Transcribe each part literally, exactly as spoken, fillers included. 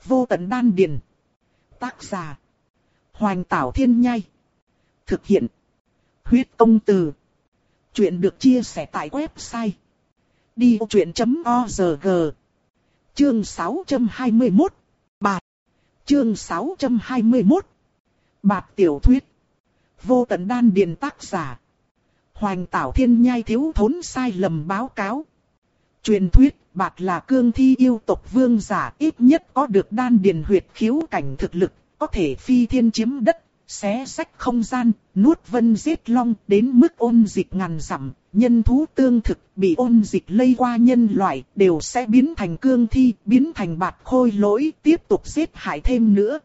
Vô tận đan điền. Tác giả. Hoành Tảo Thiên Nhai. Thực hiện. Huyết Công Từ. Chuyện được chia sẻ tại website đi vô chuyện chấm org. Chương sáu trăm hai mươi mốt. Bạt. Chương sáu trăm hai mươi mốt. Bạt tiểu thuyết. Vô tận đan điền. Tác giả. Hoành Tảo Thiên Nhai. Thiếu thốn sai lầm báo cáo. Truyền thuyết, Bạt là cương thi yêu tộc vương giả, ít nhất có được đan điền huyệt khiếu cảnh thực lực, có thể phi thiên chiếm đất, xé rách không gian, nuốt vân giết long, đến mức ôn dịch ngàn dặm, nhân thú tương thực, bị ôn dịch lây qua nhân loại, đều sẽ biến thành cương thi, biến thành Bạt khôi lỗi, tiếp tục giết hại thêm nữa.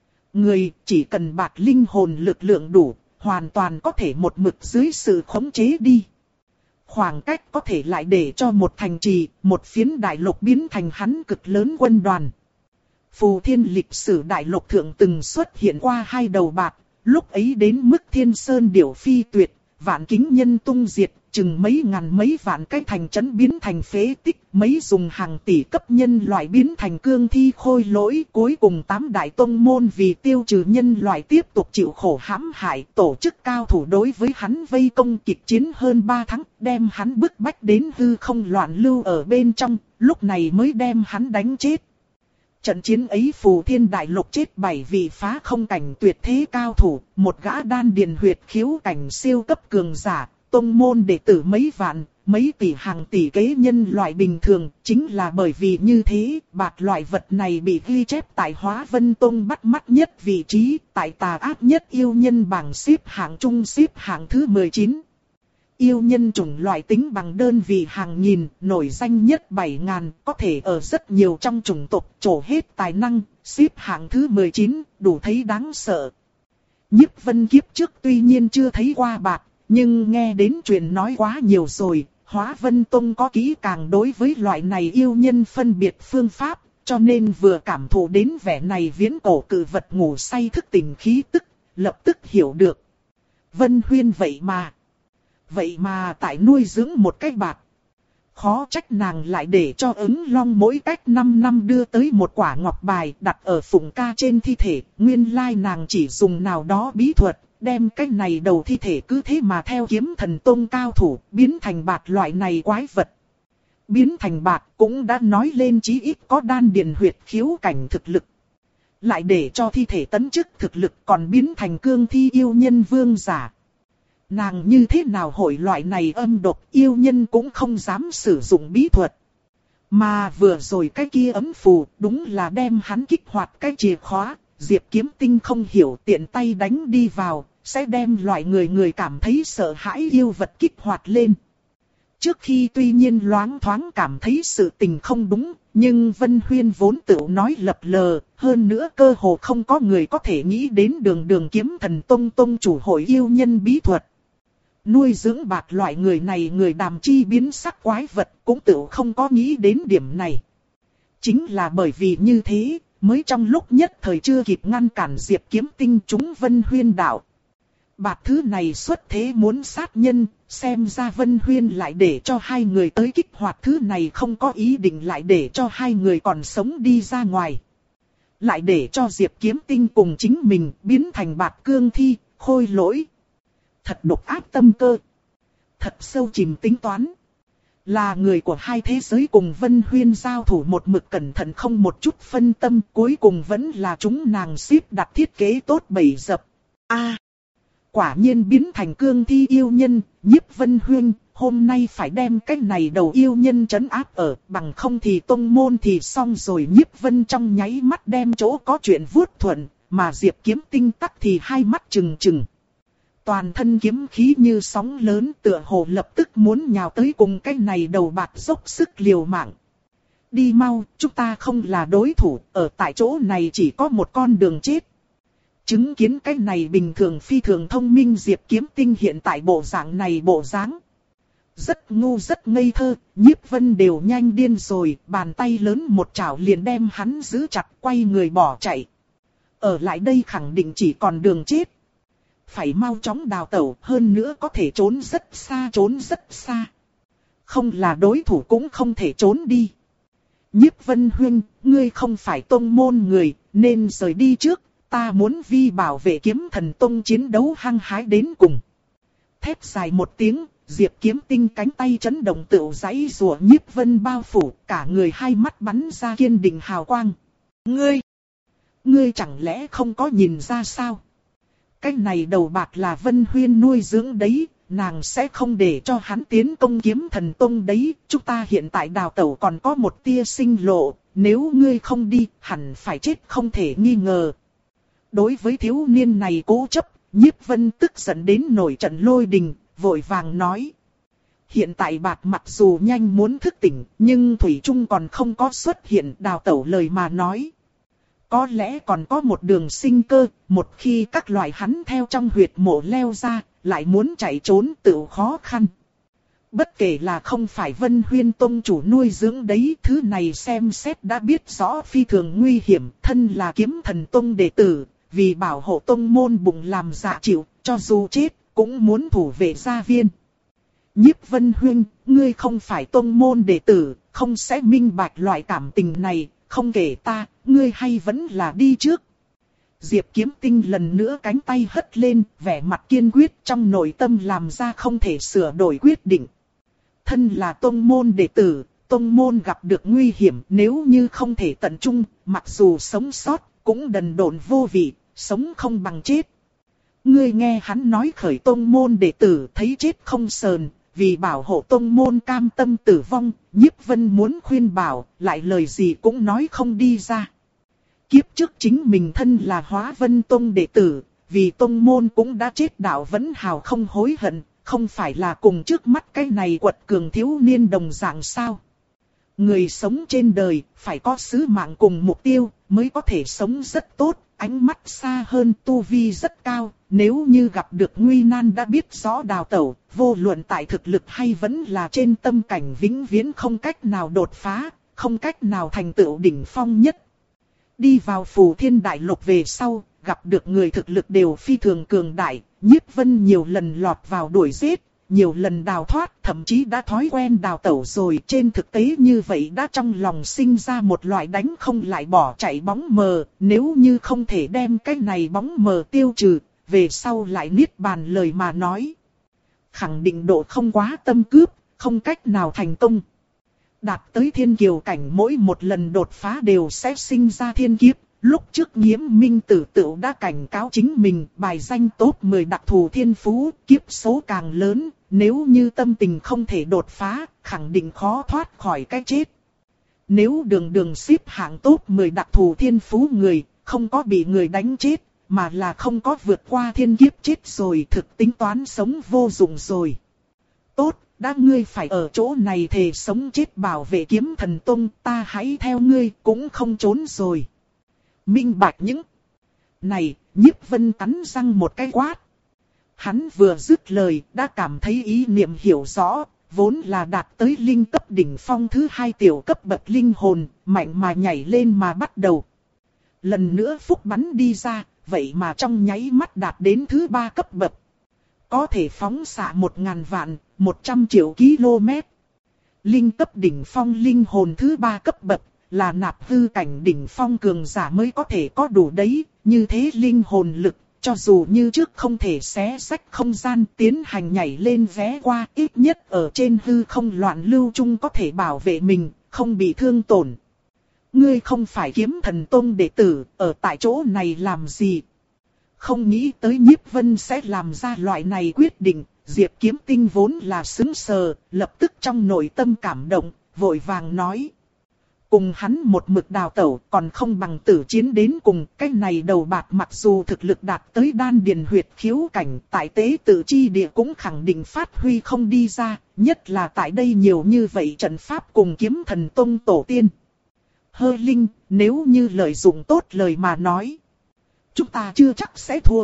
Người chỉ cần Bạt linh hồn lực lượng đủ, hoàn toàn có thể một mực dưới sự khống chế đi. Khoảng cách có thể lại để cho một thành trì, một phiến đại lục biến thành hắn cực lớn quân đoàn. Phù Thiên lịch sử đại lục thượng từng xuất hiện qua hai đầu Bạt, lúc ấy đến mức thiên sơn điểu phi tuyệt, vạn kính nhân tung diệt, chừng mấy ngàn mấy vạn cái thành trấn biến thành phế tích, mấy dùng hàng tỷ cấp nhân loại biến thành cương thi khôi lỗi, cuối cùng tám đại tông môn vì tiêu trừ nhân loại tiếp tục chịu khổ hãm hại, tổ chức cao thủ đối với hắn vây công kịch chiến hơn ba tháng, đem hắn bức bách đến hư không loạn lưu ở bên trong, lúc này mới đem hắn đánh chết. Trận chiến ấy Phù Thiên đại lục chết bảy vị phá không cảnh tuyệt thế cao thủ, một gã đan điền huyệt khiếu cảnh siêu cấp cường giả, tông môn đệ tử mấy vạn, mấy tỷ hàng tỷ kế nhân loại bình thường, chính là bởi vì như thế, Bạt loại vật này bị ghi chép tại Hóa Vân Tông bắt mắt nhất vị trí, tại tà ác nhất yêu nhân bảng xếp hạng chung xếp hạng thứ mười chín. Yêu nhân chủng loại tính bằng đơn vị hàng nghìn, nổi danh nhất bảy ngàn, có thể ở rất nhiều trong chủng tộc trổ hết tài năng, xếp hạng thứ mười chín, đủ thấy đáng sợ. Nhiếp Vân kiếp trước tuy nhiên chưa thấy qua Bạt, nhưng nghe đến chuyện nói quá nhiều rồi, Hóa Vân Tông có kỹ càng đối với loại này yêu nhân phân biệt phương pháp, cho nên vừa cảm thụ đến vẻ này viễn cổ cự vật ngủ say thức tỉnh khí tức, lập tức hiểu được. Vân Huyên vậy mà... Vậy mà tại nuôi dưỡng một cái Bạt. Khó trách nàng lại để cho ứng long mỗi cách năm năm đưa tới một quả ngọc bài đặt ở Phụng Ca trên thi thể. Nguyên lai nàng chỉ dùng nào đó bí thuật, đem cái này đầu thi thể cứ thế mà theo Kiếm Thần Tông cao thủ, biến thành Bạt loại này quái vật. Biến thành Bạt cũng đã nói lên chí ít có đan điền huyệt khiếu cảnh thực lực. Lại để cho thi thể tấn chức thực lực còn biến thành cương thi yêu nhân vương giả. Nàng như thế nào hội loại này âm độc, yêu nhân cũng không dám sử dụng bí thuật. Mà vừa rồi cái kia ấm phù đúng là đem hắn kích hoạt cái chìa khóa, Diệp Kiếm Tinh không hiểu tiện tay đánh đi vào, sẽ đem loại người người cảm thấy sợ hãi yêu vật kích hoạt lên. Trước khi tuy nhiên loáng thoáng cảm thấy sự tình không đúng, nhưng Vân Huyên vốn tự nói lập lờ, hơn nữa cơ hồ không có người có thể nghĩ đến đường đường Kiếm Thần Tông tông chủ hội yêu nhân bí thuật. Nuôi dưỡng Bạt loại người này người đàm chi biến sắc quái vật cũng tự không có nghĩ đến điểm này. Chính là bởi vì như thế, mới trong lúc nhất thời chưa kịp ngăn cản Diệp Kiếm Tinh chúng Vân Huyên đạo. Bạt thứ này xuất thế muốn sát nhân, xem ra Vân Huyên lại để cho hai người tới kích hoạt thứ này không có ý định lại để cho hai người còn sống đi ra ngoài. Lại để cho Diệp Kiếm Tinh cùng chính mình biến thành Bạt cương thi, khôi lỗi. Thật độc ác tâm cơ. Thật sâu chìm tính toán. Là người của hai thế giới cùng Vân Huyên giao thủ một mực cẩn thận không một chút phân tâm. Cuối cùng vẫn là chúng nàng xếp đặt thiết kế tốt bẫy dập. A, quả nhiên biến thành cương thi yêu nhân. Nhiếp Vân Huyên hôm nay phải đem cái này đầu yêu nhân trấn áp ở. Bằng không thì tông môn thì xong rồi. Nhiếp Vân trong nháy mắt đem chỗ có chuyện vuốt thuận. Mà Diệp Kiếm Tinh tắc thì hai mắt trừng trừng. Toàn thân kiếm khí như sóng lớn tựa hồ lập tức muốn nhào tới cùng cái này đầu Bạt dốc sức liều mạng. Đi mau, chúng ta không là đối thủ, ở tại chỗ này chỉ có một con đường chết. Chứng kiến cái này bình thường phi thường thông minh Diệp Kiếm Tinh hiện tại bộ dạng này bộ dáng. Rất ngu rất ngây thơ, Nhiếp Vân đều nhanh điên rồi, bàn tay lớn một chảo liền đem hắn giữ chặt quay người bỏ chạy. Ở lại đây khẳng định chỉ còn đường chết. Phải mau chóng đào tẩu, hơn nữa có thể trốn rất xa trốn rất xa. Không là đối thủ cũng không thể trốn đi. Nhiếp Vân Huynh, ngươi không phải tông môn người, nên rời đi trước, ta muốn vi bảo vệ Kiếm Thần Tông chiến đấu hăng hái đến cùng. Thét dài một tiếng, Diệp Kiếm Tinh cánh tay chấn động tựu giãy giụa Nhiếp Vân bao phủ, cả người hai mắt bắn ra kiên định hào quang. Ngươi, ngươi chẳng lẽ không có nhìn ra sao? Cái này đầu bạc là Vân Huyên nuôi dưỡng đấy, nàng sẽ không để cho hắn tiến công Kiếm Thần Tông đấy. Chúng ta hiện tại đào tẩu còn có một tia sinh lộ, nếu ngươi không đi, hẳn phải chết không thể nghi ngờ. Đối với thiếu niên này cố chấp, Nhiếp Vân tức giận đến nổi trận lôi đình, vội vàng nói. Hiện tại bạc mặc dù nhanh muốn thức tỉnh, nhưng Thủy Trung còn không có xuất hiện, đào tẩu lời mà nói. Có lẽ còn có một đường sinh cơ, một khi các loại hắn theo trong huyệt mộ leo ra, lại muốn chạy trốn tự khó khăn. Bất kể là không phải Vân Huyên Tông chủ nuôi dưỡng đấy, thứ này xem xét đã biết rõ phi thường nguy hiểm, thân là Kiếm Thần Tông đệ tử, vì bảo hộ tông môn bụng làm dạ chịu, cho dù chết, cũng muốn thủ vệ gia viên. Nhiếp Vân Huynh, ngươi không phải tông môn đệ tử, không sẽ minh bạch loại cảm tình này, không kể ta, ngươi hay vẫn là đi trước. Diệp Kiếm Tinh lần nữa cánh tay hất lên, vẻ mặt kiên quyết trong nội tâm làm ra không thể sửa đổi quyết định. Thân là tông môn đệ tử, tông môn gặp được nguy hiểm, nếu như không thể tận trung, mặc dù sống sót, cũng đần độn vô vị, sống không bằng chết. Ngươi nghe hắn nói khởi tông môn đệ tử thấy chết không sờn, vì bảo hộ tông môn cam tâm tử vong, Nhiếp Vân muốn khuyên bảo, lại lời gì cũng nói không đi ra. Kiếp trước chính mình thân là Hóa Vân Tông đệ tử, vì tông môn cũng đã chết đạo vẫn hào không hối hận, không phải là cùng trước mắt cái này quật cường thiếu niên đồng dạng sao. Người sống trên đời, phải có sứ mạng cùng mục tiêu, mới có thể sống rất tốt, ánh mắt xa hơn, tu vi rất cao. Nếu như gặp được nguy nan đã biết rõ đào tẩu, vô luận tại thực lực hay vẫn là trên tâm cảnh vĩnh viễn không cách nào đột phá, không cách nào thành tựu đỉnh phong nhất. Đi vào Phù Thiên Đại Lục về sau, gặp được người thực lực đều phi thường cường đại, Nhiếp Vân nhiều lần lọt vào đuổi giết, nhiều lần đào thoát, thậm chí đã thói quen đào tẩu rồi. Trên thực tế như vậy đã trong lòng sinh ra một loại đánh không lại bỏ chạy bóng mờ, nếu như không thể đem cái này bóng mờ tiêu trừ, về sau lại niết bàn lời mà nói. Khẳng định độ không quá tâm cướp, không cách nào thành công. Đạt tới thiên kiều cảnh mỗi một lần đột phá đều sẽ sinh ra thiên kiếp. Lúc trước Nghiễm Minh Tử Tựu đã cảnh cáo chính mình bài danh top mười đặc thù thiên phú, kiếp số càng lớn, nếu như tâm tình không thể đột phá, khẳng định khó thoát khỏi cái chết. Nếu đường đường xếp hạng top mười đặc thù thiên phú người, không có bị người đánh chết, mà là không có vượt qua thiên kiếp chết rồi, thực tính toán sống vô dụng rồi. Tốt, đã ngươi phải ở chỗ này thề sống chết bảo vệ Kiếm Thần Tông, ta hãy theo ngươi, cũng không trốn rồi. Minh bạch những này, Nhiếp Vân cắn răng một cái quát. Hắn vừa dứt lời, đã cảm thấy ý niệm hiểu rõ, vốn là đạt tới linh cấp đỉnh phong thứ hai tiểu cấp bậc linh hồn, mạnh mà nhảy lên mà bắt đầu. Lần nữa phúc bắn đi ra, vậy mà trong nháy mắt đạt đến thứ ba cấp bậc. Có thể phóng xạ một ngàn vạn, một trăm triệu km. Linh cấp đỉnh phong linh hồn thứ ba cấp bậc, là nạp hư cảnh đỉnh phong cường giả mới có thể có đủ đấy. Như thế linh hồn lực, cho dù như trước không thể xé rách không gian tiến hành nhảy lên vé qua, ít nhất ở trên hư không loạn lưu chung có thể bảo vệ mình, không bị thương tổn. Ngươi không phải Kiếm Thần Tông đệ tử, ở tại chỗ này làm gì? Không nghĩ tới Nhiếp Vân sẽ làm ra loại này quyết định, Diệp Kiếm Tinh vốn là sững sờ, lập tức trong nội tâm cảm động, vội vàng nói. Cùng hắn một mực đào tẩu còn không bằng tử chiến đến cùng, cái này đầu bạc mặc dù thực lực đạt tới đan điền huyệt khiếu cảnh, tại tế tự chi địa cũng khẳng định phát huy không đi ra, nhất là tại đây nhiều như vậy trận pháp cùng Kiếm Thần Tông tổ tiên. Hơ Linh, nếu như lợi dụng tốt lời mà nói, chúng ta chưa chắc sẽ thua.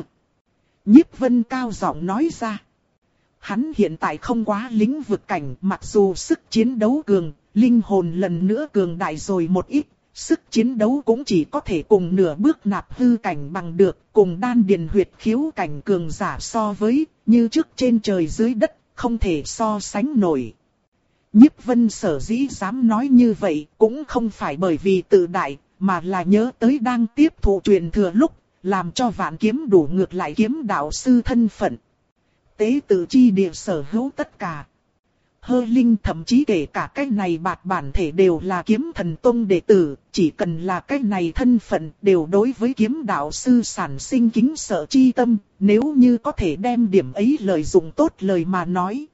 Nhiếp Vân cao giọng nói ra. Hắn hiện tại không quá lĩnh vực cảnh, mặc dù sức chiến đấu cường, linh hồn lần nữa cường đại rồi một ít, sức chiến đấu cũng chỉ có thể cùng nửa bước nạp hư cảnh bằng được, cùng đan điền huyệt khiếu cảnh cường giả so với, như trước trên trời dưới đất, không thể so sánh nổi. Nhiếp Vân sở dĩ dám nói như vậy cũng không phải bởi vì tự đại, mà là nhớ tới đang tiếp thụ truyền thừa lúc, làm cho Vạn Kiếm đủ ngược lại kiếm đạo sư thân phận. Tế tự chi địa sở hữu tất cả. Hơ Linh thậm chí kể cả cái này bạt bản thể đều là Kiếm Thần Tông đệ tử, chỉ cần là cái này thân phận đều đối với kiếm đạo sư sản sinh kính sợ chi tâm, nếu như có thể đem điểm ấy lợi dụng tốt lời mà nói.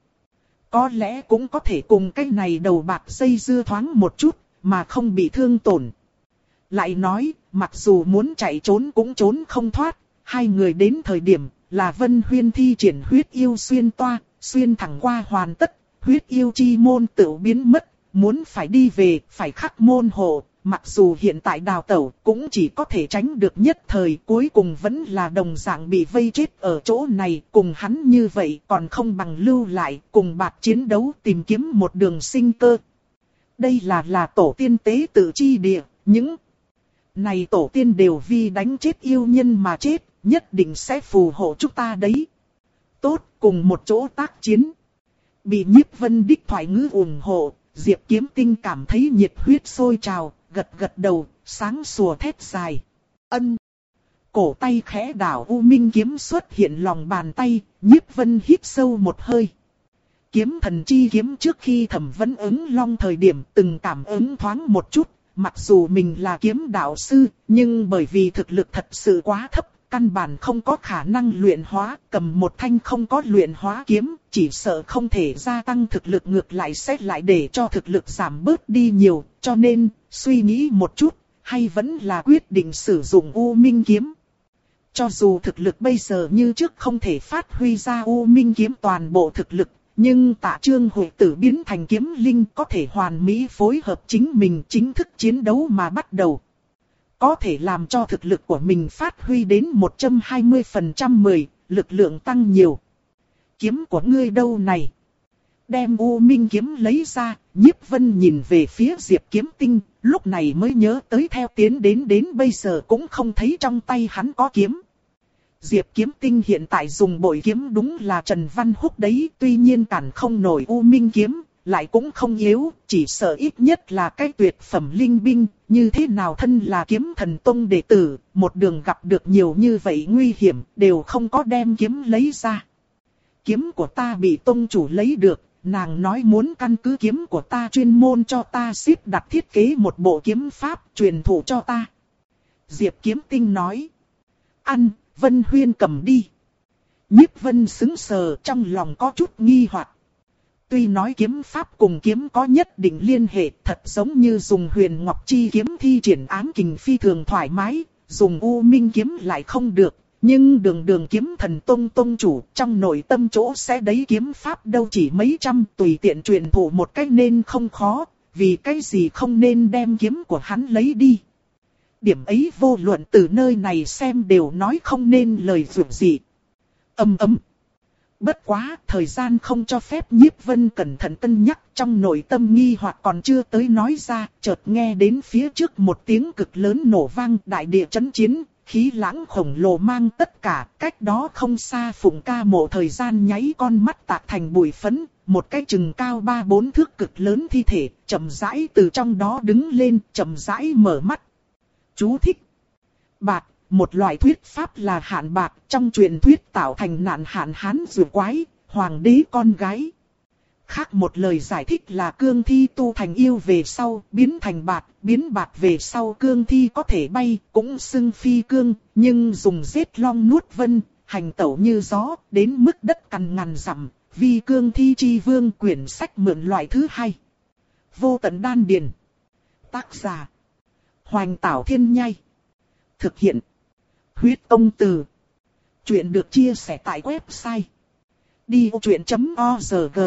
Có lẽ cũng có thể cùng cái này đầu bạc dây dưa thoáng một chút, mà không bị thương tổn. Lại nói, mặc dù muốn chạy trốn cũng trốn không thoát, hai người đến thời điểm là Vân Huyên thi triển huyết yêu xuyên toa, xuyên thẳng qua hoàn tất, huyết yêu chi môn tự biến mất, muốn phải đi về, phải khắc môn hộ, mặc dù hiện tại đào tẩu cũng chỉ có thể tránh được nhất thời, cuối cùng vẫn là đồng dạng bị vây chết ở chỗ này, cùng hắn như vậy còn không bằng lưu lại, cùng bạt chiến đấu tìm kiếm một đường sinh cơ. Đây là là tổ tiên tế tự chi địa, những này tổ tiên đều vì đánh chết yêu nhân mà chết, nhất định sẽ phù hộ chúng ta đấy. Tốt, cùng một chỗ tác chiến. Bị Nhiếp Vân đích thoại ngữ ủng hộ, Diệp Kiếm Tinh cảm thấy nhiệt huyết sôi trào, gật gật đầu, sáng sủa thét dài. Ân. Cổ tay khẽ đảo U Minh kiếm xuất hiện lòng bàn tay, Nhiếp Vân hít sâu một hơi. Kiếm thần chi kiếm trước khi thẩm vấn ứng long thời điểm từng cảm ứng thoáng một chút, mặc dù mình là kiếm đạo sư, nhưng bởi vì thực lực thật sự quá thấp, căn bản không có khả năng luyện hóa, cầm một thanh không có luyện hóa kiếm, chỉ sợ không thể gia tăng thực lực, ngược lại sẽ lại để cho thực lực giảm bớt đi nhiều, cho nên, suy nghĩ một chút, hay vẫn là quyết định sử dụng U Minh kiếm. Cho dù thực lực bây giờ như trước không thể phát huy ra U Minh kiếm toàn bộ thực lực, nhưng Tạ Trương Hội Tử biến thành kiếm linh có thể hoàn mỹ phối hợp chính mình chính thức chiến đấu mà bắt đầu. Có thể làm cho thực lực của mình phát huy đến một trăm hai mươi phần trăm mười, lực lượng tăng nhiều. Kiếm của ngươi đâu này? Đem U Minh kiếm lấy ra, Nhiếp Vân nhìn về phía Diệp Kiếm Tinh, lúc này mới nhớ tới theo tiến đến đến bây giờ cũng không thấy trong tay hắn có kiếm. Diệp Kiếm Tinh hiện tại dùng bội kiếm đúng là Trần Văn Húc đấy, tuy nhiên cản không nổi U Minh kiếm, lại cũng không yếu, chỉ sợ ít nhất là cái tuyệt phẩm linh binh, như thế nào thân là Kiếm Thần Tông đệ tử, một đường gặp được nhiều như vậy nguy hiểm, đều không có đem kiếm lấy ra. Kiếm của ta bị tông chủ lấy được, nàng nói muốn căn cứ kiếm của ta chuyên môn cho ta xếp đặt thiết kế một bộ kiếm pháp truyền thụ cho ta. Diệp Kiếm Tinh nói. Ăn, Vân Huyên cầm đi. Nhiếp Vân sững sờ, trong lòng có chút nghi hoặc. Tuy nói kiếm pháp cùng kiếm có nhất định liên hệ, thật giống như dùng Huyền Ngọc Chi kiếm thi triển ám kình phi thường thoải mái, dùng U Minh kiếm lại không được. Nhưng đường đường Kiếm Thần Tông tông chủ trong nội tâm chỗ sẽ đấy kiếm pháp đâu chỉ mấy trăm, tùy tiện truyền thụ một cách nên không khó, vì cái gì không nên đem kiếm của hắn lấy đi. Điểm ấy vô luận từ nơi này xem đều nói không nên lời dù gì. Âm ấm. Bất quá, thời gian không cho phép Nhiếp Vân cẩn thận cân nhắc, trong nội tâm nghi hoặc còn chưa tới nói ra, chợt nghe đến phía trước một tiếng cực lớn nổ vang, đại địa chấn chiến, khí lãng khổng lồ mang tất cả, cách đó không xa Phụng Ca Mộ thời gian nháy con mắt tạc thành bụi phấn, một cái chừng cao ba bốn thước cực lớn thi thể, chậm rãi từ trong đó đứng lên, chậm rãi mở mắt. Chú thích. Bạc, một loại thuyết pháp là hạn bạc, trong truyền thuyết tạo thành nạn hạn hán rùa quái, hoàng đế con gái. Khác một lời giải thích là cương thi tu thành yêu về sau, biến thành bạc, biến bạc về sau cương thi có thể bay, cũng xưng phi cương, nhưng dùng giết long nuốt vân, hành tẩu như gió, đến mức đất cằn ngàn dặm, vì cương thi chi vương quyển sách mượn loại thứ hai. Vô tận đan điền. Tác giả. Hoành Tảo Thiên Nhai. Thực hiện. Huyết Tông Từ. Chuyện được chia sẻ tại website đi ô chuyện chấm org.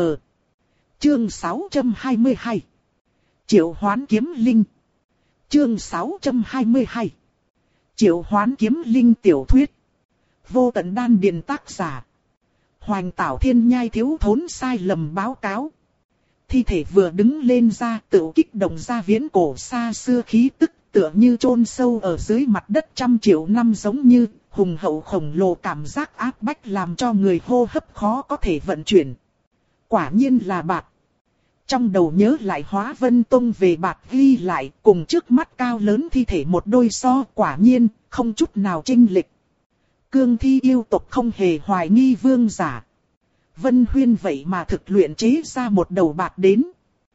Chương sáu trăm hai mươi hai. Triệu Hoán Kiếm Linh. Chương sáu trăm hai mươi hai. Triệu Hoán Kiếm Linh tiểu thuyết. Vô tận đan điền tác giả. Hoành Tảo Thiên Nhai thiếu thốn sai lầm báo cáo. Thi thể vừa đứng lên ra tự kích động ra viễn cổ xa xưa khí tức, tựa như chôn sâu ở dưới mặt đất trăm triệu năm, giống như hùng hậu khổng lồ, cảm giác áp bách làm cho người hô hấp khó có thể vận chuyển. Quả nhiên là bạc. Trong đầu nhớ lại Hóa Vân Tông về bạt ghi lại, cùng trước mắt cao lớn thi thể một đôi so, quả nhiên, không chút nào chênh lệch. Cương thi yêu tộc không hề hoài nghi vương giả. Vân Huyên vậy mà thực luyện chế ra một đầu bạt đến.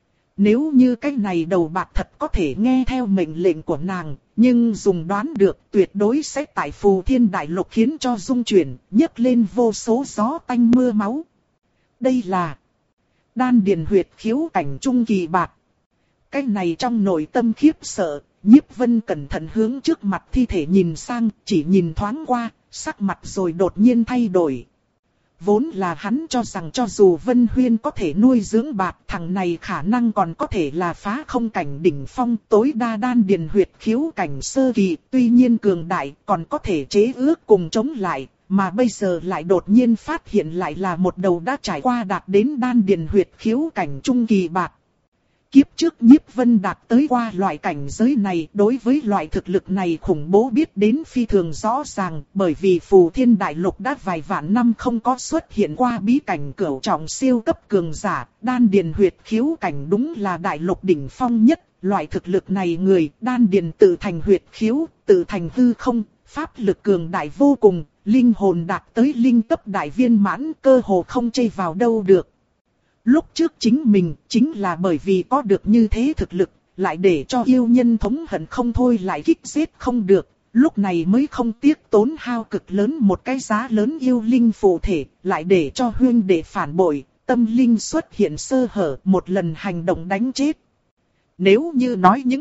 Nếu như cái này đầu bạt thật có thể nghe theo mệnh lệnh của nàng, nhưng dùng đoán được tuyệt đối sẽ tại Phù Thiên Đại Lục khiến cho rung chuyển, nhấc lên vô số gió tanh mưa máu. Đây là đan điền huyệt khiếu cảnh trung kỳ bạt. Cái này trong nội tâm khiếp sợ, Nhiếp Vân cẩn thận hướng trước mặt thi thể nhìn sang, chỉ nhìn thoáng qua, sắc mặt rồi đột nhiên thay đổi. Vốn là hắn cho rằng cho dù Vân Huyên có thể nuôi dưỡng bạt, thằng này khả năng còn có thể là phá không cảnh đỉnh phong, tối đa đan điền huyệt khiếu cảnh sơ kỳ, tuy nhiên cường đại, còn có thể chế ước cùng chống lại, mà bây giờ lại đột nhiên phát hiện lại là một đầu đã trải qua đạt đến đan điền huyệt khiếu cảnh trung kỳ bạt. Kiếp trước Nhiếp Vân đạt tới qua loại cảnh giới này, đối với loại thực lực này khủng bố biết đến phi thường rõ ràng, bởi vì Phù Thiên Đại Lục đã vài vạn năm không có xuất hiện qua bí cảnh cửu trọng siêu cấp cường giả, đan điền huyệt khiếu cảnh đúng là đại lục đỉnh phong nhất, loại thực lực này người, đan điền tự thành huyệt khiếu, tự thành hư không, pháp lực cường đại vô cùng, linh hồn đạt tới linh cấp đại viên mãn, cơ hồ không chê vào đâu được. Lúc trước chính mình, chính là bởi vì có được như thế thực lực, lại để cho yêu nhân thống hận không thôi lại kích giết không được, lúc này mới không tiếc tốn hao cực lớn một cái giá lớn yêu linh phụ thể, lại để cho huynh đệ phản bội, tâm linh xuất hiện sơ hở, một lần hành động đánh chết. Nếu như nói những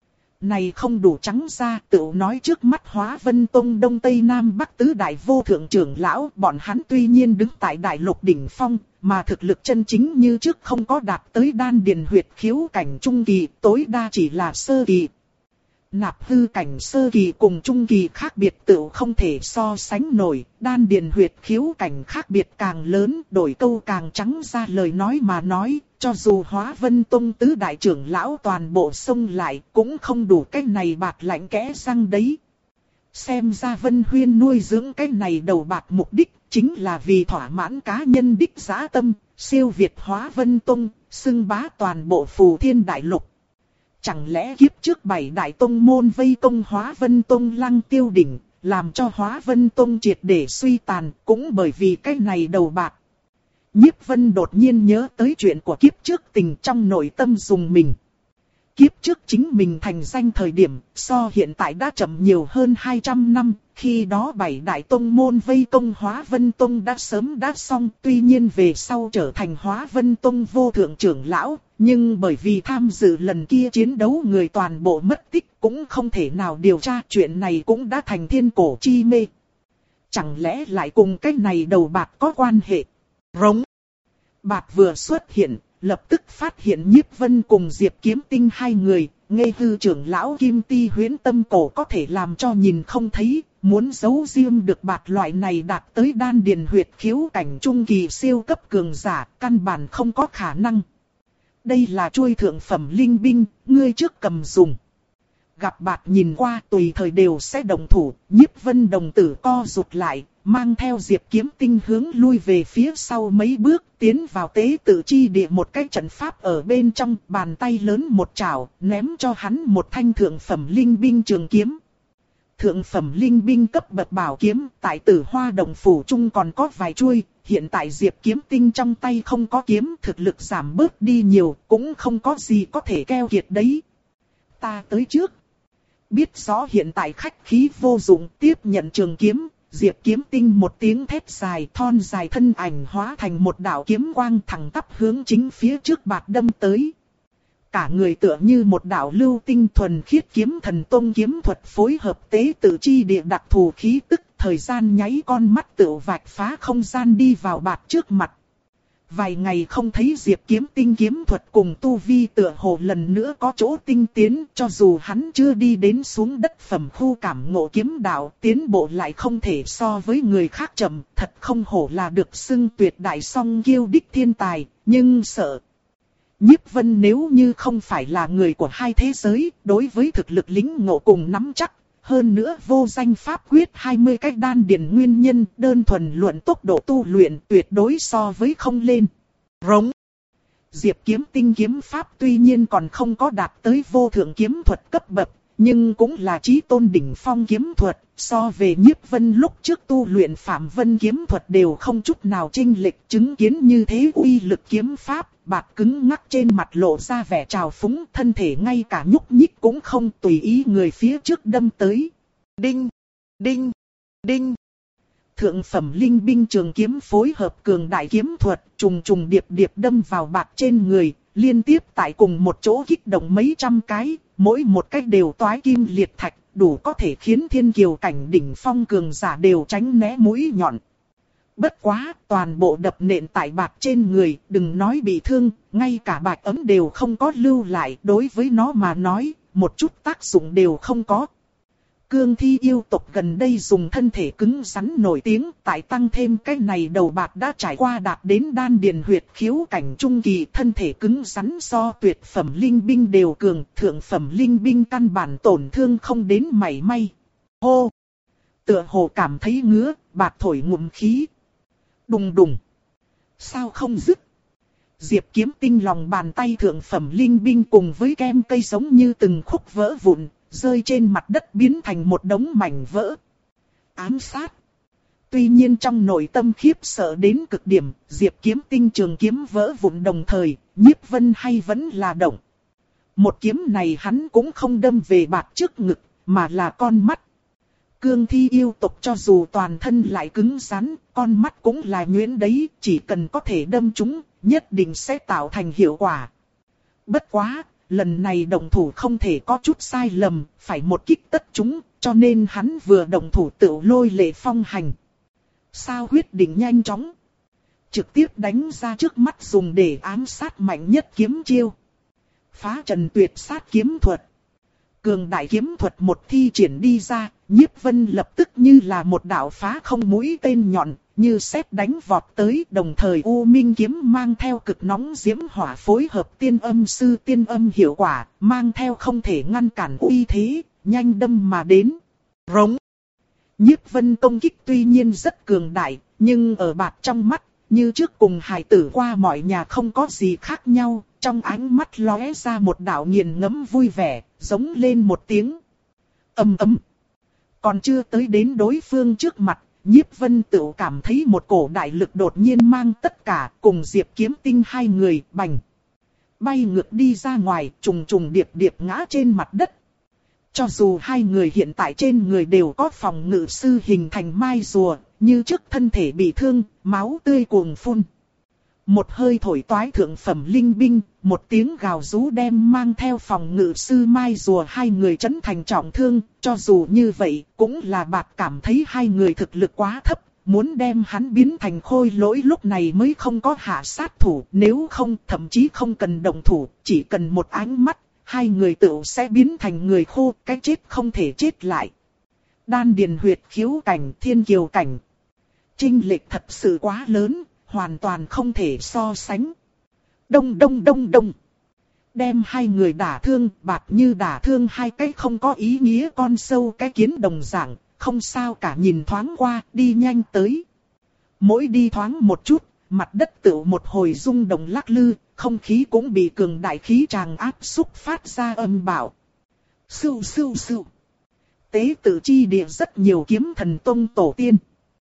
này không đủ trắng ra, tự nói trước mắt Hóa Vân Tông Đông Tây Nam Bắc tứ đại vô thượng trưởng lão, bọn hắn tuy nhiên đứng tại đại lục đỉnh phong, mà thực lực chân chính như trước không có đạt tới đan điền huyệt khiếu cảnh trung kỳ, tối đa chỉ là sơ kỳ. Nạp hư cảnh sơ kỳ cùng trung kỳ khác biệt tự không thể so sánh nổi, đan điền huyệt khiếu cảnh khác biệt càng lớn, đổi câu càng trắng ra lời nói mà nói, cho dù Hóa Vân Tông tứ đại trưởng lão toàn bộ xông lại, cũng không đủ cái này bạt lạnh kẽ răng đấy. Xem ra Vân Huyên nuôi dưỡng cái này đầu bạt mục đích, chính là vì thỏa mãn cá nhân đích dã tâm, siêu việt Hóa Vân Tông, xưng bá toàn bộ Phù Thiên Đại Lục. Chẳng lẽ kiếp trước bảy đại tông môn vây công Hóa Vân Tông Lăng Tiêu Đỉnh, làm cho Hóa Vân Tông triệt để suy tàn, cũng bởi vì cái này đầu bạt. Nhiếp Vân đột nhiên nhớ tới chuyện của kiếp trước, tình trong nội tâm dùng mình. Kiếp trước chính mình thành danh thời điểm, so hiện tại đã chậm nhiều hơn hai trăm năm, khi đó bảy đại tông môn vây công Hóa Vân Tông đã sớm đã xong, tuy nhiên về sau trở thành Hóa Vân Tông vô thượng trưởng lão, nhưng bởi vì tham dự lần kia chiến đấu người toàn bộ mất tích, cũng không thể nào điều tra, chuyện này cũng đã thành thiên cổ chi mê. Chẳng lẽ lại cùng cái này đầu bạt có quan hệ? Rống. Bạt vừa xuất hiện, lập tức phát hiện Nhiếp Vân cùng Diệp Kiếm Tinh hai người, ngây hư trưởng lão Kim Ti Huyễn Tâm Cổ có thể làm cho nhìn không thấy, muốn giấu riêng được bạt loại này đạt tới đan điền huyệt khiếu cảnh trung kỳ siêu cấp cường giả, căn bản không có khả năng. Đây là chuôi thượng phẩm linh binh, ngươi trước cầm dùng. Gặp bạt nhìn qua tùy thời đều sẽ đồng thủ, Nhiếp Vân đồng tử co rụt lại, mang theo Diệp Kiếm Tinh hướng lui về phía sau mấy bước, tiến vào tế tự chi địa một cái trận pháp ở bên trong, bàn tay lớn một chảo, ném cho hắn một thanh thượng phẩm linh binh trường kiếm. Thượng phẩm linh binh cấp bậc bảo kiếm, tại Tử Hoa Đồng phủ trung còn có vài chuôi, hiện tại Diệp Kiếm Tinh trong tay không có kiếm, thực lực giảm bớt đi nhiều, cũng không có gì có thể keo kiệt đấy. Ta tới trước. Biết rõ hiện tại khách khí vô dụng, tiếp nhận trường kiếm, Diệp Kiếm Tinh một tiếng thét dài, thon dài thân ảnh hóa thành một đạo kiếm quang thẳng tắp hướng chính phía trước bạt đâm tới. Cả người tựa như một đạo lưu tinh thuần khiết kiếm thần tông kiếm thuật phối hợp tế tự chi địa đặc thù khí tức, thời gian nháy con mắt tựu vạch phá không gian đi vào bạt trước mặt. Vài ngày không thấy Diệp Kiếm Tinh kiếm thuật cùng tu vi tựa hồ lần nữa có chỗ tinh tiến, cho dù hắn chưa đi đến xuống đất phẩm khu cảm ngộ kiếm đạo, tiến bộ lại không thể so với người khác chậm, thật không hổ là được xưng tuyệt đại song kiêu đích thiên tài, nhưng sợ. Nhiếp Vân nếu như không phải là người của hai thế giới, đối với thực lực lính ngộ cùng nắm chắc, hơn nữa vô danh pháp quyết hai mươi cách đan điền nguyên nhân, đơn thuần luận tốc độ tu luyện tuyệt đối so với không lên. Rống. Diệp Kiếm Tinh kiếm pháp tuy nhiên còn không có đạt tới vô thượng kiếm thuật cấp bậc, nhưng cũng là chí tôn đỉnh phong kiếm thuật, so về Nhiếp Vân lúc trước tu luyện Phạm Vân kiếm thuật đều không chút nào chênh lệch. Chứng kiến như thế uy lực kiếm pháp, Bạt cứng ngắc trên mặt lộ ra vẻ trào phúng, thân thể ngay cả nhúc nhích cũng không, tùy ý người phía trước đâm tới. Đinh, đinh, đinh. Thượng phẩm linh binh trường kiếm phối hợp cường đại kiếm thuật, trùng trùng điệp điệp đâm vào Bạt trên người, liên tiếp tại cùng một chỗ kích động mấy trăm cái, mỗi một cái đều toái kim liệt thạch, đủ có thể khiến thiên kiều cảnh đỉnh phong cường giả đều tránh né mũi nhọn. Bất quá, toàn bộ đập nện tại Bạt trên người, đừng nói bị thương, ngay cả bạch ấm đều không có lưu lại, đối với nó mà nói, một chút tác dụng đều không có. Cương thi yêu tộc gần đây dùng thân thể cứng rắn nổi tiếng, tại tăng thêm cái này đầu Bạt đã trải qua đạt đến đan điền huyệt khiếu cảnh trung kỳ, thân thể cứng rắn so tuyệt phẩm linh binh đều cường, thượng phẩm linh binh căn bản tổn thương không đến mảy may. Hô! Tựa hồ cảm thấy ngứa, Bạt thổi ngụm khí. Đùng đùng! Sao không dứt? Diệp Kiếm Tinh lòng bàn tay thượng phẩm linh binh cùng với kem cây giống như từng khúc vỡ vụn, rơi trên mặt đất biến thành một đống mảnh vỡ. Ám sát. Tuy nhiên trong nội tâm khiếp sợ đến cực điểm, Diệp Kiếm Tinh trường kiếm vỡ vụn đồng thời, Nhiếp Vân hay vẫn là động. Một kiếm này hắn cũng không đâm về Bạt trước ngực, mà là con mắt. Cương thi yêu tộc cho dù toàn thân lại cứng rắn, con mắt cũng là nhuyễn đấy, chỉ cần có thể đâm chúng, nhất định sẽ tạo thành hiệu quả. Bất quá, lần này động thủ không thể có chút sai lầm, phải một kích tất chúng, cho nên hắn vừa động thủ tự lôi lệ phong hành. Sao quyết định nhanh chóng? Trực tiếp đánh ra trước mắt dùng để ám sát mạnh nhất kiếm chiêu. Phá trần tuyệt sát kiếm thuật. Cường đại kiếm thuật một thi triển đi ra, Nhiếp Vân lập tức như là một đạo phá không mũi tên nhọn, như sét đánh vọt tới, đồng thời U Minh kiếm mang theo cực nóng diễm hỏa phối hợp tiên âm sư tiên âm hiệu quả, mang theo không thể ngăn cản uy thế, nhanh đâm mà đến. Rống. Nhiếp Vân công kích tuy nhiên rất cường đại, nhưng ở Bạt trong mắt, như trước cùng hài tử qua mọi nhà không có gì khác nhau, trong ánh mắt lóe ra một đạo nghiền ngẫm vui vẻ, giống lên một tiếng. Ầm ầm. Còn chưa tới đến đối phương trước mặt, Nhiếp Vân tự cảm thấy một cổ đại lực đột nhiên mang tất cả, cùng Diệp Kiếm Tinh hai người bành. Bay ngược đi ra ngoài, trùng trùng điệp điệp ngã trên mặt đất. Cho dù hai người hiện tại trên người đều có phòng ngự sư hình thành mai rùa, như trước thân thể bị thương, máu tươi cuồng phun. Một hơi thổi toái thượng phẩm linh binh, một tiếng gào rú đem mang theo phòng ngự sư mai rùa hai người chấn thành trọng thương, cho dù như vậy, cũng là Bạt cảm thấy hai người thực lực quá thấp, muốn đem hắn biến thành khôi lỗi lúc này mới không có hạ sát thủ, nếu không thậm chí không cần động thủ, chỉ cần một ánh mắt, hai người tự sẽ biến thành người khô, cái chết không thể chết lại. Đan điền huyệt khiếu cảnh, thiên kiều cảnh. Chênh lệch thật sự quá lớn, hoàn toàn không thể so sánh. Đông đông đông đông. Đem hai người đả thương, Bạt như đả thương hai cái không có ý nghĩa con sâu cái kiến đồng dạng, không sao cả, nhìn thoáng qua, đi nhanh tới. Mỗi đi thoáng một chút, mặt đất tự một hồi rung động lắc lư, không khí cũng bị cường đại khí tràng áp xúc phát ra âm bạo. Sưu sưu sưu. Tế tự chi địa rất nhiều kiếm thần tông tổ tiên.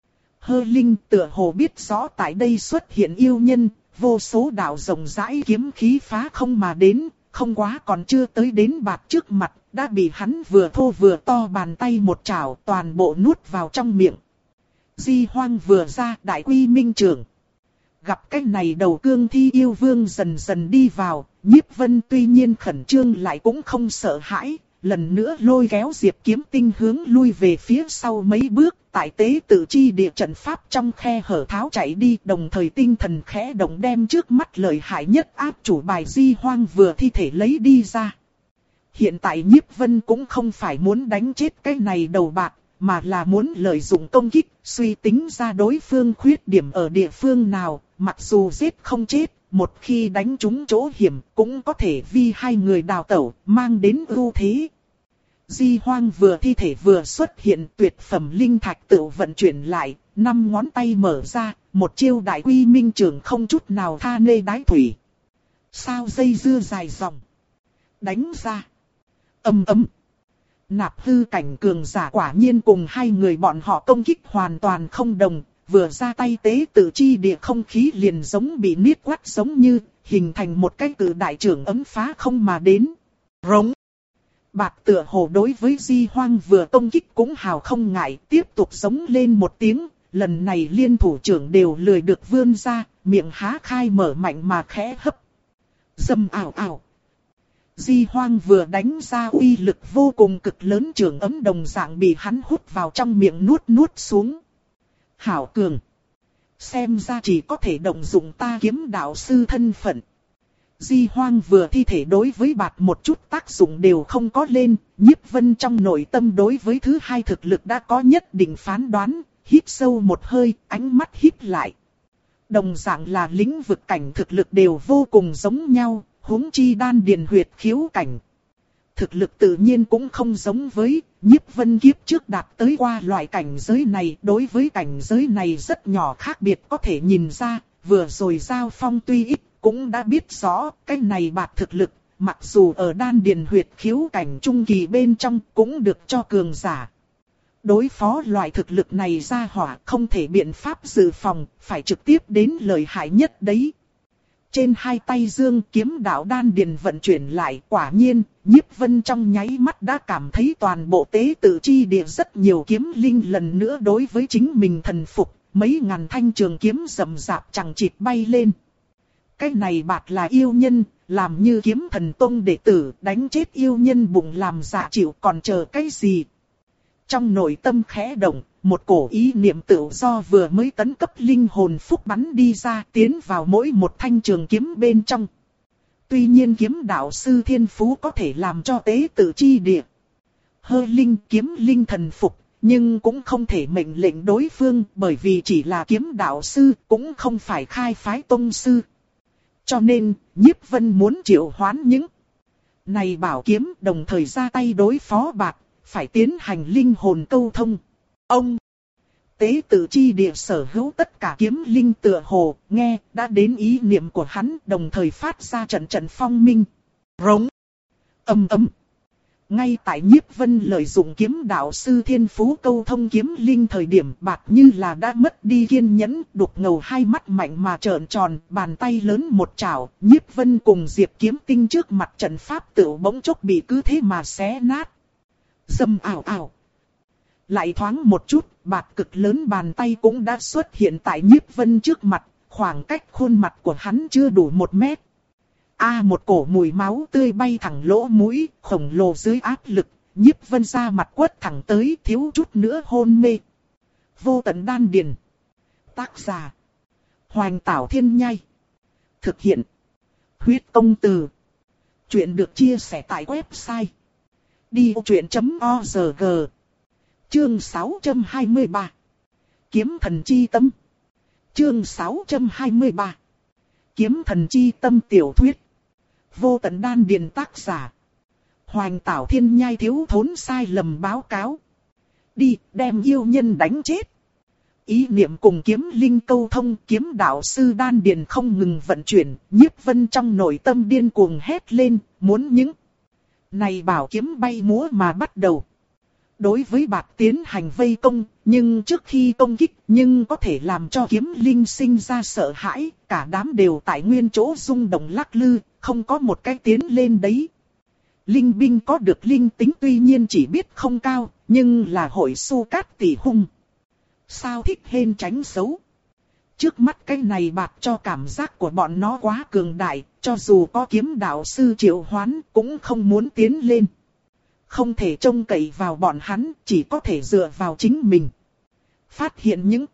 Hơ Linh tựa hồ biết rõ tại đây xuất hiện yêu nhân, vô số đạo rộng rãi kiếm khí phá không mà đến, không quá còn chưa tới đến Bạt trước mặt, đã bị hắn vừa thô vừa to bàn tay một chảo toàn bộ nuốt vào trong miệng. Di Hoang vừa ra, đại quy minh trưởng. Gặp cái này đầu cương thi yêu vương dần dần đi vào, Nhiếp Vân tuy nhiên khẩn trương lại cũng không sợ hãi, lần nữa lôi kéo Diệp Kiếm Tinh hướng lui về phía sau mấy bước, tại tế tự chi địa trận pháp trong khe hở tháo chạy đi, đồng thời tinh thần khẽ động đem trước mắt lợi hại nhất áp chủ bài Di Hoang vừa thi thể lấy đi ra. Hiện tại Nhiếp Vân cũng không phải muốn đánh chết cái này đầu Bạt, mà là muốn lợi dụng công kích, suy tính ra đối phương khuyết điểm ở địa phương nào, mặc dù giết không chết, một khi đánh trúng chỗ hiểm cũng có thể vì hai người đào tẩu, mang đến ưu thế. Di Hoang vừa thi thể vừa xuất hiện, tuyệt phẩm linh thạch tự vận chuyển lại, năm ngón tay mở ra, một chiêu đại quy minh trưởng không chút nào tha nê đái thủy. Sao dây dưa dài dòng. Đánh ra. Ầm ầm. Nạp hư cảnh cường giả quả nhiên cùng hai người bọn họ công kích hoàn toàn không đồng. Vừa ra tay tế tự chi địa không khí liền giống bị niết quát giống như, hình thành một cái cự đại trưởng ấm phá không mà đến. Rống. Bạt tựa hồ đối với Di Hoang vừa công kích cũng hào không ngại, tiếp tục giống lên một tiếng. Lần này liên thủ trưởng đều lười được vươn ra, miệng há khai mở mạnh mà khẽ hấp. Dầm ảo ảo. Di Hoang vừa đánh ra uy lực vô cùng cực lớn trưởng ấm đồng dạng bị hắn hút vào trong miệng nuốt nuốt xuống. Hảo cường. Xem ra chỉ có thể động dụng ta kiếm đạo sư thân phận. Di Hoang vừa thi thể đối với bạt một chút tác dụng đều không có lên. Nhiếp Vân trong nội tâm đối với thứ hai thực lực đã có nhất định phán đoán. Hít sâu một hơi, ánh mắt híp lại. Đồng dạng là lĩnh vực cảnh thực lực đều vô cùng giống nhau, huống chi đan điền huyệt khiếu cảnh. Thực lực tự nhiên cũng không giống với, Nhiếp Vân kiếp trước đạt tới qua loại cảnh giới này. Đối với cảnh giới này rất nhỏ khác biệt có thể nhìn ra, vừa rồi giao phong tuy ít, cũng đã biết rõ cái này bạt thực lực, mặc dù ở đan điền huyệt khiếu cảnh trung kỳ bên trong cũng được cho cường giả. Đối phó loại thực lực này ra hỏa không thể biện pháp dự phòng, phải trực tiếp đến lợi hại nhất đấy. Trên hai tay dương kiếm đạo đan điền vận chuyển lại, quả nhiên, Nhiếp Vân trong nháy mắt đã cảm thấy toàn bộ tế tự chi địa rất nhiều kiếm linh lần nữa đối với chính mình thần phục, mấy ngàn thanh trường kiếm rầm rạp chẳng chịt bay lên. Cái này bạt là yêu nhân, làm như kiếm thần tông đệ tử, đánh chết yêu nhân bụng làm dạ chịu còn chờ cái gì. Trong nội tâm khẽ động, một cổ ý niệm tự do vừa mới tấn cấp linh hồn phúc bắn đi ra, tiến vào mỗi một thanh trường kiếm bên trong. Tuy nhiên kiếm đạo sư thiên phú có thể làm cho tế tự chi địa hơ linh kiếm linh thần phục, nhưng cũng không thể mệnh lệnh đối phương, bởi vì chỉ là kiếm đạo sư, cũng không phải khai phái tông sư. Cho nên, Nhiếp Vân muốn triệu hoán những này bảo kiếm, đồng thời ra tay đối phó bạt, phải tiến hành linh hồn câu thông. Ông tế tự chi địa sở hữu tất cả kiếm linh tựa hồ, nghe, đã đến ý niệm của hắn, đồng thời phát ra trận trận phong minh. Rống. Âm ầm. Ngay tại Nhiếp Vân lợi dụng kiếm đạo sư thiên phú câu thông kiếm linh thời điểm, bạt như là đã mất đi kiên nhẫn, đục ngầu hai mắt mạnh mà trợn tròn, bàn tay lớn một chảo, Nhiếp Vân cùng Diệp Kiếm Tinh trước mặt trận pháp tựu bỗng chốc bị cứ thế mà xé nát. Dầm ảo ảo. Lại thoáng một chút, bạt cực lớn bàn tay cũng đã xuất hiện tại Nhiếp Vân trước mặt, khoảng cách khuôn mặt của hắn chưa đủ một mét. A à, một cổ mùi máu tươi bay thẳng lỗ mũi, khổng lồ dưới áp lực, Nhiếp Vân ra mặt quất thẳng tới, thiếu chút nữa hôn mê. Vô tận đan điền. Tác giả: Hoành Tảo Thiên Nhai. Thực hiện: Huyết Công Từ. Chuyện được chia sẻ tại website đi ô chuyện chấm org. Chương sáu trăm hai mươi ba. Kiếm thần chi tâm. Chương sáu trăm hai mươi ba. Kiếm thần chi tâm tiểu thuyết. Vô tận đan điền tác giả: Hoành Tảo Thiên Nhai thiếu thốn sai lầm báo cáo. Đi, đem yêu nhân đánh chết. Ý niệm cùng kiếm linh câu thông, kiếm đạo sư đan điền không ngừng vận chuyển, Nhiếp Vân trong nội tâm điên cuồng hét lên, muốn những này bảo kiếm bay múa mà bắt đầu. Đối với bạt tiến hành vây công, nhưng trước khi công kích, nhưng có thể làm cho kiếm linh sinh ra sợ hãi, cả đám đều tại nguyên chỗ rung động lắc lư, không có một cái tiến lên đấy. Linh binh có được linh tính tuy nhiên chỉ biết không cao, nhưng là hội su cát tỷ hung. Sao thích hên tránh xấu. Trước mắt cái này bạt cho cảm giác của bọn nó quá cường đại, cho dù có kiếm đạo sư triệu hoán cũng không muốn tiến lên. Không thể trông cậy vào bọn hắn, chỉ có thể dựa vào chính mình. Phát hiện những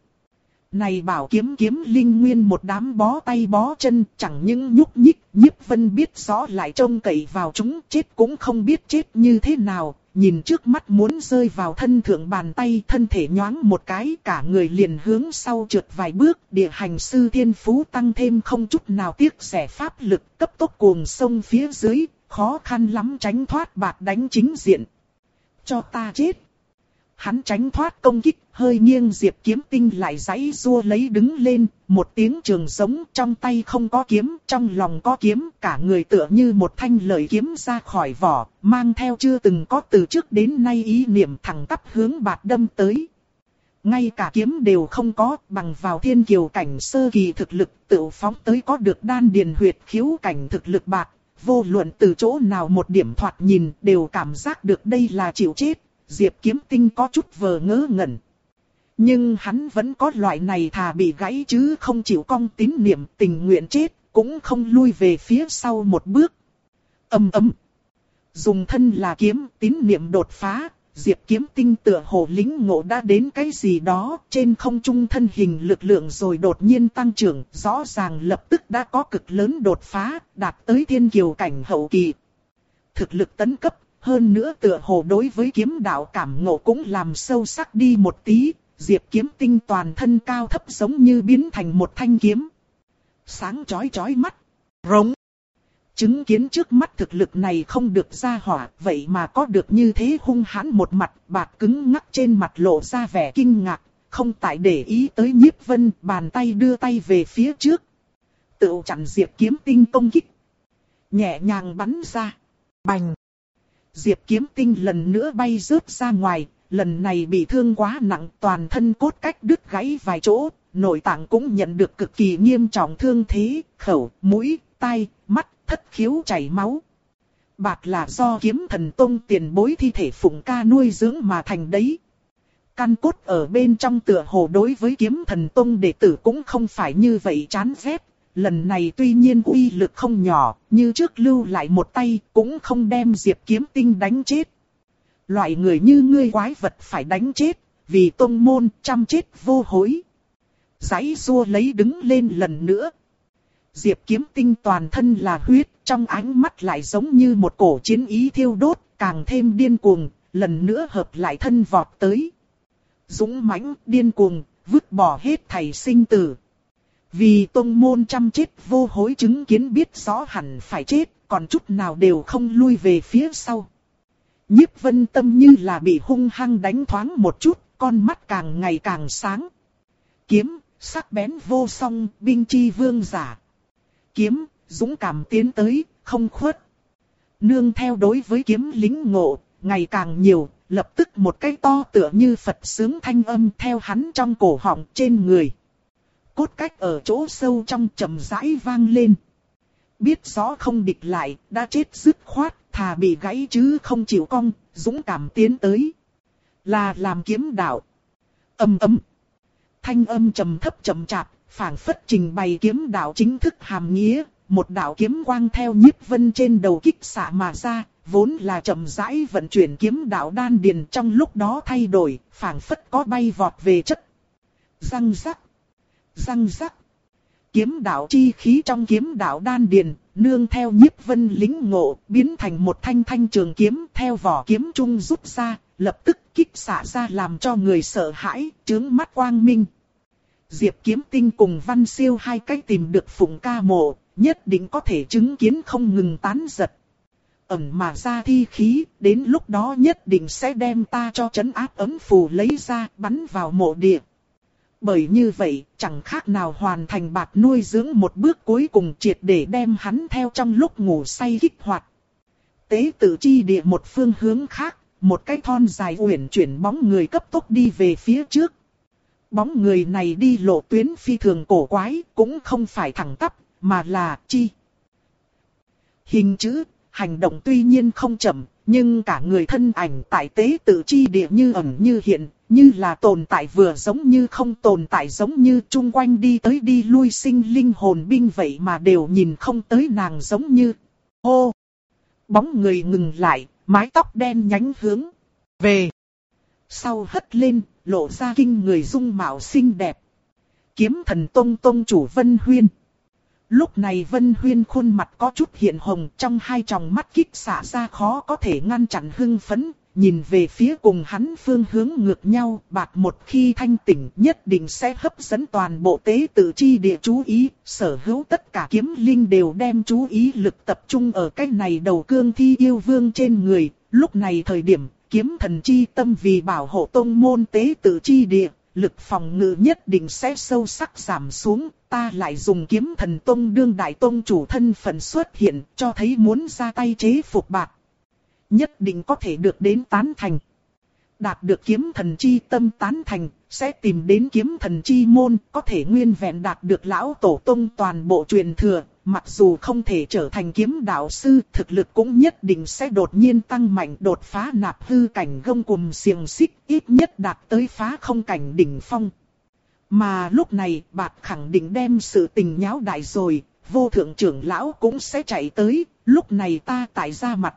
này bảo kiếm kiếm linh nguyên một đám bó tay bó chân, chẳng những nhúc nhích, Nhiếp Vân biết rõ lại trông cậy vào chúng, chết cũng không biết chết như thế nào. Nhìn trước mắt muốn rơi vào thân thượng bàn tay, thân thể nhoáng một cái, cả người liền hướng sau trượt vài bước, địa hành sư thiên phú tăng thêm không chút nào tiếc rẻ pháp lực, cấp tốc cuồng sông phía dưới, khó khăn lắm tránh thoát bạt đánh chính diện. Cho ta chết. hắn tránh thoát công kích, hơi nghiêng Diệp Kiếm Tinh lại giãy giụa lấy đứng lên, một tiếng trường giống, trong tay không có kiếm, trong lòng có kiếm, cả người tựa như một thanh lợi kiếm ra khỏi vỏ, mang theo chưa từng có từ trước đến nay ý niệm thẳng tắp hướng Bạt đâm tới. Ngay cả kiếm đều không có, bằng vào thiên kiều cảnh sơ kỳ thực lực tự phóng tới có được đan điền huyệt khiếu cảnh thực lực Bạt, vô luận từ chỗ nào một điểm thoạt nhìn đều cảm giác được đây là chịu chết. Diệp Kiếm Tinh có chút vờ ngớ ngẩn. Nhưng hắn vẫn có loại này thà bị gãy chứ không chịu cong tín niệm, tình nguyện chết, cũng không lui về phía sau một bước. Ầm ầm. Dùng thân là kiếm, tín niệm đột phá, Diệp Kiếm Tinh tựa hồ lĩnh ngộ đã đến cái gì đó, trên không trung thân hình lực lượng rồi đột nhiên tăng trưởng, rõ ràng lập tức đã có cực lớn đột phá, đạt tới thiên kiều cảnh hậu kỳ. Thực lực tấn cấp. Hơn nữa tựa hồ đối với kiếm đạo cảm ngộ cũng làm sâu sắc đi một tí, Diệp Kiếm Tinh toàn thân cao thấp giống như biến thành một thanh kiếm. Sáng chói chói mắt, rống. Chứng kiến trước mắt thực lực này không được ra hỏa, vậy mà có được như thế hung hãn một mặt, Bạt cứng ngắc trên mặt lộ ra vẻ kinh ngạc, không tại để ý tới Nhiếp Vân, bàn tay đưa tay về phía trước. Tự chặn Diệp Kiếm Tinh công kích. Nhẹ nhàng bắn ra. Bành. Diệp Kiếm Tinh lần nữa bay rớt ra ngoài, lần này bị thương quá nặng, toàn thân cốt cách đứt gãy vài chỗ, nội tạng cũng nhận được cực kỳ nghiêm trọng thương thế, khẩu, mũi, tai, mắt, thất khiếu chảy máu. Bạt là do Kiếm Thần Tông tiền bối thi thể Phụng Ca nuôi dưỡng mà thành đấy. Căn cốt ở bên trong tựa hồ đối với Kiếm Thần Tông đệ tử cũng không phải như vậy chán ghét. Lần này tuy nhiên uy lực không nhỏ, như trước lưu lại một tay, cũng không đem Diệp Kiếm Tinh đánh chết. Loại người như ngươi quái vật phải đánh chết, vì tông môn chăm chết vô hối. Giãy giụa lấy đứng lên lần nữa. Diệp Kiếm Tinh toàn thân là huyết, trong ánh mắt lại giống như một cổ chiến ý thiêu đốt, càng thêm điên cuồng, lần nữa hợp lại thân vọt tới. Dũng mãnh, điên cuồng, vứt bỏ hết thảy sinh tử. Vì tông môn chăm chết vô hối chứng kiến biết rõ hẳn phải chết, còn chút nào đều không lui về phía sau. Nhiếp Vân tâm như là bị hung hăng đánh thoáng một chút, con mắt càng ngày càng sáng. Kiếm, sắc bén vô song, binh chi vương giả. Kiếm, dũng cảm tiến tới, không khuất. Nương theo đối với kiếm lính ngộ, ngày càng nhiều, lập tức một cái to tựa như Phật sướng thanh âm theo hắn trong cổ họng trên người. Cốt cách ở chỗ sâu trong trầm rãi vang lên. Biết rõ không địch lại, đã chết dứt khoát, thà bị gãy chứ không chịu cong, dũng cảm tiến tới. Là làm kiếm đạo. Âm ầm. Thanh âm trầm thấp trầm chạp, phảng phất trình bày kiếm đạo chính thức hàm nghĩa. Một đạo kiếm quang theo Nhiếp Vân trên đầu kích xạ mà ra, vốn là chậm rãi vận chuyển kiếm đạo đan điền trong lúc đó thay đổi, phảng phất có bay vọt về chất. Răng rắc. Răng rắc. Kiếm đạo chi khí trong kiếm đạo đan điền, nương theo Nhiếp Vân lĩnh ngộ, biến thành một thanh thanh trường kiếm theo vỏ kiếm trung rút ra, lập tức kích xạ ra làm cho người sợ hãi, chướng mắt quang minh. Diệp Kiếm Tinh cùng Văn Siêu hai cách tìm được Phụng Ca mộ, nhất định có thể chứng kiến không ngừng tán giật. Ẩn mà ra thi khí, đến lúc đó nhất định sẽ đem ta cho trấn áp ấm phù lấy ra, bắn vào mộ địa. Bởi như vậy, chẳng khác nào hoàn thành Bạt nuôi dưỡng một bước cuối cùng triệt để đem hắn theo trong lúc ngủ say kích hoạt. Tế tự chi địa một phương hướng khác, một cái thon dài uyển chuyển bóng người cấp tốc đi về phía trước. Bóng người này đi lộ tuyến phi thường cổ quái, cũng không phải thẳng tắp, mà là chi. Hình chữ, hành động tuy nhiên không chậm, nhưng cả người thân ảnh tại tế tự chi địa như ẩn như hiện, như là tồn tại vừa giống như không tồn tại, giống như chung quanh đi tới đi lui sinh linh hồn binh vậy mà đều nhìn không tới nàng giống như. Hô! Bóng người ngừng lại, mái tóc đen nhánh hướng về sau hất lên, lộ ra kinh người dung mạo xinh đẹp. Kiếm Thần Tông tông chủ Vân Huyên. Lúc này Vân Huyên khuôn mặt có chút hiện hồng, trong hai tròng mắt kích xạ ra khó có thể ngăn chặn hưng phấn, nhìn về phía cùng hắn phương hướng ngược nhau, Bạt một khi thanh tỉnh nhất định sẽ hấp dẫn toàn bộ tế tự chi địa chú ý, sở hữu tất cả kiếm linh đều đem chú ý lực tập trung ở cái này đầu cương thi yêu vương trên người, lúc này thời điểm, kiếm thần chi tâm vì bảo hộ tông môn tế tự chi địa, lực phòng ngự nhất định sẽ sâu sắc giảm xuống. Ta lại dùng kiếm thần tông đương đại tông chủ thân phận xuất hiện, cho thấy muốn ra tay chế phục bạt, nhất định có thể được đến tán thành. Đạt được kiếm thần chi tâm tán thành, sẽ tìm đến kiếm thần chi môn, có thể nguyên vẹn đạt được lão tổ tông toàn bộ truyền thừa. Mặc dù không thể trở thành kiếm đạo sư, thực lực cũng nhất định sẽ đột nhiên tăng mạnh, đột phá nạp hư cảnh gông cùm xiềng xích, ít nhất đạt tới phá không cảnh đỉnh phong. Mà lúc này, bạt khẳng định đem sự tình nháo đại rồi, vô thượng trưởng lão cũng sẽ chạy tới, lúc này ta tại ra mặt.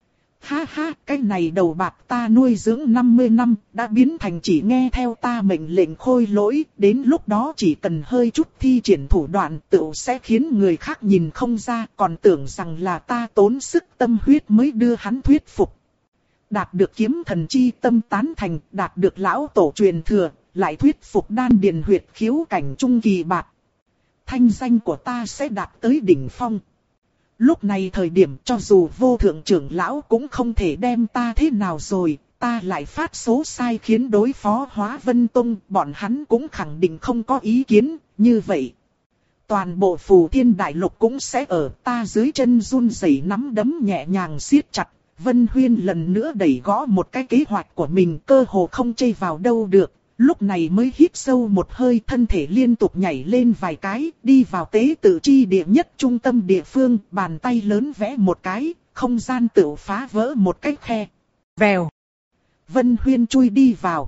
Ha ha, cái này đầu bạc ta nuôi dưỡng năm mươi năm, đã biến thành chỉ nghe theo ta mệnh lệnh khôi lỗi, đến lúc đó chỉ cần hơi chút thi triển thủ đoạn tựu sẽ khiến người khác nhìn không ra, còn tưởng rằng là ta tốn sức tâm huyết mới đưa hắn thuyết phục. Đạt được kiếm thần chi tâm tán thành, đạt được lão tổ truyền thừa, lại thuyết phục đan điền huyệt khiếu cảnh trung kỳ bạc. Thanh danh của ta sẽ đạt tới đỉnh phong. Lúc này thời điểm cho dù vô thượng trưởng lão cũng không thể đem ta thế nào rồi, ta lại phát số sai khiến đối phó Hóa Vân Tông, bọn hắn cũng khẳng định không có ý kiến, như vậy. Toàn bộ phù thiên đại lục cũng sẽ ở ta dưới chân run rẩy nắm đấm nhẹ nhàng siết chặt. Vân Huyên lần nữa đẩy gõ một cái kế hoạch của mình, cơ hồ không chây vào đâu được. Lúc này mới hít sâu một hơi, thân thể liên tục nhảy lên vài cái, đi vào tế tự chi địa nhất trung tâm địa phương, bàn tay lớn vẽ một cái, không gian tự phá vỡ một cái khe. Vèo. Vân Huyên chui đi vào.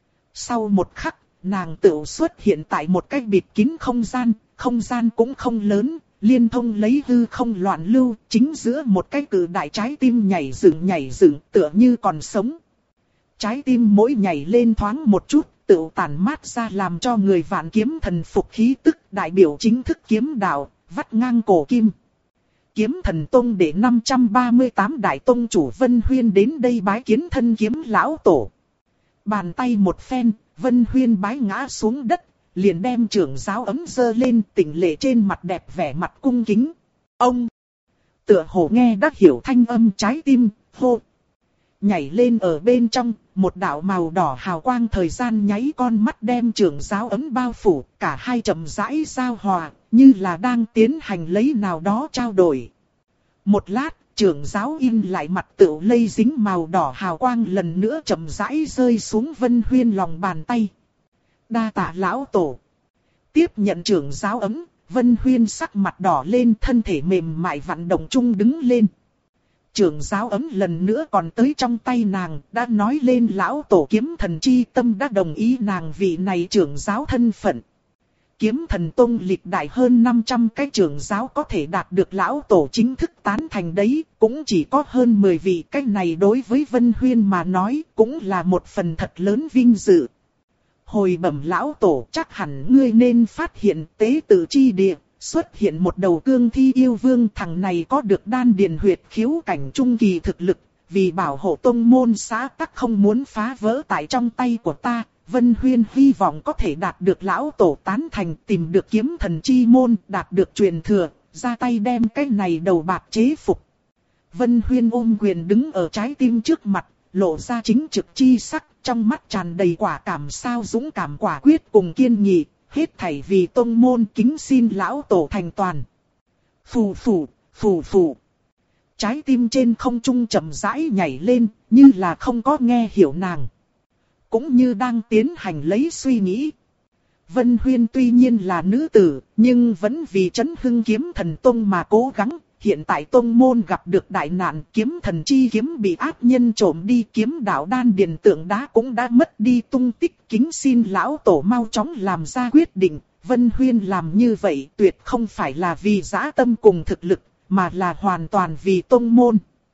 Sau một khắc, nàng tự xuất hiện tại một cái bịt kín không gian, không gian cũng không lớn, liên thông lấy hư không loạn lưu, chính giữa một cái cự đại trái tim nhảy dựng nhảy dựng, tựa như còn sống. Trái tim mỗi nhảy lên thoáng một chút, tự tản mát ra làm cho người vạn kiếm thần phục khí tức, đại biểu chính thức kiếm đạo, vắt ngang cổ kim. Kiếm thần tông đệ năm trăm ba mươi tám đại tông chủ Vân Huyên đến đây bái kiến thân kiếm lão tổ. Bàn tay một phen, Vân Huyên bái ngã xuống đất, liền đem trưởng giáo ấm giơ lên, tỉnh lệ trên mặt đẹp vẻ mặt cung kính. Ông! Tựa hồ nghe đã hiểu thanh âm trái tim, hô! Nhảy lên ở bên trong, một đạo màu đỏ hào quang thời gian nháy con mắt đem trưởng giáo ấm bao phủ, cả hai chậm rãi giao hòa, như là đang tiến hành lấy nào đó trao đổi. Một lát, trưởng giáo in lại mặt tựu lây dính màu đỏ hào quang lần nữa chậm rãi rơi xuống Vân Huyên lòng bàn tay. Đa tạ lão tổ. Tiếp nhận trưởng giáo ấm, Vân Huyên sắc mặt đỏ lên, thân thể mềm mại vặn động chung đứng lên. Trưởng giáo ấm lần nữa còn tới trong tay nàng, đã nói lên lão tổ kiếm thần chi tâm đã đồng ý nàng vị này trưởng giáo thân phận. Kiếm thần tông lịch đại hơn năm trăm cái trưởng giáo có thể đạt được lão tổ chính thức tán thành đấy, cũng chỉ có hơn mười vị. Cái này đối với Vân Huyên mà nói cũng là một phần thật lớn vinh dự. Hồi bẩm lão tổ, chắc hẳn ngươi nên phát hiện tế tự chi địa. Xuất hiện một đầu cương thi yêu vương, thằng này có được đan điền huyệt khiếu cảnh trung kỳ thực lực, vì bảo hộ tông môn xã tắc không muốn phá vỡ tại trong tay của ta. Vân Huyên hy vọng có thể đạt được lão tổ tán thành, tìm được kiếm thần chi môn, đạt được truyền thừa, ra tay đem cái này đầu bạc chế phục. Vân Huyên ôm quyền đứng ở trái tim trước mặt, lộ ra chính trực chi sắc, trong mắt tràn đầy quả cảm sao dũng cảm quả quyết cùng kiên nghị. Hết thảy vì tông môn kính xin lão tổ thành toàn. Phù phù, phù phù. Trái tim trên không trung chậm rãi nhảy lên, như là không có nghe hiểu nàng. Cũng như đang tiến hành lấy suy nghĩ. Vân Huyên tuy nhiên là nữ tử, nhưng vẫn vì chấn hưng kiếm thần tông mà cố gắng. Hiện tại tông môn gặp được đại nạn, kiếm thần chi kiếm bị ác nhân trộm đi, kiếm đạo đan điền tượng đá cũng đã mất đi tung tích, kính xin lão tổ mau chóng làm ra quyết định. Vân Huyên làm như vậy tuyệt không phải là vì dã tâm cùng thực lực, mà là hoàn toàn vì tông môn.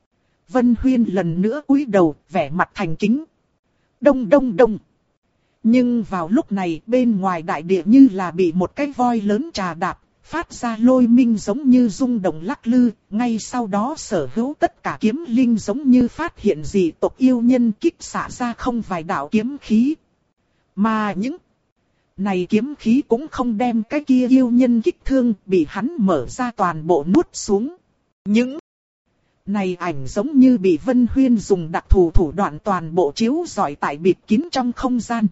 Vân Huyên lần nữa cúi đầu, vẻ mặt thành kính. Đông đông đông. Nhưng vào lúc này bên ngoài đại địa như là bị một cái voi lớn trà đạp. Phát ra lôi minh giống như rung động lắc lư, ngay sau đó sở hữu tất cả kiếm linh giống như phát hiện dị tộc yêu nhân kích xạ ra không vài đạo kiếm khí. Mà những này kiếm khí cũng không đem cái kia yêu nhân kích thương, bị hắn mở ra toàn bộ nuốt xuống. Những Này ảnh giống như bị Vân Huyên dùng đặc thù thủ đoạn toàn bộ chiếu rọi tại bịt kín trong không gian.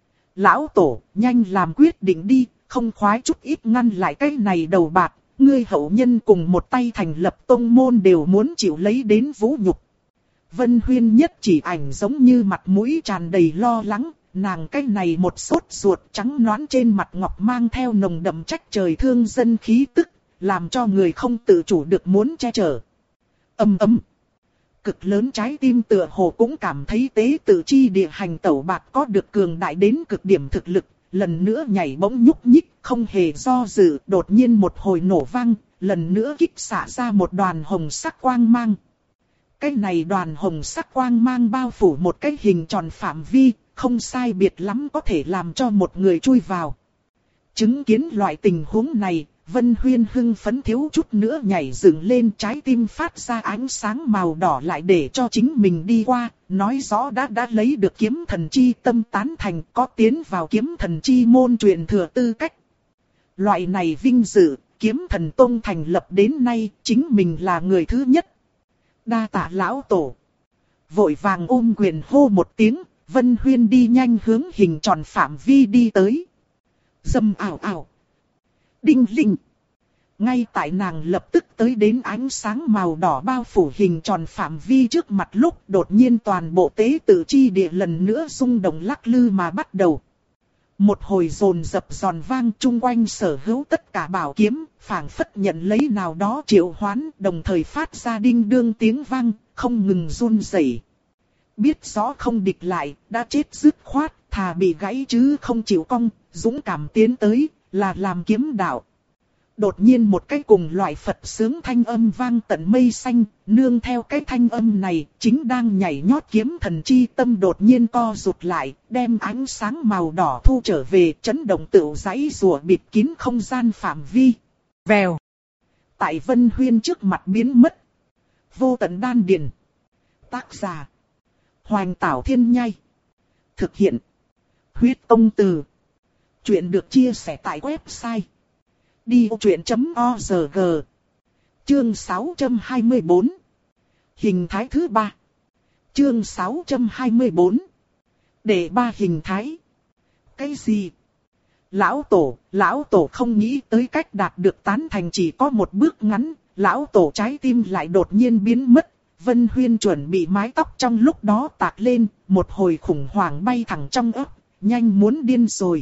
Lão tổ, nhanh làm quyết định đi, không khoái chút ít ngăn lại cái này đầu bạc, ngươi hậu nhân cùng một tay thành lập tông môn đều muốn chịu lấy đến vũ nhục. Vân Huyên nhất chỉ ảnh giống như mặt mũi tràn đầy lo lắng, nàng cái này một sốt ruột trắng nõn trên mặt ngọc mang theo nồng đậm trách trời thương dân khí tức, làm cho người không tự chủ được muốn che chở. Ầm ầm. Cực lớn trái tim tựa hồ cũng cảm thấy tế tự chi địa hành tẩu bạc có được cường đại đến cực điểm thực lực, lần nữa nhảy bỗng nhúc nhích, không hề do dự, đột nhiên một hồi nổ vang, lần nữa kích xạ ra một đoàn hồng sắc quang mang. Cái này đoàn hồng sắc quang mang bao phủ một cái hình tròn phạm vi, không sai biệt lắm có thể làm cho một người chui vào. Chứng kiến loại tình huống này, Vân Huyên hưng phấn thiếu chút nữa nhảy dựng lên, trái tim phát ra ánh sáng màu đỏ lại để cho chính mình đi qua, nói rõ đã đã lấy được kiếm thần chi tâm tán thành, có tiến vào kiếm thần chi môn truyền thừa tư cách. Loại này vinh dự, kiếm thần tông thành lập đến nay, chính mình là người thứ nhất. Đa tạ lão tổ. Vội vàng ôm quyền hô một tiếng, Vân Huyên đi nhanh hướng hình tròn phạm vi đi tới. Dầm ảo ảo. Đinh linh. Ngay tại nàng lập tức tới đến ánh sáng màu đỏ bao phủ hình tròn phạm vi trước mặt lúc đột nhiên toàn bộ tế tự chi địa lần nữa rung động lắc lư mà bắt đầu. Một hồi dồn dập giòn vang chung quanh sở hữu tất cả bảo kiếm, phảng phất nhận lấy nào đó triệu hoán, đồng thời phát ra đinh đương tiếng vang, không ngừng run rẩy. Biết rõ không địch lại, đã chết dứt khoát, thà bị gãy chứ không chịu cong, dũng cảm tiến tới, là làm kiếm đạo. Đột nhiên một cái cùng loại Phật sướng thanh âm vang tận mây xanh, nương theo cái thanh âm này, chính đang nhảy nhót kiếm thần chi tâm đột nhiên co rụt lại, đem ánh sáng màu đỏ thu trở về, chấn động tựu giãy rùa bịt kín không gian phạm vi. Vèo. Tại Vân Huyên trước mặt biến mất. Vô tận đan điền. Tác giả. Hoành Tảo Thiên Nhai. Thực hiện. Huyết Tông Từ. Chuyện được chia sẻ tại website đi ô chuyện chấm org. Chương sáu trăm hai mươi bốn. Hình thái thứ ba. Chương sáu trăm hai mươi bốn. Đệ ba hình thái. Cái gì? Lão tổ, lão tổ không nghĩ tới cách đạt được tán thành chỉ có một bước ngắn, lão tổ trái tim lại đột nhiên biến mất. Vân Huyên chuẩn bị mái tóc trong lúc đó tạc lên, một hồi khủng hoảng bay thẳng trong ấp, nhanh muốn điên rồi.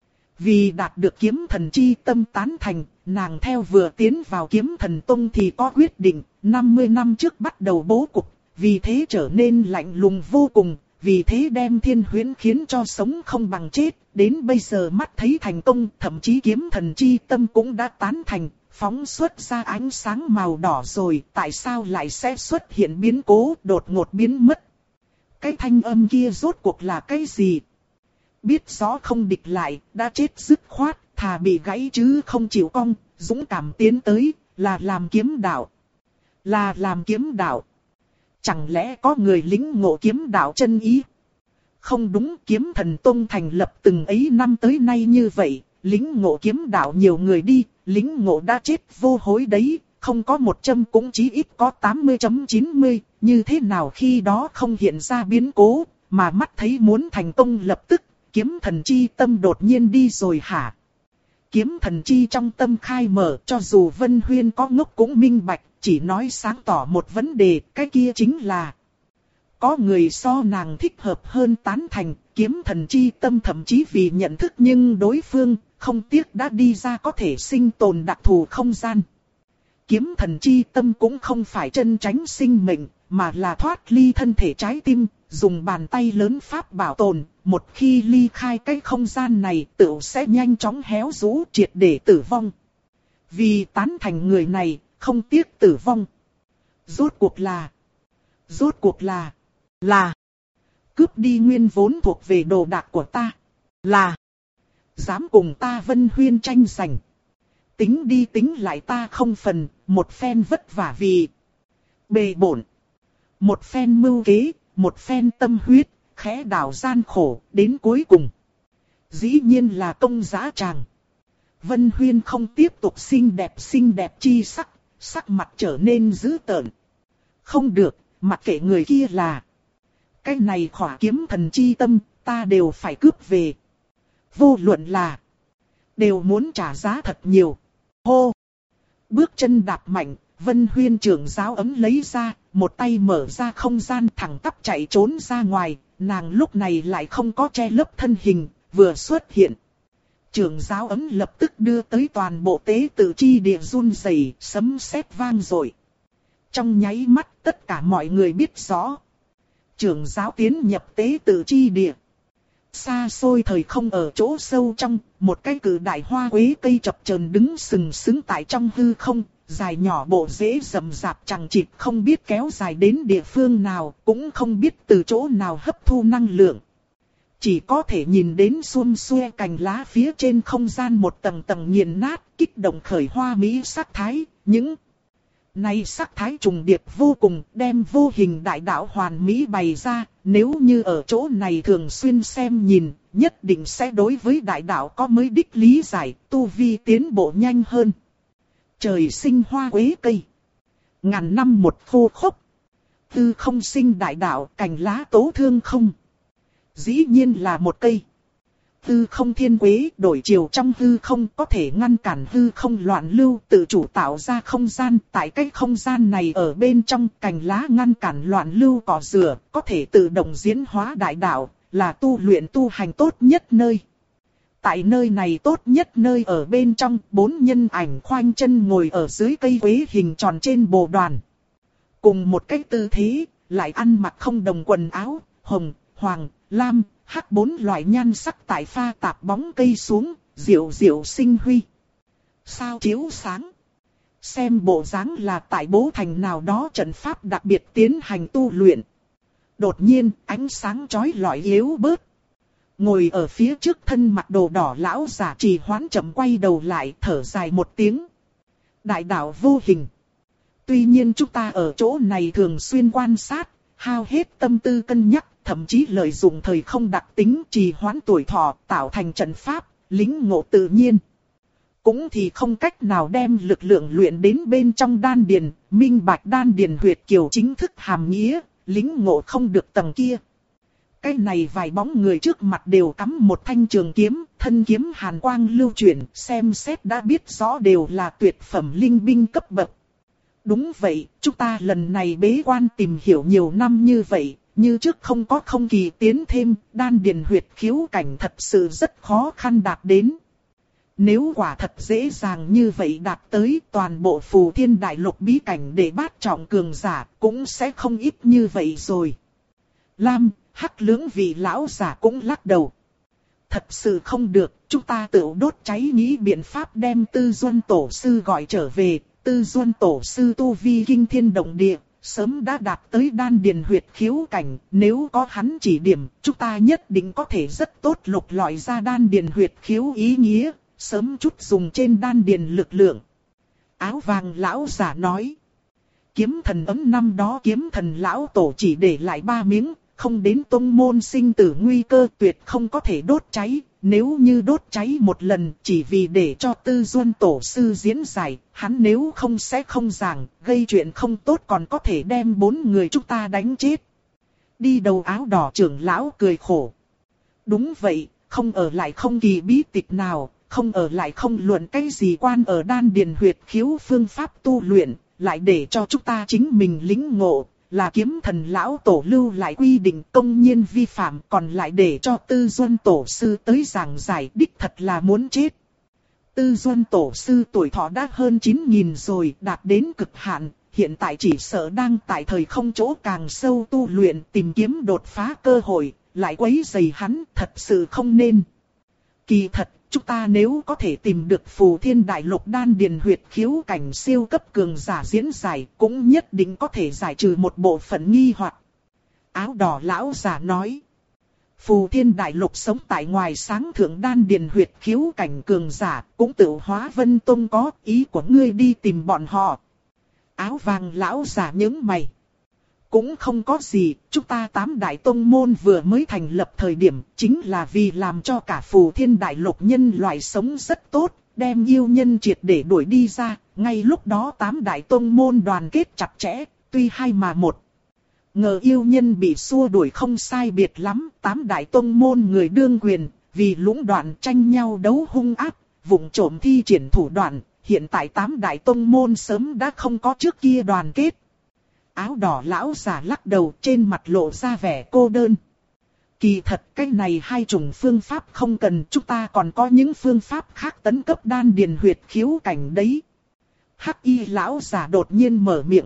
Vì đạt được kiếm thần chi tâm tán thành, nàng theo vừa tiến vào kiếm thần tông thì có quyết định, năm mươi năm trước bắt đầu bố cục, vì thế trở nên lạnh lùng vô cùng, vì thế đem thiên huyễn khiến cho sống không bằng chết, đến bây giờ mắt thấy thành công, thậm chí kiếm thần chi tâm cũng đã tán thành, phóng xuất ra ánh sáng màu đỏ rồi, tại sao lại sẽ xuất hiện biến cố đột ngột biến mất? Cái thanh âm kia rốt cuộc là cái gì? Biết rõ không địch lại, đã chết dứt khoát, thà bị gãy chứ không chịu cong, dũng cảm tiến tới, là làm kiếm đạo. Là làm kiếm đạo. Chẳng lẽ có người lính ngộ kiếm đạo chân ý? Không đúng, kiếm thần tông thành lập từng ấy năm tới nay như vậy, lính ngộ kiếm đạo nhiều người đi, lính ngộ đã chết vô hối đấy, không có một châm cũng chí ít có tám mươi chấm chín mươi, như thế nào khi đó không hiện ra biến cố, mà mắt thấy muốn thành công lập tức. Kiếm thần chi tâm đột nhiên đi rồi hả? Kiếm thần chi trong tâm khai mở, cho dù Vân Huyên có ngốc cũng minh bạch, chỉ nói sáng tỏ một vấn đề, cái kia chính là có người so nàng thích hợp hơn tán thành, kiếm thần chi tâm thậm chí vì nhận thức nhưng đối phương, không tiếc đã đi ra có thể sinh tồn đặc thù không gian. Kiếm thần chi tâm cũng không phải chân tránh sinh mệnh, mà là thoát ly thân thể trái tim, dùng bàn tay lớn pháp bảo tồn, một khi ly khai cái không gian này tựu sẽ nhanh chóng héo rũ triệt để tử vong. Vì tán thành người này, không tiếc tử vong. Rốt cuộc là, rốt cuộc là, là, cướp đi nguyên vốn thuộc về đồ đạc của ta, là, dám cùng ta Vân Huyên tranh giành. Tính đi tính lại ta không phần, một phen vất vả vì bề bổn. Một phen mưu kế, một phen tâm huyết, khẽ đảo gian khổ, đến cuối cùng. Dĩ nhiên là công giá tràng. Vân Huyên không tiếp tục xinh đẹp xinh đẹp chi sắc, sắc mặt trở nên dữ tợn. Không được, mặc kệ người kia là. Cái này khỏa kiếm thần chi tâm, ta đều phải cướp về. Vô luận là. Đều muốn trả giá thật nhiều. Hô. Bước chân đạp mạnh, Vân Huyên trưởng giáo ấm lấy ra, một tay mở ra không gian thẳng tắp chạy trốn ra ngoài. Nàng lúc này lại không có che lấp thân hình, vừa xuất hiện. Trưởng giáo ấm lập tức đưa tới toàn bộ tế tự chi địa run rẩy, sấm sét vang dội. Trong nháy mắt tất cả mọi người biết rõ. Trưởng giáo tiến nhập tế tự chi địa. Xa xôi thời không ở chỗ sâu trong, một cái cử đại hoa quế cây chập chờn đứng sừng sững tại trong hư không, dài nhỏ bộ rễ rậm rạp chằng chịt không biết kéo dài đến địa phương nào, cũng không biết từ chỗ nào hấp thu năng lượng. Chỉ có thể nhìn đến xuông xuê cành lá phía trên không gian một tầng tầng nghiền nát, kích động khởi hoa mỹ sắc thái, những này sắc thái trùng điệp vô cùng, đem vô hình đại đạo hoàn mỹ bày ra, nếu như ở chỗ này thường xuyên xem nhìn, nhất định sẽ đối với đại đạo có mới đích lý giải, tu vi tiến bộ nhanh hơn. Trời sinh hoa quế cây, ngàn năm một khô khốc, tư không sinh đại đạo, cành lá tố thương không. Dĩ nhiên là một cây. Hư không thiên quế đổi chiều trong hư không có thể ngăn cản hư không loạn lưu tự chủ tạo ra không gian. Tại cái không gian này ở bên trong cành lá ngăn cản loạn lưu cỏ rửa có thể tự động diễn hóa đại đạo là tu luyện tu hành tốt nhất nơi. Tại nơi này tốt nhất nơi ở bên trong bốn nhân ảnh khoanh chân ngồi ở dưới cây quế hình tròn trên bồ đoàn. Cùng một cách tư thế lại ăn mặc không đồng quần áo hồng, hoàng, lam, hắc bốn loại nhan sắc tại pha tạp bóng cây xuống, diệu diệu sinh huy. Sao chiếu sáng. Xem bộ dáng là tại bố thành nào đó trận pháp đặc biệt tiến hành tu luyện. Đột nhiên ánh sáng chói lọi yếu bớt. Ngồi ở phía trước thân mặc đồ đỏ lão giả trì hoãn chậm quay đầu lại thở dài một tiếng. Đại đạo vô hình. Tuy nhiên chúng ta ở chỗ này thường xuyên quan sát, hao hết tâm tư cân nhắc. Thậm chí lợi dụng thời không đặc tính trì hoãn tuổi thọ tạo thành trận pháp, lính ngộ tự nhiên. Cũng thì không cách nào đem lực lượng luyện đến bên trong đan điền, minh bạch đan điền huyệt kiều chính thức hàm nghĩa, lính ngộ không được tầng kia. Cái này vài bóng người trước mặt đều cắm một thanh trường kiếm, thân kiếm hàn quang lưu chuyển, xem xét đã biết rõ đều là tuyệt phẩm linh binh cấp bậc. Đúng vậy, chúng ta lần này bế quan tìm hiểu nhiều năm như vậy. Như trước không có không kỳ tiến thêm, đan điền huyệt khiếu cảnh thật sự rất khó khăn đạt đến. Nếu quả thật dễ dàng như vậy đạt tới toàn bộ phù thiên đại lục bí cảnh để bát trọng cường giả cũng sẽ không ít như vậy rồi. Lam, hắc lưỡng vị lão giả cũng lắc đầu. Thật sự không được, chúng ta tự đốt cháy nghĩ biện pháp đem Tư Duân Tổ Sư gọi trở về. Tư Duân Tổ Sư tu vi kinh thiên động địa. Sớm đã đạt tới đan điền huyệt khiếu cảnh, nếu có hắn chỉ điểm, chúng ta nhất định có thể rất tốt lục lọi ra đan điền huyệt khiếu ý nghĩa, sớm chút dùng trên đan điền lực lượng. Áo vàng lão giả nói. Kiếm thần ấm năm đó kiếm thần lão tổ chỉ để lại ba miếng, không đến tông môn sinh tử nguy cơ tuyệt không có thể đốt cháy. Nếu như đốt cháy một lần chỉ vì để cho Tư Duân Tổ Sư diễn giải, hắn nếu không sẽ không giảng, gây chuyện không tốt còn có thể đem bốn người chúng ta đánh chết. Đi đầu áo đỏ trưởng lão cười khổ. Đúng vậy, không ở lại không kỳ bí tịch nào, không ở lại không luận cái gì quan ở đan điền huyệt khiếu phương pháp tu luyện, lại để cho chúng ta chính mình lĩnh ngộ. Là kiếm thần lão tổ lưu lại quy định công nhiên vi phạm còn lại để cho Tư Duân Tổ Sư tới giảng giải đích thật là muốn chết. Tư Duân Tổ Sư tuổi thọ đã hơn chín nghìn rồi đạt đến cực hạn, hiện tại chỉ sợ đang tại thời không chỗ càng sâu tu luyện tìm kiếm đột phá cơ hội, lại quấy rầy hắn thật sự không nên. Kỳ thật, chúng ta nếu có thể tìm được phù thiên đại lục đan điền huyệt khiếu cảnh siêu cấp cường giả diễn giải, cũng nhất định có thể giải trừ một bộ phận nghi hoặc. Áo đỏ lão giả nói. Phù thiên đại lục sống tại ngoài sáng thượng đan điền huyệt khiếu cảnh cường giả, cũng tự hóa Vân Tông có ý của ngươi đi tìm bọn họ. Áo vàng lão giả nhướng mày. Cũng không có gì, chúng ta tám đại tông môn vừa mới thành lập thời điểm, chính là vì làm cho cả phù thiên đại lục nhân loại sống rất tốt, đem yêu nhân triệt để đuổi đi ra, ngay lúc đó tám đại tông môn đoàn kết chặt chẽ, tuy hai mà một. Ngờ yêu nhân bị xua đuổi không sai biệt lắm, tám đại tông môn người đương quyền, vì lũng đoạn tranh nhau đấu hung ác, vụng trộm thi triển thủ đoạn, hiện tại tám đại tông môn sớm đã không có trước kia đoàn kết. Áo đỏ lão giả lắc đầu, trên mặt lộ ra vẻ cô đơn. Kỳ thật cái này hai chủng phương pháp không cần, chúng ta còn có những phương pháp khác tấn cấp đan điền huyệt khiếu cảnh đấy. Hắc y lão giả đột nhiên mở miệng.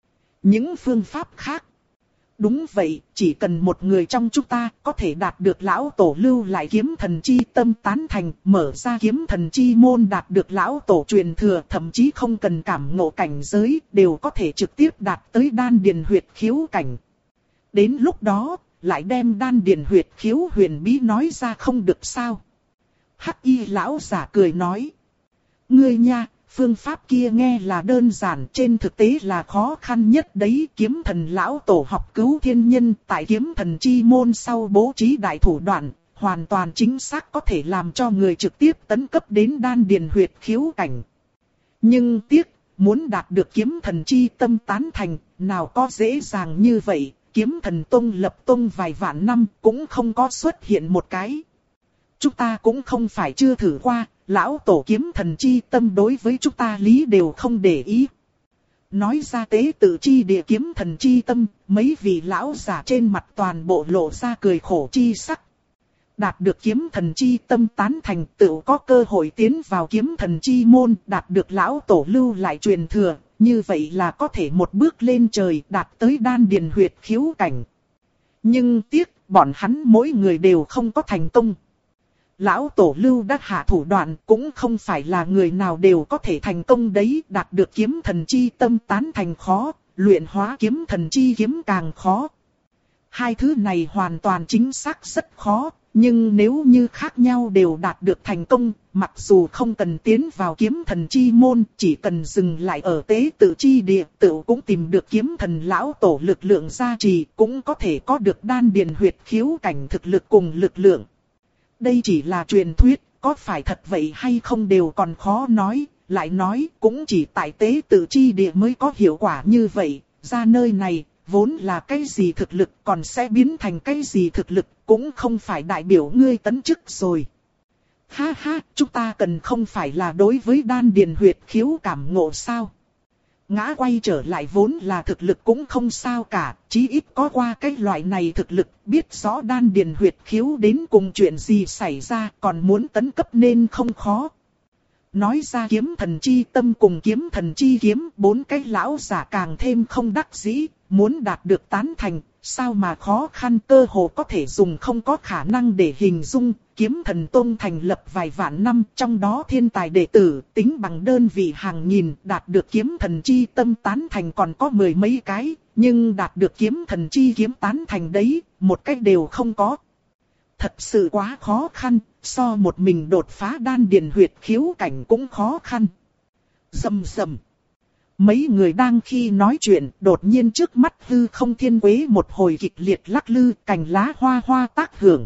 Những phương pháp khác? Đúng vậy, chỉ cần một người trong chúng ta có thể đạt được lão tổ lưu lại kiếm thần chi tâm tán thành, mở ra kiếm thần chi môn, đạt được lão tổ truyền thừa, thậm chí không cần cảm ngộ cảnh giới, đều có thể trực tiếp đạt tới đan điền huyệt khiếu cảnh. Đến lúc đó, lại đem đan điền huyệt khiếu huyền bí nói ra không được sao? Hắc y lão giả cười nói. Ngươi nha, phương pháp kia nghe là đơn giản, trên thực tế là khó khăn nhất đấy. Kiếm thần lão tổ học cứu thiên nhân, tại kiếm thần chi môn sau bố trí đại thủ đoạn, hoàn toàn chính xác có thể làm cho người trực tiếp tấn cấp đến đan điền huyệt khiếu cảnh. Nhưng tiếc, muốn đạt được kiếm thần chi tâm tán thành, nào có dễ dàng như vậy. Kiếm thần tông lập tông vài vạn năm cũng không có xuất hiện một cái. Chúng ta cũng không phải chưa thử qua, lão tổ kiếm thần chi tâm đối với chúng ta lý đều không để ý. Nói ra tế tự chi địa kiếm thần chi tâm, mấy vị lão giả trên mặt toàn bộ lộ ra cười khổ chi sắc. Đạt được kiếm thần chi tâm tán thành, tự có cơ hội tiến vào kiếm thần chi môn, đạt được lão tổ lưu lại truyền thừa. Như vậy là có thể một bước lên trời, đạt tới đan điền huyệt khiếu cảnh. Nhưng tiếc, bọn hắn mỗi người đều không có thành công. Lão tổ lưu đã hạ thủ đoạn, cũng không phải là người nào đều có thể thành công đấy. Đạt được kiếm thần chi tâm tán thành khó, luyện hóa kiếm thần chi kiếm càng khó. Hai thứ này hoàn toàn chính xác rất khó. Nhưng nếu như khác nhau đều đạt được thành công, mặc dù không cần tiến vào kiếm thần chi môn, chỉ cần dừng lại ở tế tự chi địa, tự cũng tìm được kiếm thần lão tổ lực lượng gia trì, cũng có thể có được đan điền huyệt khiếu cảnh thực lực cùng lực lượng. Đây chỉ là truyền thuyết, có phải thật vậy hay không đều còn khó nói, lại nói cũng chỉ tại tế tự chi địa mới có hiệu quả như vậy, ra nơi này. Vốn là cái gì thực lực còn sẽ biến thành cái gì thực lực, cũng không phải đại biểu ngươi tấn chức rồi. Ha ha, chúng ta cần không phải là đối với đan điền huyệt khiếu cảm ngộ sao? Ngã quay trở lại vốn là thực lực cũng không sao cả, chí ít có qua cái loại này thực lực, biết rõ đan điền huyệt khiếu đến cùng chuyện gì xảy ra, còn muốn tấn cấp nên không khó. Nói ra kiếm thần chi tâm cùng kiếm thần chi kiếm, bốn cái lão giả càng thêm không đắc dĩ. Muốn đạt được tán thành, sao mà khó khăn, cơ hồ có thể dùng không có khả năng để hình dung. Kiếm thần tông thành lập vài vạn năm, trong đó thiên tài đệ tử, tính bằng đơn vị hàng nghìn, đạt được kiếm thần chi tâm tán thành còn có mười mấy cái, nhưng đạt được kiếm thần chi kiếm tán thành đấy, một cách đều không có. Thật sự quá khó khăn, so một mình đột phá đan điền huyệt khiếu cảnh cũng khó khăn. Rầm rầm. Mấy người đang khi nói chuyện, đột nhiên trước mắt hư không thiên quế một hồi kịch liệt lắc lư, cành lá hoa hoa tác hưởng.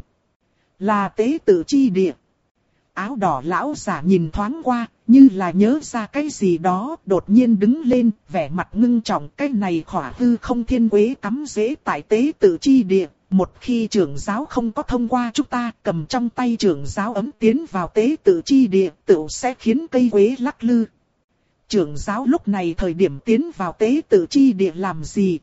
Là tế tự chi địa. Áo đỏ lão giả nhìn thoáng qua, như là nhớ ra cái gì đó, đột nhiên đứng lên, vẻ mặt ngưng trọng. Cái này khỏa hư không thiên quế cắm rễ tại tế tự chi địa. Một khi trưởng giáo không có thông qua chúng ta, cầm trong tay trưởng giáo ấm tiến vào tế tự chi địa, tự sẽ khiến cây quế lắc lư. Trưởng giáo lúc này thời điểm tiến vào tế tự chi địa làm gì?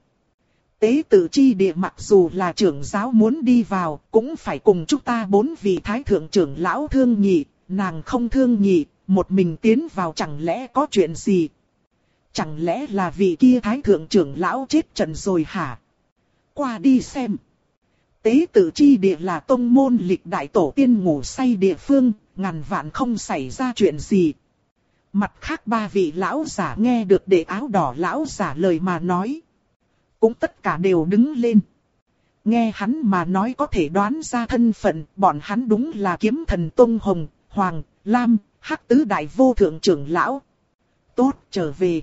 Tế tự chi địa mặc dù là trưởng giáo muốn đi vào, cũng phải cùng chúng ta bốn vị thái thượng trưởng lão thương nghị, nàng không thương nghị, một mình tiến vào chẳng lẽ có chuyện gì? Chẳng lẽ là vị kia thái thượng trưởng lão chết trận rồi hả? Qua đi xem. Tế tự chi địa là tông môn lịch đại tổ tiên ngủ say địa phương, ngàn vạn không xảy ra chuyện gì. Mặt khác ba vị lão giả nghe được đệ áo đỏ lão giả lời mà nói. Cũng tất cả đều đứng lên. Nghe hắn mà nói có thể đoán ra thân phận, bọn hắn đúng là kiếm thần Tông Hồng, Hoàng, Lam, Hắc tứ đại vô thượng trưởng lão. Tốt, trở về.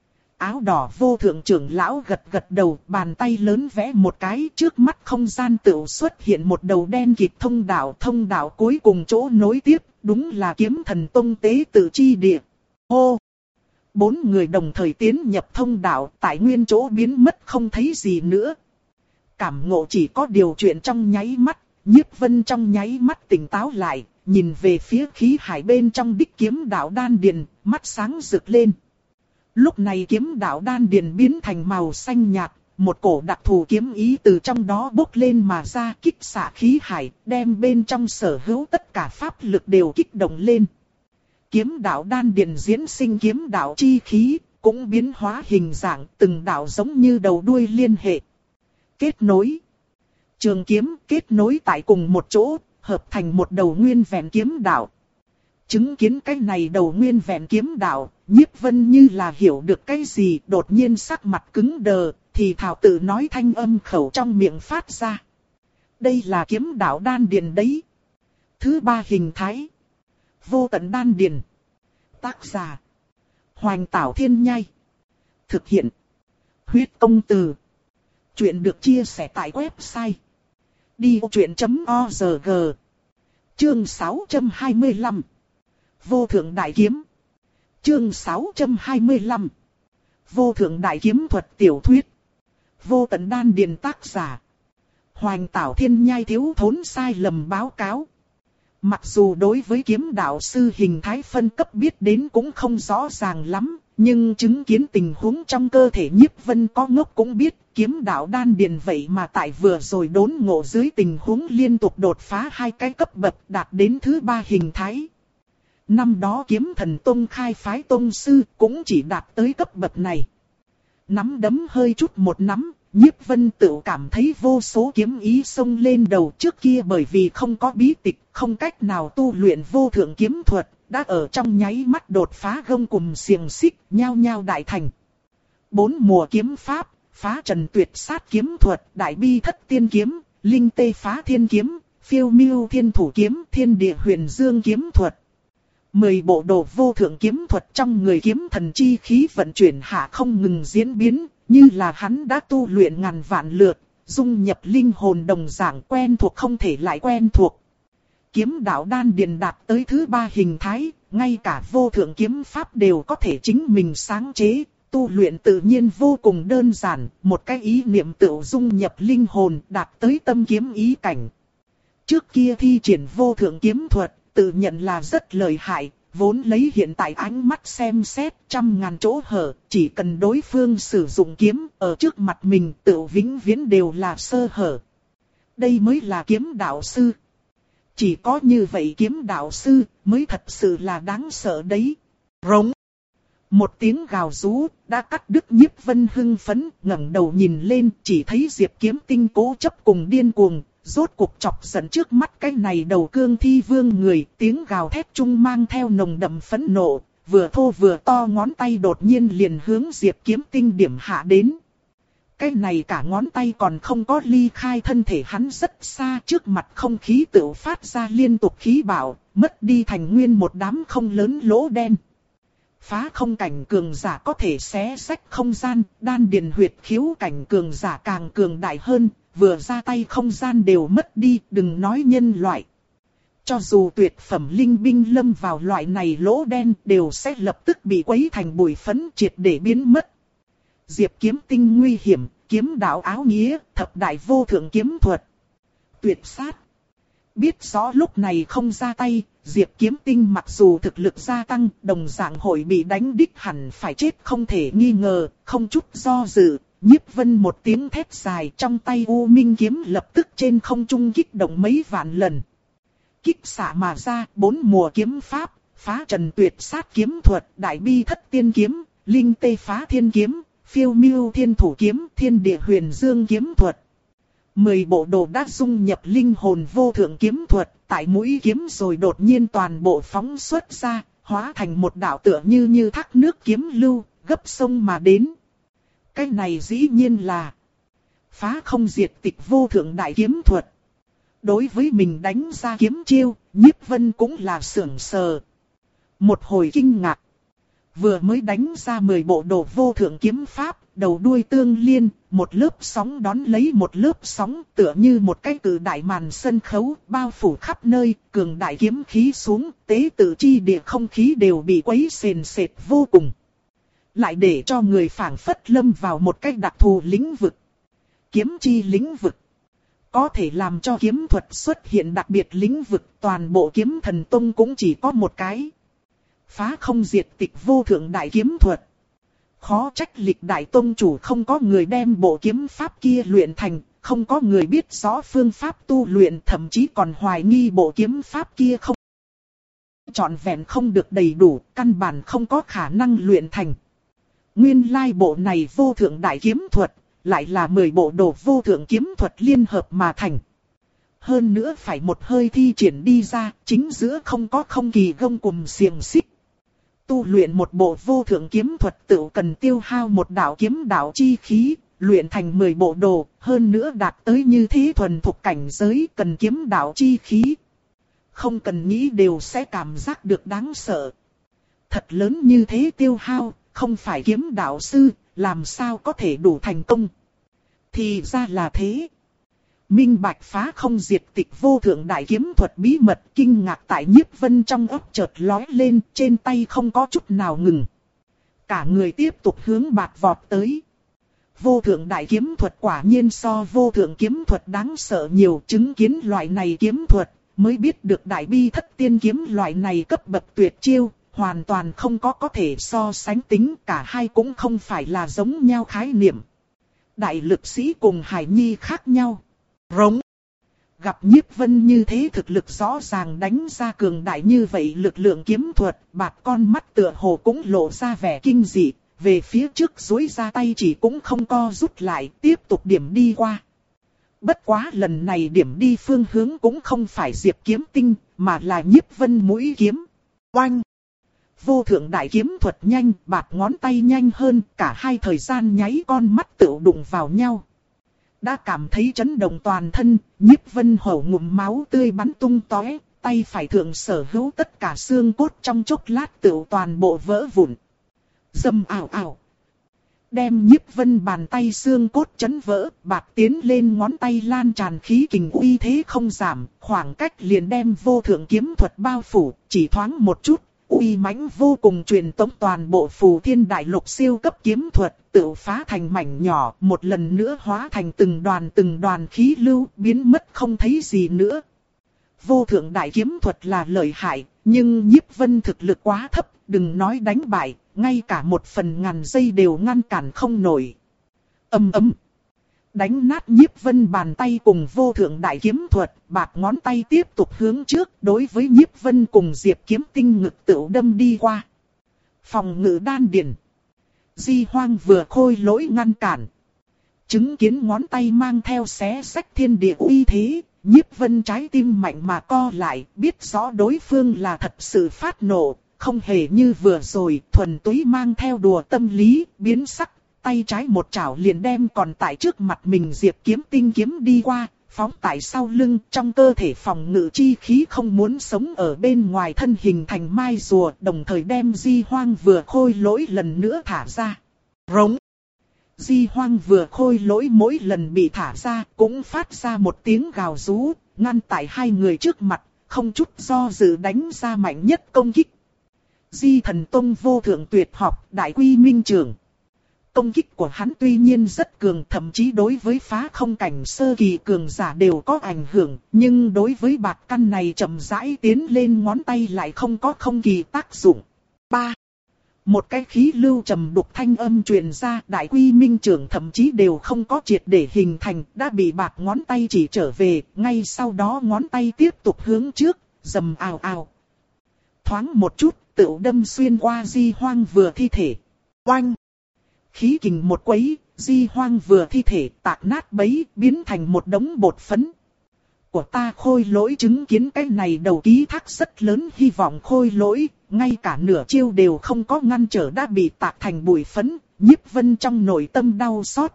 Áo đỏ vô thượng trưởng lão gật gật đầu, bàn tay lớn vẽ một cái, trước mắt không gian tựu xuất hiện một đầu đen kịt thông đạo, thông đạo cuối cùng chỗ nối tiếp, đúng là kiếm thần tông tế tự chi địa. Ô! Bốn người đồng thời tiến nhập thông đạo, tại nguyên chỗ biến mất không thấy gì nữa. Cảm ngộ chỉ có điều chuyện trong nháy mắt, Nhiếp Vân trong nháy mắt tỉnh táo lại, nhìn về phía khí hải bên trong đích kiếm đạo đan điền, mắt sáng rực lên. Lúc này kiếm đạo đan điền biến thành màu xanh nhạt, một cổ đặc thù kiếm ý từ trong đó bốc lên mà ra, kích xạ khí hải, đem bên trong sở hữu tất cả pháp lực đều kích động lên. Kiếm đạo đan điền diễn sinh kiếm đạo chi khí, cũng biến hóa hình dạng, từng đạo giống như đầu đuôi liên hệ. Kết nối. Trường kiếm kết nối tại cùng một chỗ, hợp thành một đầu nguyên vẹn kiếm đạo. Chứng kiến cái này đầu nguyên vẹn kiếm đạo, Nhiếp Vân như là hiểu được cái gì, đột nhiên sắc mặt cứng đờ, thì thảo tự nói thanh âm khẩu trong miệng phát ra. Đây là kiếm đạo đan điền đấy. Thứ ba hình thái. Vô tận đan điền. Tác giả. Hoành Tảo Thiên Nhai. Thực hiện. Huyết Công Từ. Chuyện được chia sẻ tại website đi ô chuyện chấm org. Chương sáu trăm hai mươi lăm. Vô thượng đại kiếm. Chương sáu trăm hai mươi lăm. Vô thượng đại kiếm thuật tiểu thuyết. Vô tận đan điền tác giả. Hoành Tảo Thiên Nhai thiếu thốn sai lầm báo cáo. Mặc dù đối với kiếm đạo sư hình thái phân cấp biết đến cũng không rõ ràng lắm, nhưng chứng kiến tình huống trong cơ thể Nhiếp Vân có ngốc cũng biết kiếm đạo đan điền vậy mà tại vừa rồi đốn ngộ dưới tình huống liên tục đột phá hai cái cấp bậc đạt đến thứ ba hình thái. Năm đó Kiếm Thần Tông khai phái tông sư cũng chỉ đạt tới cấp bậc này. Nắm đấm hơi chút một nắm, Nhiếp Vân tự cảm thấy vô số kiếm ý xông lên đầu. Trước kia bởi vì không có bí tịch, không cách nào tu luyện vô thượng kiếm thuật, đã ở trong nháy mắt đột phá gông cùm xiềng xích, nhao nhao đại thành. Bốn mùa kiếm pháp, phá trần tuyệt sát kiếm thuật, đại bi thất tiên kiếm, linh tê phá thiên kiếm, phiêu miêu thiên thủ kiếm, thiên địa huyền dương kiếm thuật. Mười bộ đồ vô thượng kiếm thuật trong người kiếm thần chi khí vận chuyển hạ không ngừng diễn biến, như là hắn đã tu luyện ngàn vạn lượt, dung nhập linh hồn đồng dạng, quen thuộc không thể lại quen thuộc. Kiếm đạo đan điền đạt tới thứ ba hình thái, ngay cả vô thượng kiếm pháp đều có thể chính mình sáng chế, tu luyện tự nhiên vô cùng đơn giản, một cái ý niệm tự dung nhập linh hồn đạt tới tâm kiếm ý cảnh. Trước kia thi triển vô thượng kiếm thuật, tự nhận là rất lợi hại, vốn lấy hiện tại ánh mắt xem xét trăm ngàn chỗ hở, chỉ cần đối phương sử dụng kiếm ở trước mặt mình tự vĩnh viễn đều là sơ hở. Đây mới là kiếm đạo sư. Chỉ có như vậy kiếm đạo sư mới thật sự là đáng sợ đấy. Rống. Một tiếng gào rú đã cắt đứt Nhiếp Vân hưng phấn, ngẩng đầu nhìn lên chỉ thấy Diệp Kiếm Tinh cố chấp cùng điên cuồng. Rốt cuộc chọc giận trước mắt cái này đầu cương thi vương người, tiếng gào thét trung mang theo nồng đậm phẫn nộ, vừa thô vừa to ngón tay đột nhiên liền hướng Diệp Kiếm Tinh điểm hạ đến. Cái này cả ngón tay còn không có ly khai thân thể hắn rất xa, trước mặt không khí tự phát ra liên tục khí bạo, mất đi thành nguyên một đám không lớn lỗ đen. Phá không cảnh cường giả có thể xé rách không gian, đan điền huyệt khiếu cảnh cường giả càng cường đại hơn, vừa ra tay không gian đều mất đi, đừng nói nhân loại. Cho dù tuyệt phẩm linh binh lâm vào loại này lỗ đen đều sẽ lập tức bị quấy thành bụi phấn triệt để biến mất. Diệp Kiếm Tinh nguy hiểm, kiếm đạo áo nghĩa, thập đại vô thượng kiếm thuật. Tuyệt sát. Biết rõ lúc này không ra tay, Diệp Kiếm Tinh mặc dù thực lực gia tăng, đồng dạng hội bị đánh đích hẳn phải chết không thể nghi ngờ, không chút do dự. Nhiếp Vân một tiếng thét dài, trong tay U Minh kiếm lập tức trên không trung kích động mấy vạn lần. Kích xạ mà ra, bốn mùa kiếm pháp, phá trần tuyệt sát kiếm thuật, đại bi thất tiên kiếm, linh tê phá thiên kiếm, phiêu miêu thiên thủ kiếm, thiên địa huyền dương kiếm thuật. Mười bộ đồ đã dung nhập linh hồn vô thượng kiếm thuật, tại mũi kiếm rồi đột nhiên toàn bộ phóng xuất ra, hóa thành một đạo tựa như như thác nước kiếm lưu, gấp sông mà đến. Cái này dĩ nhiên là phá không diệt tịch vô thượng đại kiếm thuật. Đối với mình đánh ra kiếm chiêu, Nhiếp Vân cũng là sưởng sờ. Một hồi kinh ngạc. Vừa mới đánh ra mười bộ đồ vô thượng kiếm pháp, đầu đuôi tương liên, một lớp sóng đón lấy một lớp sóng, tựa như một cái cự đại màn sân khấu, bao phủ khắp nơi, cường đại kiếm khí xuống, tế tự chi địa không khí đều bị quấy sền sệt vô cùng. lại để cho người phảng phất lâm vào một cách đặc thù lĩnh vực. Kiếm chi lĩnh vực. Có thể làm cho kiếm thuật xuất hiện đặc biệt lĩnh vực, toàn bộ kiếm thần tông cũng chỉ có một cái. Phá không diệt tịch vô thượng đại kiếm thuật. Khó trách lịch đại tông chủ không có người đem bộ kiếm pháp kia luyện thành, không có người biết rõ phương pháp tu luyện, thậm chí còn hoài nghi bộ kiếm pháp kia không trọn vẹn, không được đầy đủ, căn bản không có khả năng luyện thành. Nguyên lai bộ này vô thượng đại kiếm thuật, lại là mười bộ đồ vô thượng kiếm thuật liên hợp mà thành. Hơn nữa phải một hơi thi triển đi ra, chính giữa không có không kỳ gông cùm xiềng xích. Tu luyện một bộ vô thượng kiếm thuật tự cần tiêu hao một đạo kiếm đạo chi khí, luyện thành mười bộ đồ, hơn nữa đạt tới như thế thuần thục cảnh giới cần kiếm đạo chi khí. Không cần nghĩ đều sẽ cảm giác được đáng sợ. Thật lớn như thế tiêu hao, không phải kiếm đạo sư, làm sao có thể đủ thành công. Thì ra là thế. Minh bạch phá không diệt tịch vô thượng đại kiếm thuật bí mật, kinh ngạc tại Nhiếp Vân trong óc chợt lóe lên, trên tay không có chút nào ngừng. Cả người tiếp tục hướng bạt vọt tới. Vô thượng đại kiếm thuật quả nhiên so vô thượng kiếm thuật đáng sợ nhiều, chứng kiến loại này kiếm thuật, mới biết được đại bi thất tiên kiếm loại này cấp bậc tuyệt chiêu, hoàn toàn không có có thể so sánh tính, cả hai cũng không phải là giống nhau khái niệm. Đại lực sĩ cùng hải nhi khác nhau. Rống. Gặp Nhiếp Vân như thế thực lực rõ ràng đánh ra cường đại như vậy lực lượng kiếm thuật, bạt con mắt tựa hồ cũng lộ ra vẻ kinh dị, về phía trước duỗi ra tay chỉ cũng không co rút lại, tiếp tục điểm đi qua. Bất quá lần này điểm đi phương hướng cũng không phải Diệp Kiếm Tinh, mà là Nhiếp Vân mũi kiếm. Oanh! Vô thượng đại kiếm thuật nhanh, bạt ngón tay nhanh hơn, cả hai thời gian nháy con mắt tựu đụng vào nhau. Đã cảm thấy chấn động toàn thân, Nhiếp Vân hổ ngụm máu tươi bắn tung tóe, tay phải thượng sở hữu tất cả xương cốt trong chốc lát tựu toàn bộ vỡ vụn. Dầm ảo ảo. Đem Nhiếp Vân bàn tay xương cốt chấn vỡ, bạt tiến lên ngón tay lan tràn khí kình uy thế không giảm, khoảng cách liền đem vô thượng kiếm thuật bao phủ, chỉ thoáng một chút, uy mãnh vô cùng truyền tống toàn bộ Phù Thiên Đại Lục siêu cấp kiếm thuật, tự phá thành mảnh nhỏ, một lần nữa hóa thành từng đoàn từng đoàn khí lưu, biến mất không thấy gì nữa. Vô thượng đại kiếm thuật là lợi hại, nhưng Nhiếp Vân thực lực quá thấp, đừng nói đánh bại, ngay cả một phần ngàn giây đều ngăn cản không nổi. Ầm ầm. Đánh nát Nhiếp Vân bàn tay cùng vô thượng đại kiếm thuật, bạt ngón tay tiếp tục hướng trước, đối với Nhiếp Vân cùng Diệp Kiếm Tinh ngực tựu đâm đi qua. Phòng ngự đan điền. Di Hoang vừa khôi lỗi ngăn cản. Chứng kiến ngón tay mang theo xé rách thiên địa uy thế, Nhiếp Vân trái tim mạnh mà co lại, biết rõ đối phương là thật sự phát nộ, không hề như vừa rồi thuần túy mang theo đùa tâm lý, biến sắc. Tay trái một chảo liền đem còn tại trước mặt mình Diệp Kiếm Tinh kiếm đi qua, phóng tại sau lưng, trong cơ thể phòng ngự chi khí không muốn sống ở bên ngoài thân hình thành mai rùa, đồng thời đem Di Hoang vừa khôi lỗi lần nữa thả ra. Rống. Di Hoang vừa khôi lỗi mỗi lần bị thả ra cũng phát ra một tiếng gào rú, ngăn tại hai người trước mặt, không chút do dự đánh ra mạnh nhất công kích. Di Thần Tông vô thượng tuyệt học, Đại Quy Minh Trường. Công kích của hắn tuy nhiên rất cường, thậm chí đối với phá không cảnh sơ kỳ cường giả đều có ảnh hưởng, nhưng đối với bạt căn này chậm rãi tiến lên ngón tay lại không có không kỳ tác dụng. ba. Một cái khí lưu trầm đục thanh âm truyền ra, Đại Quy Minh Trường thậm chí đều không có triệt để hình thành, đã bị bạt ngón tay chỉ trở về, ngay sau đó ngón tay tiếp tục hướng trước, rầm ào ào. Thoáng một chút, tựu đâm xuyên qua Di Hoang vừa thi thể. Oanh! Khí kình một quấy, Di Hoang vừa thi thể tạc nát bấy, biến thành một đống bột phấn. Của ta khôi lỗi chứng kiến cái này đầu ký thác rất lớn hy vọng khôi lỗi, ngay cả nửa chiêu đều không có ngăn trở đã bị tạc thành bụi phấn, Nhiếp Vân trong nội tâm đau xót.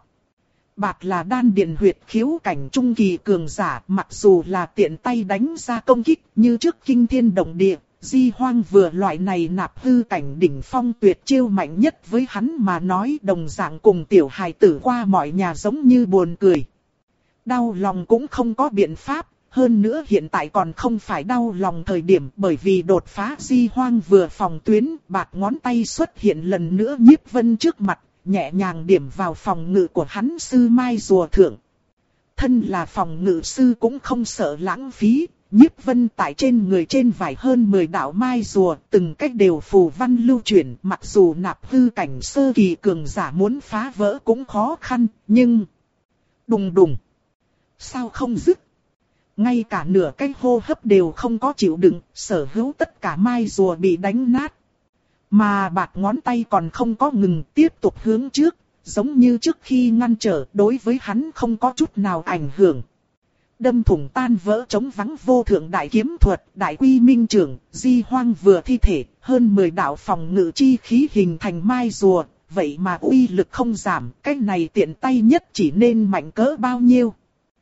Bạt là đan điền huyệt khiếu cảnh trung kỳ cường giả, mặc dù là tiện tay đánh ra công kích như trước kinh thiên động địa. Di Hoang vừa loại này nạp hư cảnh đỉnh phong tuyệt chiêu mạnh nhất với hắn mà nói đồng dạng cùng tiểu hài tử qua mọi nhà giống như buồn cười. Đau lòng cũng không có biện pháp, hơn nữa hiện tại còn không phải đau lòng thời điểm, bởi vì đột phá Di Hoang vừa phòng tuyến, bạc ngón tay xuất hiện lần nữa Nhiếp Vân trước mặt, nhẹ nhàng điểm vào phòng ngự của hắn sư mai rùa thượng. Thân là phòng ngự sư cũng không sợ lãng phí, Nhiếp Vân tại trên người trên vải hơn mười đạo mai rùa, từng cách đều phù văn lưu chuyển, mặc dù nạp hư cảnh sơ kỳ cường giả muốn phá vỡ cũng khó khăn, nhưng... Đùng đùng! Sao không dứt? Ngay cả nửa cái hô hấp đều không có chịu đựng, sở hữu tất cả mai rùa bị đánh nát. Mà bạc ngón tay còn không có ngừng, tiếp tục hướng trước, giống như trước khi ngăn trở, đối với hắn không có chút nào ảnh hưởng. Đâm thủng tan vỡ trống vắng vô thượng đại kiếm thuật, đại quy minh trưởng, Di Hoang vừa thi thể, hơn mười đạo phòng ngự chi khí hình thành mai rùa, vậy mà uy lực không giảm, cái này tiện tay nhất chỉ nên mạnh cỡ bao nhiêu.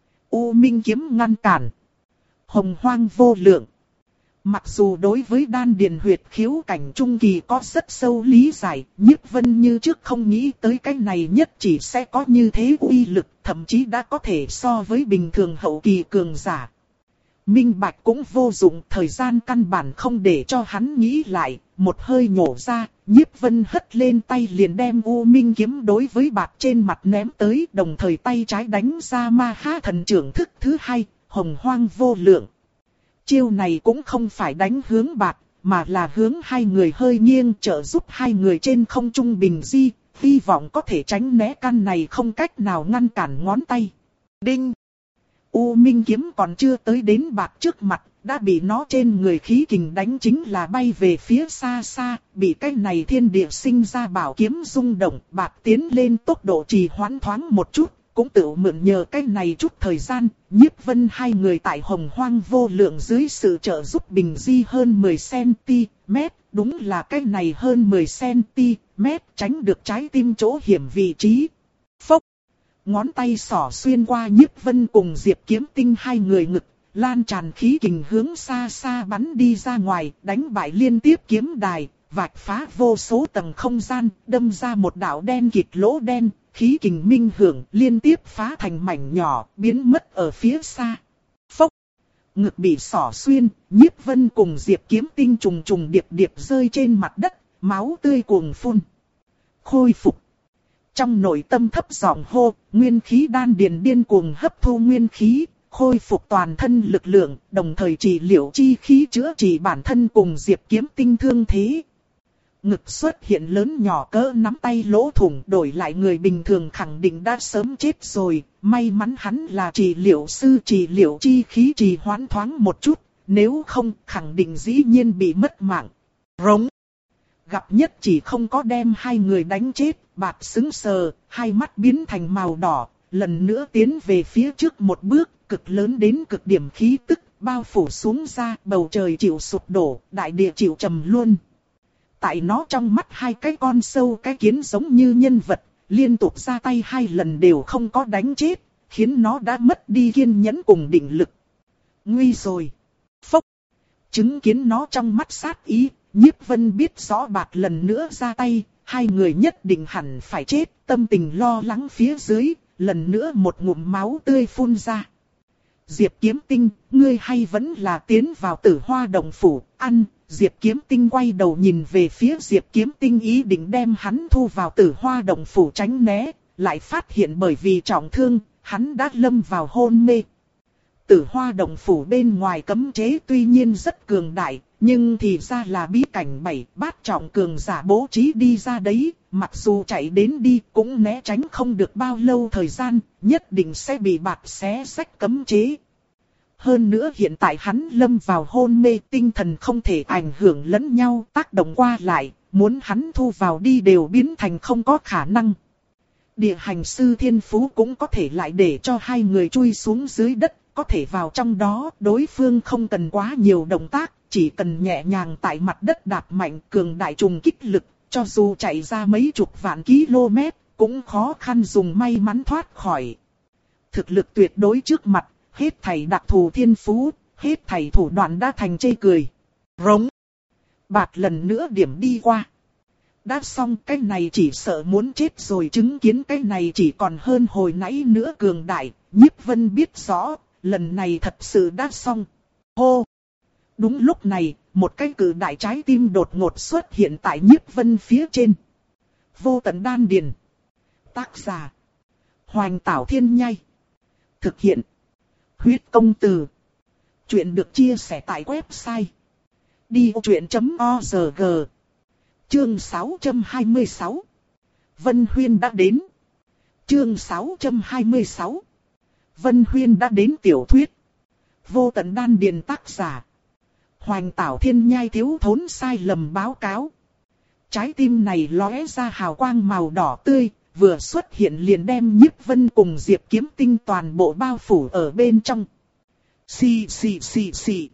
U Minh kiếm ngăn cản. Hồng hoang vô lượng. Mặc dù đối với đan điền huyệt khiếu cảnh trung kỳ có rất sâu lý giải, Nhiếp Vân như trước không nghĩ tới cái này nhất chỉ sẽ có như thế uy lực, thậm chí đã có thể so với bình thường hậu kỳ cường giả. Minh bạch cũng vô dụng, thời gian căn bản không để cho hắn nghĩ lại, một hơi nhổ ra, Nhiếp Vân hất lên tay liền đem U Minh kiếm đối với bạc trên mặt ném tới, đồng thời tay trái đánh ra Ma Ha thần trưởng thức thứ hai, hồng hoang vô lượng. Chiêu này cũng không phải đánh hướng bạc, mà là hướng hai người hơi nghiêng trợ giúp hai người trên không trung bình di, hy vọng có thể tránh né căn này không cách nào ngăn cản ngón tay. Đinh! U Minh kiếm còn chưa tới đến bạc trước mặt, đã bị nó trên người khí kình đánh chính là bay về phía xa xa, bị cái này thiên địa sinh ra bảo kiếm rung động, bạc tiến lên tốc độ trì hoãn thoáng một chút, cũng tự mượn nhờ cái này chút thời gian, Nhiếp Vân hai người tại hồng hoang vô lượng dưới sự trợ giúp bình di hơn mười xăng-ti-mét, đúng là cái này hơn mười xăng-ti-mét tránh được trái tim chỗ hiểm vị trí. Phốc! Ngón tay xỏ xuyên qua Nhiếp Vân cùng Diệp Kiếm Tinh hai người ngực, lan tràn khí kình hướng xa xa bắn đi ra ngoài, đánh bại liên tiếp kiếm đài, vạch phá vô số tầng không gian, đâm ra một đạo đen kịt lỗ đen, khí kình minh hưởng liên tiếp phá thành mảnh nhỏ, biến mất ở phía xa. Phốc! Ngực bị xỏ xuyên, Nhiếp Vân cùng Diệp Kiếm Tinh trùng trùng điệp điệp rơi trên mặt đất, máu tươi cuồng phun. Khôi phục! Trong nội tâm thấp giọng hô, nguyên khí đan điền điên cuồng hấp thu nguyên khí, khôi phục toàn thân lực lượng, đồng thời trị liệu chi khí chữa trị bản thân cùng Diệp Kiếm Tinh thương thế. Ngực xuất hiện lớn nhỏ cỡ nắm tay lỗ thủng, đổi lại người bình thường khẳng định đã sớm chết rồi, may mắn hắn là trị liệu sư, trị liệu chi khí trì hoãn thoáng một chút, nếu không khẳng định dĩ nhiên bị mất mạng. Rống! Gặp nhất chỉ không có đem hai người đánh chết, bạc sững sờ, hai mắt biến thành màu đỏ, lần nữa tiến về phía trước một bước, cực lớn đến cực điểm khí tức, bao phủ xuống ra, bầu trời chịu sụp đổ, đại địa chịu trầm luôn. Tại nó trong mắt hai cái con sâu cái kiến giống như nhân vật, liên tục ra tay hai lần đều không có đánh chết, khiến nó đã mất đi kiên nhẫn cùng định lực. Nguy rồi! Phốc! Chứng kiến nó trong mắt sát ý, Nhiếp Vân biết rõ bạc lần nữa ra tay, hai người nhất định hẳn phải chết, tâm tình lo lắng phía dưới, lần nữa một ngụm máu tươi phun ra. Diệp Kiếm Tinh, ngươi hay vẫn là tiến vào Tử Hoa Động Phủ, ăn. Diệp Kiếm Tinh quay đầu nhìn về phía Diệp Kiếm Tinh ý định đem hắn thu vào Tử Hoa Động Phủ tránh né, lại phát hiện bởi vì trọng thương, hắn đã lâm vào hôn mê. Tử Hoa Động Phủ bên ngoài cấm chế tuy nhiên rất cường đại, nhưng thì ra là bí cảnh bảy bát trọng cường giả bố trí đi ra đấy, mặc dù chạy đến đi cũng né tránh không được bao lâu thời gian, nhất định sẽ bị bạt xé rách cấm chế. Hơn nữa hiện tại hắn lâm vào hôn mê, tinh thần không thể ảnh hưởng lẫn nhau, tác động qua lại, muốn hắn thu vào đi đều biến thành không có khả năng. Địa hành sư thiên phú cũng có thể lại để cho hai người chui xuống dưới đất, có thể vào trong đó, đối phương không cần quá nhiều động tác, chỉ cần nhẹ nhàng tại mặt đất đạp mạnh cường đại trùng kích lực, cho dù chạy ra mấy chục vạn km, cũng khó khăn dùng may mắn thoát khỏi. Thực lực tuyệt đối trước mặt, hết thảy đặc thù thiên phú, hết thảy thủ đoạn đã thành chê cười. Rống! Bạt lần nữa điểm đi qua. Đã xong, cái này chỉ sợ muốn chết rồi, chứng kiến cái này chỉ còn hơn hồi nãy nữa cường đại, Nhiếp Vân biết rõ, lần này thật sự đã xong. Hô! Đúng lúc này, một cái cự đại trái tim đột ngột xuất hiện tại Nhiếp Vân phía trên. Vô tận đan điền. Tác giả: Hoành Tảo Thiên Nhai. Thực hiện: Huyết Công Từ. Chuyện được chia sẻ tại website đi vô chuyện chấm org. Chương sáu trăm hai mươi sáu. Vân Huyên đã đến. Chương sáu trăm hai mươi sáu. Vân Huyên đã đến. Tiểu thuyết Vô tận đan điền. Tác giả: Hoành Tảo Thiên Nhai. Thiếu thốn sai lầm báo cáo. Trái tim này lóe ra hào quang màu đỏ tươi, vừa xuất hiện liền đem Nhiếp Vân cùng Diệp Kiếm Tinh toàn bộ bao phủ ở bên trong. Xì xì xì xì.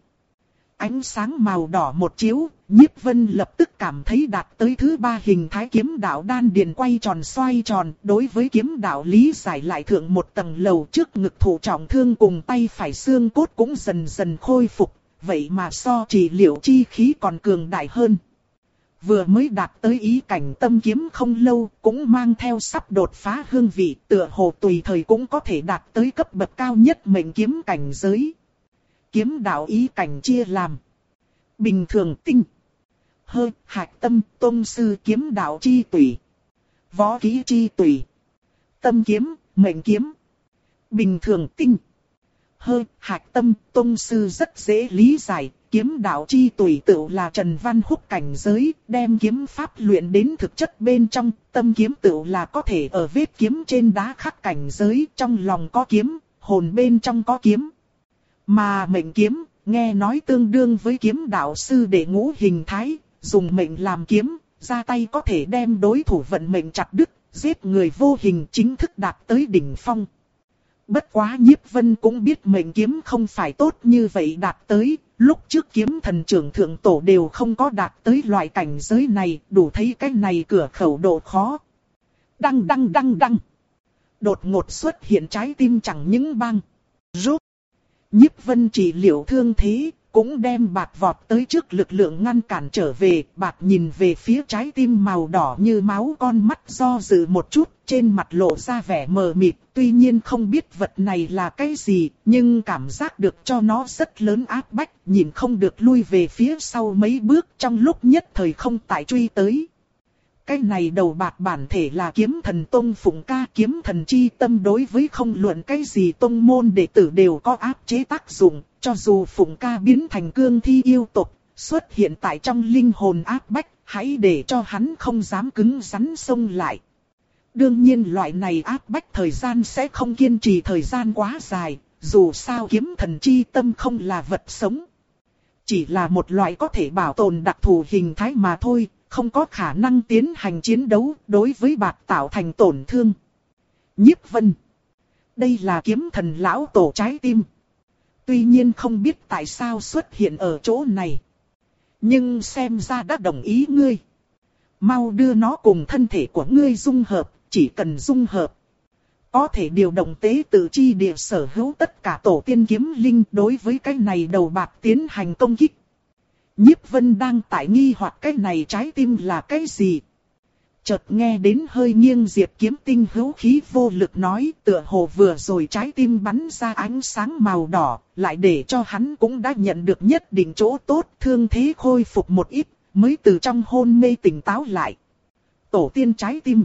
Ánh sáng màu đỏ một chiếu, Nhiếp Vân lập tức cảm thấy đạt tới thứ ba hình thái kiếm đạo đan điền quay tròn xoay tròn. Đối với kiếm đạo lý giải lại thượng một tầng lầu, trước ngực thụ trọng thương cùng tay phải xương cốt cũng dần dần khôi phục. Vậy mà so trị liệu chi khí còn cường đại hơn. Vừa mới đạt tới ý cảnh tâm kiếm không lâu, cũng mang theo sắp đột phá hương vị, tựa hồ tùy thời cũng có thể đạt tới cấp bậc cao nhất mệnh kiếm cảnh giới. Kiếm đạo ý cảnh chia làm bình thường, tinh, hơi, hạch tâm, tôn sư kiếm đạo chi tùy, võ kỹ chi tùy, tâm kiếm, mệnh kiếm. Bình thường, tinh, hơi, hạch tâm, tôn sư rất dễ lý giải. Kiếm đạo chi tùy tự là Trần Văn Húc cảnh giới, đem kiếm pháp luyện đến thực chất bên trong. Tâm kiếm tự là có thể ở vết kiếm trên đá khắc cảnh giới, trong lòng có kiếm, hồn bên trong có kiếm. Mà mệnh kiếm, nghe nói tương đương với kiếm đạo sư đệ ngũ hình thái, dùng mệnh làm kiếm, ra tay có thể đem đối thủ vận mệnh chặt đứt, giết người vô hình, chính thức đạt tới đỉnh phong. Bất quá Nhiếp Vân cũng biết mệnh kiếm không phải tốt như vậy đạt tới, lúc trước kiếm thần trưởng thượng tổ đều không có đạt tới loại cảnh giới này, đủ thấy cái này cửa khẩu độ khó. Đăng đăng đăng đăng. Đột ngột xuất hiện trái tim chẳng những băng. Rút. Nhiếp Vân trị liệu thương thế, cũng đem bạt vọt tới trước lực lượng ngăn cản trở về. Bạt nhìn về phía trái tim màu đỏ như máu, con mắt do dự một chút, trên mặt lộ ra vẻ mờ mịt. Tuy nhiên không biết vật này là cái gì, nhưng cảm giác được cho nó rất lớn áp bách, nhìn không được lui về phía sau mấy bước, trong lúc nhất thời không tại truy tới. Cái này đầu bạt bản thể là kiếm thần tông Phụng Ca, kiếm thần chi tâm đối với không luận cái gì tông môn đệ tử đều có áp chế tác dụng, cho dù Phụng Ca biến thành cương thi yêu tộc, xuất hiện tại trong linh hồn áp bách, hãy để cho hắn không dám cứng rắn xông lại. Đương nhiên loại này áp bách thời gian sẽ không kiên trì thời gian quá dài, dù sao kiếm thần chi tâm không là vật sống. Chỉ là một loại có thể bảo tồn đặc thù hình thái mà thôi, không có khả năng tiến hành chiến đấu đối với bạt tạo thành tổn thương. Nhiếp Vân. Đây là kiếm thần lão tổ trái tim. Tuy nhiên không biết tại sao xuất hiện ở chỗ này. Nhưng xem ra đã đồng ý ngươi. Mau đưa nó cùng thân thể của ngươi dung hợp, chỉ cần dung hợp. Có thể điều động tế tự chi địa sở hữu tất cả tổ tiên kiếm linh đối với cái này đầu bạc tiến hành công kích. Nhiếp Vân đang tại nghi hoặc cái này trái tim là cái gì. Chợt nghe đến hơi nghiêng Diệp Kiếm Tinh hữu khí vô lực nói, tựa hồ vừa rồi trái tim bắn ra ánh sáng màu đỏ, lại để cho hắn cũng đã nhận được nhất định chỗ tốt, thương thế khôi phục một ít, mới từ trong hôn mê tỉnh táo lại. Tổ tiên trái tim.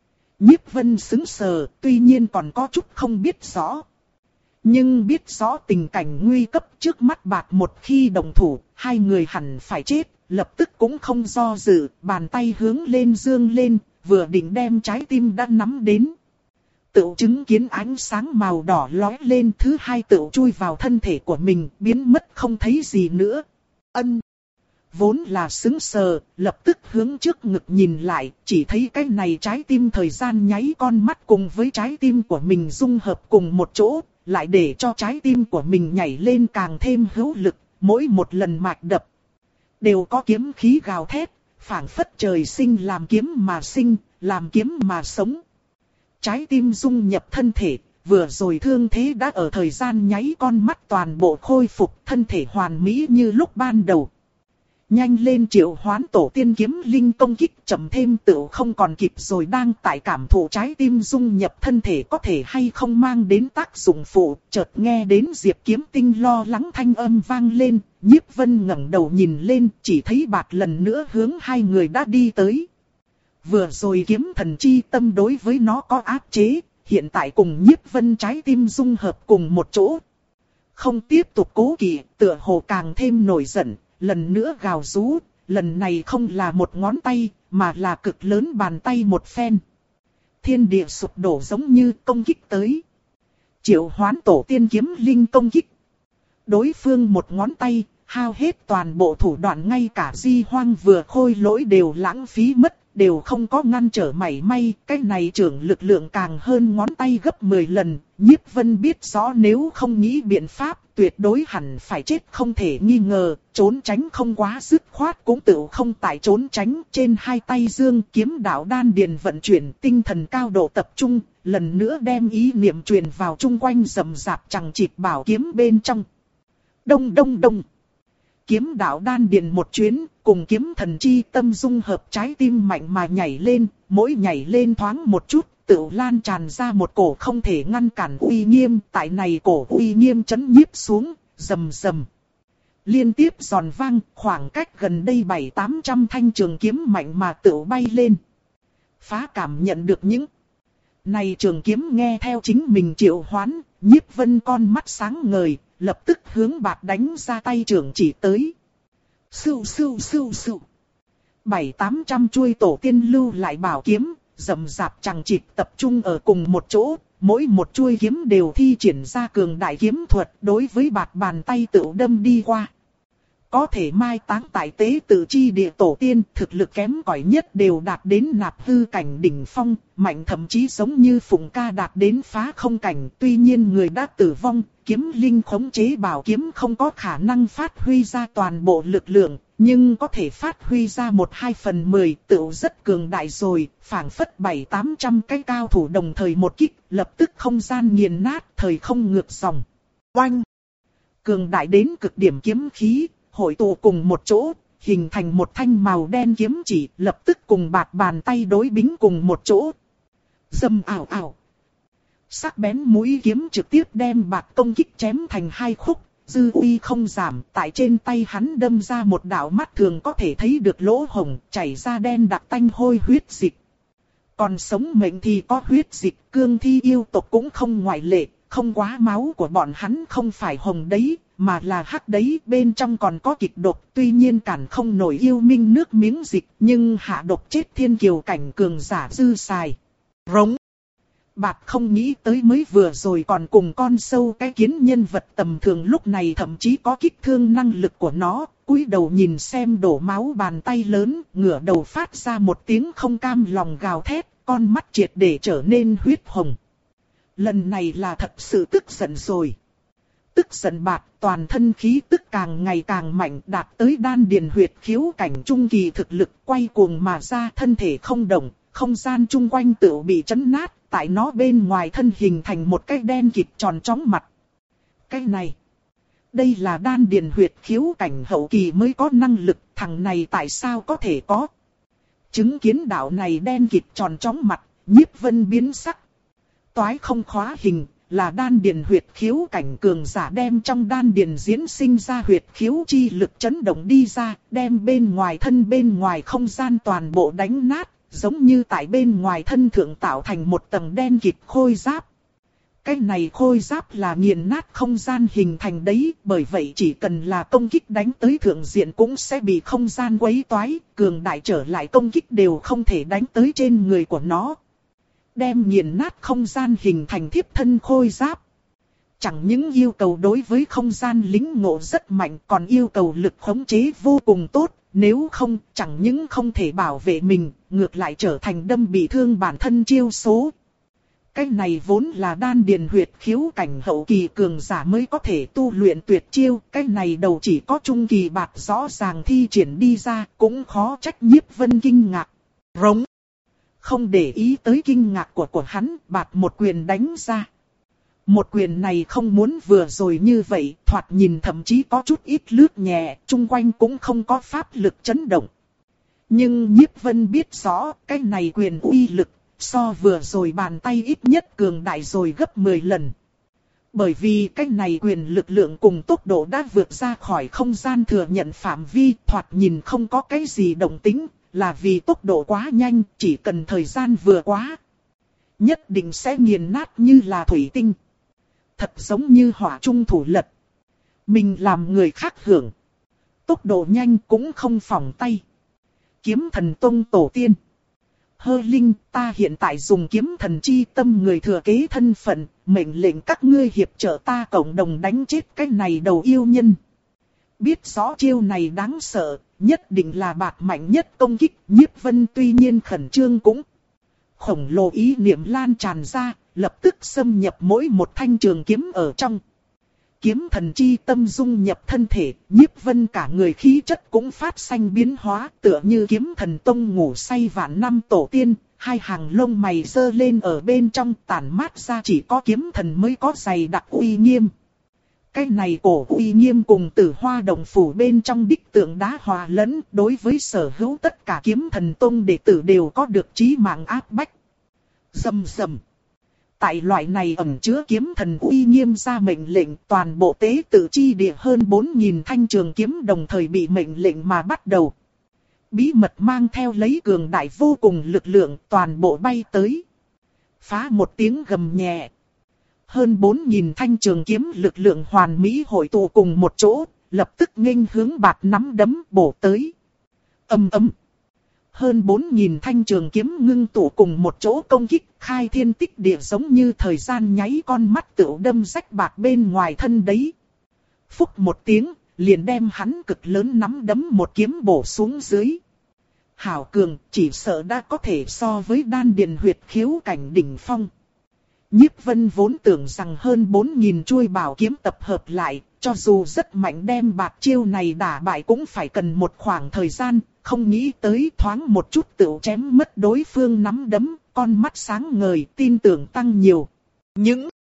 Nhiếp Vân sững sờ, tuy nhiên còn có chút không biết rõ. Nhưng biết rõ tình cảnh nguy cấp trước mắt bạt một khi đồng thủ, hai người hẳn phải chết, lập tức cũng không do dự, bàn tay hướng lên dương lên, vừa định đem trái tim đã nắm đến. Tự chứng kiến ánh sáng màu đỏ lóe lên, thứ hai tự chui vào thân thể của mình, biến mất không thấy gì nữa. Ân. Vốn là sững sờ, lập tức hướng trước ngực nhìn lại, chỉ thấy cái này trái tim thời gian nháy con mắt cùng với trái tim của mình dung hợp cùng một chỗ, lại để cho trái tim của mình nhảy lên càng thêm hữu lực, mỗi một lần mạch đập đều có kiếm khí gào thét, phảng phất trời sinh làm kiếm mà sinh, làm kiếm mà sống. Trái tim dung nhập thân thể, vừa rồi thương thế đã ở thời gian nháy con mắt toàn bộ khôi phục, thân thể hoàn mỹ như lúc ban đầu. Nhanh lên triệu hoán tổ tiên kiếm linh công kích, chậm thêm tựu không còn kịp rồi. Đang tại cảm thụ trái tim dung nhập thân thể có thể hay không mang đến tác dụng phụ, chợt nghe đến Diệp Kiếm Tinh lo lắng thanh âm vang lên. Nhiếp Vân ngẩng đầu nhìn lên, chỉ thấy Bạt lần nữa hướng hai người đã đi tới. Vừa rồi kiếm thần chi tâm đối với nó có áp chế, hiện tại cùng Nhiếp Vân trái tim dung hợp cùng một chỗ. Không tiếp tục cố kỵ, tựa hồ càng thêm nổi giận, lần nữa gào rú, lần này không là một ngón tay, mà là cực lớn bàn tay một phen. Thiên địa sụp đổ giống như công kích tới. Triệu hoán tổ tiên kiếm linh công kích. Đối phương một ngón tay, hao hết toàn bộ thủ đoạn, ngay cả Di Hoang vừa khôi lỗi đều lãng phí mất, đều không có ngăn trở mảy may. Cái này trưởng lực lượng càng hơn ngón tay gấp mười lần. Nhiếp Vân biết rõ nếu không nghĩ biện pháp, tuyệt đối hẳn phải chết không thể nghi ngờ. Trốn tránh không quá dứt khoát cũng tự không tại trốn tránh. Trên hai tay dương kiếm đạo đan điền vận chuyển, tinh thần cao độ tập trung, lần nữa đem ý niệm truyền vào chung quanh rầm rạp chằng chịt bảo kiếm bên trong. Đông đông đông. Kiếm đạo đan điền một chuyến, cùng kiếm thần chi tâm dung hợp, trái tim mạnh mà nhảy lên, mỗi nhảy lên thoáng một chút, tự lan tràn ra một cổ không thể ngăn cản uy nghiêm. Tại này cổ uy nghiêm chấn nhiếp xuống, rầm rầm. Liên tiếp giòn vang, khoảng cách gần đây bảy tám trăm thanh trường kiếm mạnh mà tự bay lên. Phá cảm nhận được những này trường kiếm nghe theo chính mình triệu hoán, Nhiếp Vân con mắt sáng ngời, lập tức hướng Bạt đánh ra tay trưởng chỉ tới. Sưu sưu sưu sưu. Bảy tám trăm chuôi tổ tiên lưu lại bảo kiếm, rầm rạp chằng chịt tập trung ở cùng một chỗ, mỗi một chuôi kiếm đều thi triển ra cường đại kiếm thuật, đối với Bạt bàn tay tự đâm đi qua. Có thể mai táng tại tế tự chi địa tổ tiên, thực lực kém cỏi nhất đều đạt đến nạp hư cảnh đỉnh phong, mạnh thậm chí giống như Phùng Ca đạt đến phá không cảnh. Tuy nhiên người đã tử vong, kiếm linh khống chế bảo kiếm không có khả năng phát huy ra toàn bộ lực lượng, nhưng có thể phát huy ra một hai phần mười, tựu rất cường đại rồi. Phảng phất bảy tám trăm cái cao thủ đồng thời một kích, lập tức không gian nghiền nát, thời không ngược dòng. Oanh! Cường đại đến cực điểm kiếm khí hội tụ cùng một chỗ, hình thành một thanh màu đen kiếm chỉ, lập tức cùng Bạt bàn tay đối bính cùng một chỗ. Dầm ảo ảo. Sắc bén mũi kiếm trực tiếp đem Bạt công kích chém thành hai khúc, dư uy không giảm, tại trên tay hắn đâm ra một đạo mắt thường có thể thấy được lỗ hổng, chảy ra đen đặc tanh hôi huyết dịch. Còn sống mệnh thì có huyết dịch, cương thi yêu tộc cũng không ngoại lệ, không quá máu của bọn hắn không phải hồng đấy, mà là hắc đấy, bên trong còn có kịch độc, tuy nhiên cản không nổi yêu minh nước miếng dịch, nhưng hạ độc chết thiên kiều cảnh cường giả dư xài. Rống. Bạt không nghĩ tới mới vừa rồi còn cùng con sâu cái kiến nhân vật tầm thường, lúc này thậm chí có kích thương năng lực của nó, cúi đầu nhìn xem đổ máu bàn tay lớn, ngửa đầu phát ra một tiếng không cam lòng gào thét, con mắt triệt để trở nên huyết hồng. Lần này là thật sự tức giận rồi. Tức giận Bạt, toàn thân khí tức càng ngày càng mạnh, đạt tới đan điền huyệt khiếu cảnh trung kỳ thực lực, quay cuồng mà ra, thân thể không động, không gian chung quanh tự bị chấn nát, tại nó bên ngoài thân hình thành một cái đen kịt tròn chóng mặt. Cái này, đây là đan điền huyệt khiếu cảnh hậu kỳ mới có năng lực, thằng này tại sao có thể có? Chứng kiến đạo này đen kịt tròn chóng mặt, Nhiếp Vân biến sắc. Toái không khóa hình, là đan điền huyệt khiếu cảnh cường giả đem trong đan điền diễn sinh ra huyệt khiếu chi lực chấn động đi ra, đem bên ngoài thân bên ngoài không gian toàn bộ đánh nát, giống như tại bên ngoài thân thượng tạo thành một tầng đen kịt khôi giáp. Cái này khôi giáp là nghiền nát không gian hình thành đấy, bởi vậy chỉ cần là công kích đánh tới thượng diện cũng sẽ bị không gian quấy toái, cường đại trở lại công kích đều không thể đánh tới trên người của nó. Đem nghiền nát không gian hình thành thiếp thân khôi giáp. Chẳng những yêu cầu đối với không gian lĩnh ngộ rất mạnh, còn yêu cầu lực khống chế vô cùng tốt, nếu không chẳng những không thể bảo vệ mình, ngược lại trở thành đâm bị thương bản thân chiêu số. Cái này vốn là đan điền huyệt khiếu cảnh hậu kỳ cường giả mới có thể tu luyện tuyệt chiêu, cái này đầu chỉ có trung kỳ Bạt rõ ràng thi triển đi ra, cũng khó trách Nhiếp Vân kinh ngạc. Rống. Không để ý tới kinh ngạc của của hắn, Bạt một quyền đánh ra. Một quyền này không muốn vừa rồi như vậy, thoạt nhìn thậm chí có chút ít lướt nhẹ, chung quanh cũng không có pháp lực chấn động. Nhưng Nhiếp Vân biết rõ, cái này quyền uy lực, so vừa rồi bàn tay ít nhất cường đại rồi gấp mười lần. Bởi vì cái này quyền lực lượng cùng tốc độ đã vượt ra khỏi không gian thừa nhận phạm vi, thoạt nhìn không có cái gì động tĩnh, là vì tốc độ quá nhanh, chỉ cần thời gian vừa quá. Nhất định sẽ nghiền nát như là thủy tinh. Thật giống như hỏa trung thủ lật. Mình làm người khác hưởng. Tốc độ nhanh cũng không phòng tay. Kiếm thần tông tổ tiên. Hơ Linh, ta hiện tại dùng kiếm thần chi tâm người thừa kế thân phận, mệnh lệnh các ngươi hiệp trợ ta cộng đồng đánh chết cái này đầu yêu nhân. Biết rõ chiêu này đáng sợ, nhất định là bạt mạnh nhất công kích, Nhiếp Vân tuy nhiên khẩn trương cũng. Khổng lồ ý niệm lan tràn ra, lập tức xâm nhập mỗi một thanh trường kiếm ở trong. Kiếm thần chi tâm dung nhập thân thể, Nhiếp Vân cả người khí chất cũng phát sinh biến hóa, tựa như kiếm thần tông ngủ say vạn năm tổ tiên, hai hàng lông mày giơ lên ở bên trong tản mát ra chỉ có kiếm thần mới có dày đặc uy nghiêm. Cái này cổ uy nghiêm cùng Tử Hoa Đồng phủ bên trong đích tượng đá hòa lẫn, đối với sở hữu tất cả kiếm thần tông đệ tử đều có được chí mạng áp bách. Rầm rầm. Tại loại này ẩn chứa kiếm thần uy nghiêm ra mệnh lệnh, toàn bộ tế tự chi địa hơn bốn nghìn thanh trường kiếm đồng thời bị mệnh lệnh mà bắt đầu. Bí mật mang theo lấy cường đại vô cùng lực lượng, toàn bộ bay tới. Phá một tiếng gầm nhẹ. Hơn bốn nghìn thanh trường kiếm lực lượng hoàn mỹ hội tụ cùng một chỗ, lập tức nghênh hướng bạt nắm đấm bổ tới. Ầm ầm. Hơn bốn nghìn thanh trường kiếm ngưng tụ cùng một chỗ công kích, khai thiên tích địa giống như thời gian nháy con mắt tựu đâm rách bạt bên ngoài thân đấy. Phúc một tiếng, liền đem hắn cực lớn nắm đấm một kiếm bổ xuống dưới. Hảo cường, chỉ sợ đã có thể so với đan điền huyệt khiếu cảnh đỉnh phong. Nhiếp Vân vốn tưởng rằng hơn bốn nghìn chuôi bảo kiếm tập hợp lại, cho dù rất mạnh đem bạt chiêu này đả bại cũng phải cần một khoảng thời gian, không nghĩ tới thoáng một chút tựu chém mất đối phương nắm đấm, con mắt sáng ngời, tin tưởng tăng nhiều. Những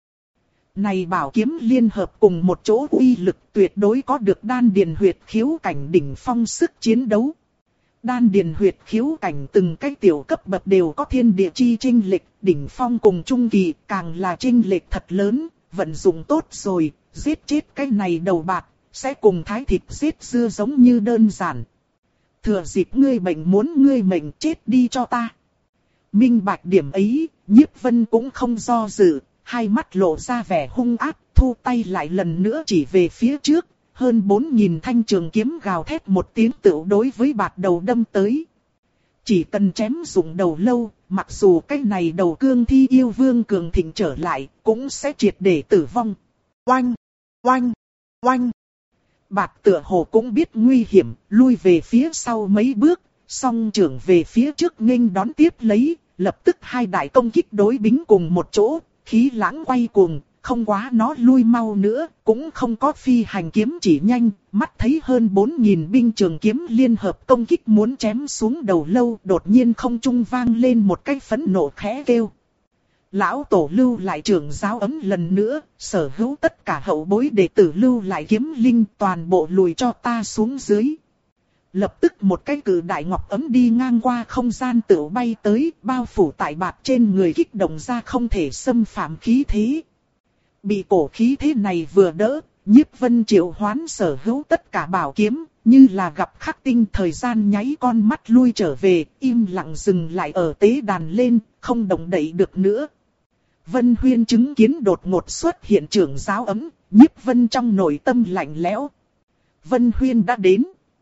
này bảo kiếm liên hợp cùng một chỗ uy lực tuyệt đối có được đan điền huyệt khiếu cảnh đỉnh phong sức chiến đấu. Đan điền huyệt khiếu cảnh từng cái tiểu cấp bậc đều có thiên địa chi chênh lệch, đỉnh phong cùng trung kỳ càng là chênh lệch thật lớn, vận dụng tốt rồi, giết chết cái này đầu bạc, sẽ cùng thái thịt giết dưa giống như đơn giản. Thừa dịp ngươi bệnh muốn ngươi mệnh chết đi cho ta. Minh bạch điểm ấy, Nhiếp Vân cũng không do dự, hai mắt lộ ra vẻ hung ác, thu tay lại lần nữa chỉ về phía trước. Hơn bốn nghìn thanh trường kiếm gào thét một tiếng tựu đối với bạt đầu đâm tới. Chỉ cần chém dụng đầu lâu, mặc dù cái này đầu cương thi yêu vương cường thịnh trở lại, cũng sẽ triệt để tử vong. Oanh! Oanh! Oanh! Bạt tựa hồ cũng biết nguy hiểm, lui về phía sau mấy bước, song trưởng về phía trước nghênh đón tiếp lấy, lập tức hai đại công kích đối bính cùng một chỗ, khí lãng quay cuồng. Không quá nó lui mau nữa, cũng không có phi hành kiếm chỉ nhanh, mắt thấy hơn bốn nghìn binh trường kiếm liên hợp công kích muốn chém xuống đầu lâu, đột nhiên không trung vang lên một cái phẫn nộ khẽ kêu. Lão tổ lưu lại trưởng giáo ấm lần nữa, sở hữu tất cả hậu bối đệ tử lưu lại kiếm linh toàn bộ lùi cho ta xuống dưới. Lập tức một cái cử đại ngọc ấm đi ngang qua không gian tựu bay tới, bao phủ tại bạt trên người kích động ra không thể xâm phạm khí thế. Bị cổ khí thế này vừa đỡ, Nhiếp Vân triệu hoán sở hữu tất cả bảo kiếm, như là gặp khắc tinh thời gian nháy con mắt lui trở về, im lặng dừng lại ở tế đàn lên, không động đậy được nữa. Vân Huyên chứng kiến đột ngột xuất hiện trưởng giáo ấm, Nhiếp Vân trong nội tâm lạnh lẽo. Vân Huyên đã đến.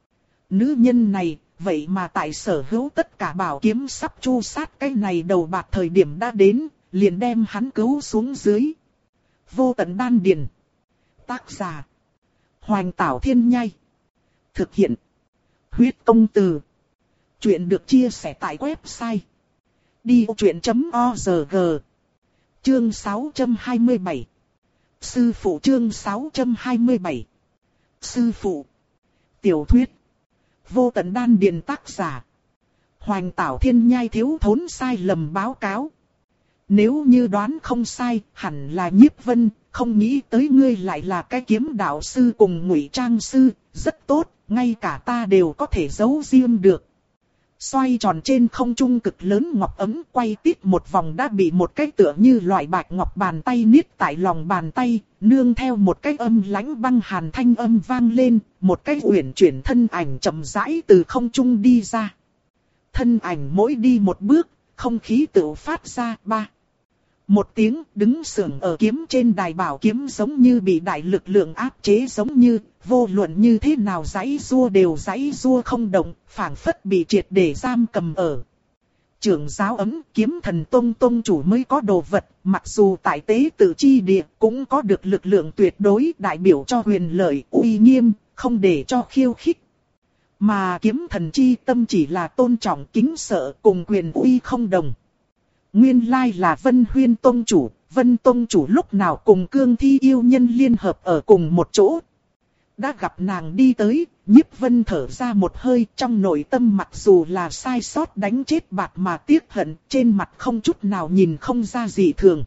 Nữ nhân này, vậy mà tại sở hữu tất cả bảo kiếm sắp chu sát cái này đầu bạc thời điểm đã đến, liền đem hắn cứu xuống dưới. Vô tận đan điền. Tác giả: Hoành Tảo Thiên Nhai. Thực hiện: Huyết Công Từ. Chuyện được chia sẻ tại website đi ô chuyện chấm org. Chương sáu trăm hai mươi bảy. Sư phụ chương sáu trăm hai mươi bảy. Sư phụ. Tiểu thuyết. Vô tận đan điền tác giả: Hoành Tảo Thiên Nhai thiếu thốn sai lầm báo cáo. Nếu như đoán không sai, hẳn là Nhiếp Vân, không nghĩ tới ngươi lại là cái kiếm đạo sư cùng ngụy trang sư, rất tốt, ngay cả ta đều có thể giấu riêng được. Xoay tròn trên không trung cực lớn ngọc ấm quay tít một vòng đã bị một cái tựa như loại bạch ngọc bàn tay niết tại lòng bàn tay, nương theo một cái âm lãnh băng hàn thanh âm vang lên, một cái uyển chuyển thân ảnh chậm rãi từ không trung đi ra. Thân ảnh mỗi đi một bước, không khí tự phát ra ba. Một tiếng đứng sưởng ở kiếm trên đài bảo kiếm giống như bị đại lực lượng áp chế giống như, vô luận như thế nào giãy giụa đều giãy giụa không động, phảng phất bị triệt để giam cầm ở. Trưởng giáo ấm kiếm thần tông tông chủ mới có đồ vật, mặc dù tại tế tự chi địa cũng có được lực lượng tuyệt đối đại biểu cho huyền lợi uy nghiêm, không để cho khiêu khích. Mà kiếm thần chi tâm chỉ là tôn trọng kính sợ cùng quyền uy không đồng. Nguyên lai là Vân Huyên tông chủ, Vân tông chủ lúc nào cùng Cương Thi yêu nhân liên hợp ở cùng một chỗ. Đã gặp nàng đi tới, Nhiếp Vân thở ra một hơi, trong nội tâm mặc dù là sai sót đánh chết bạt mà tiếc hận, trên mặt không chút nào nhìn không ra gì thường.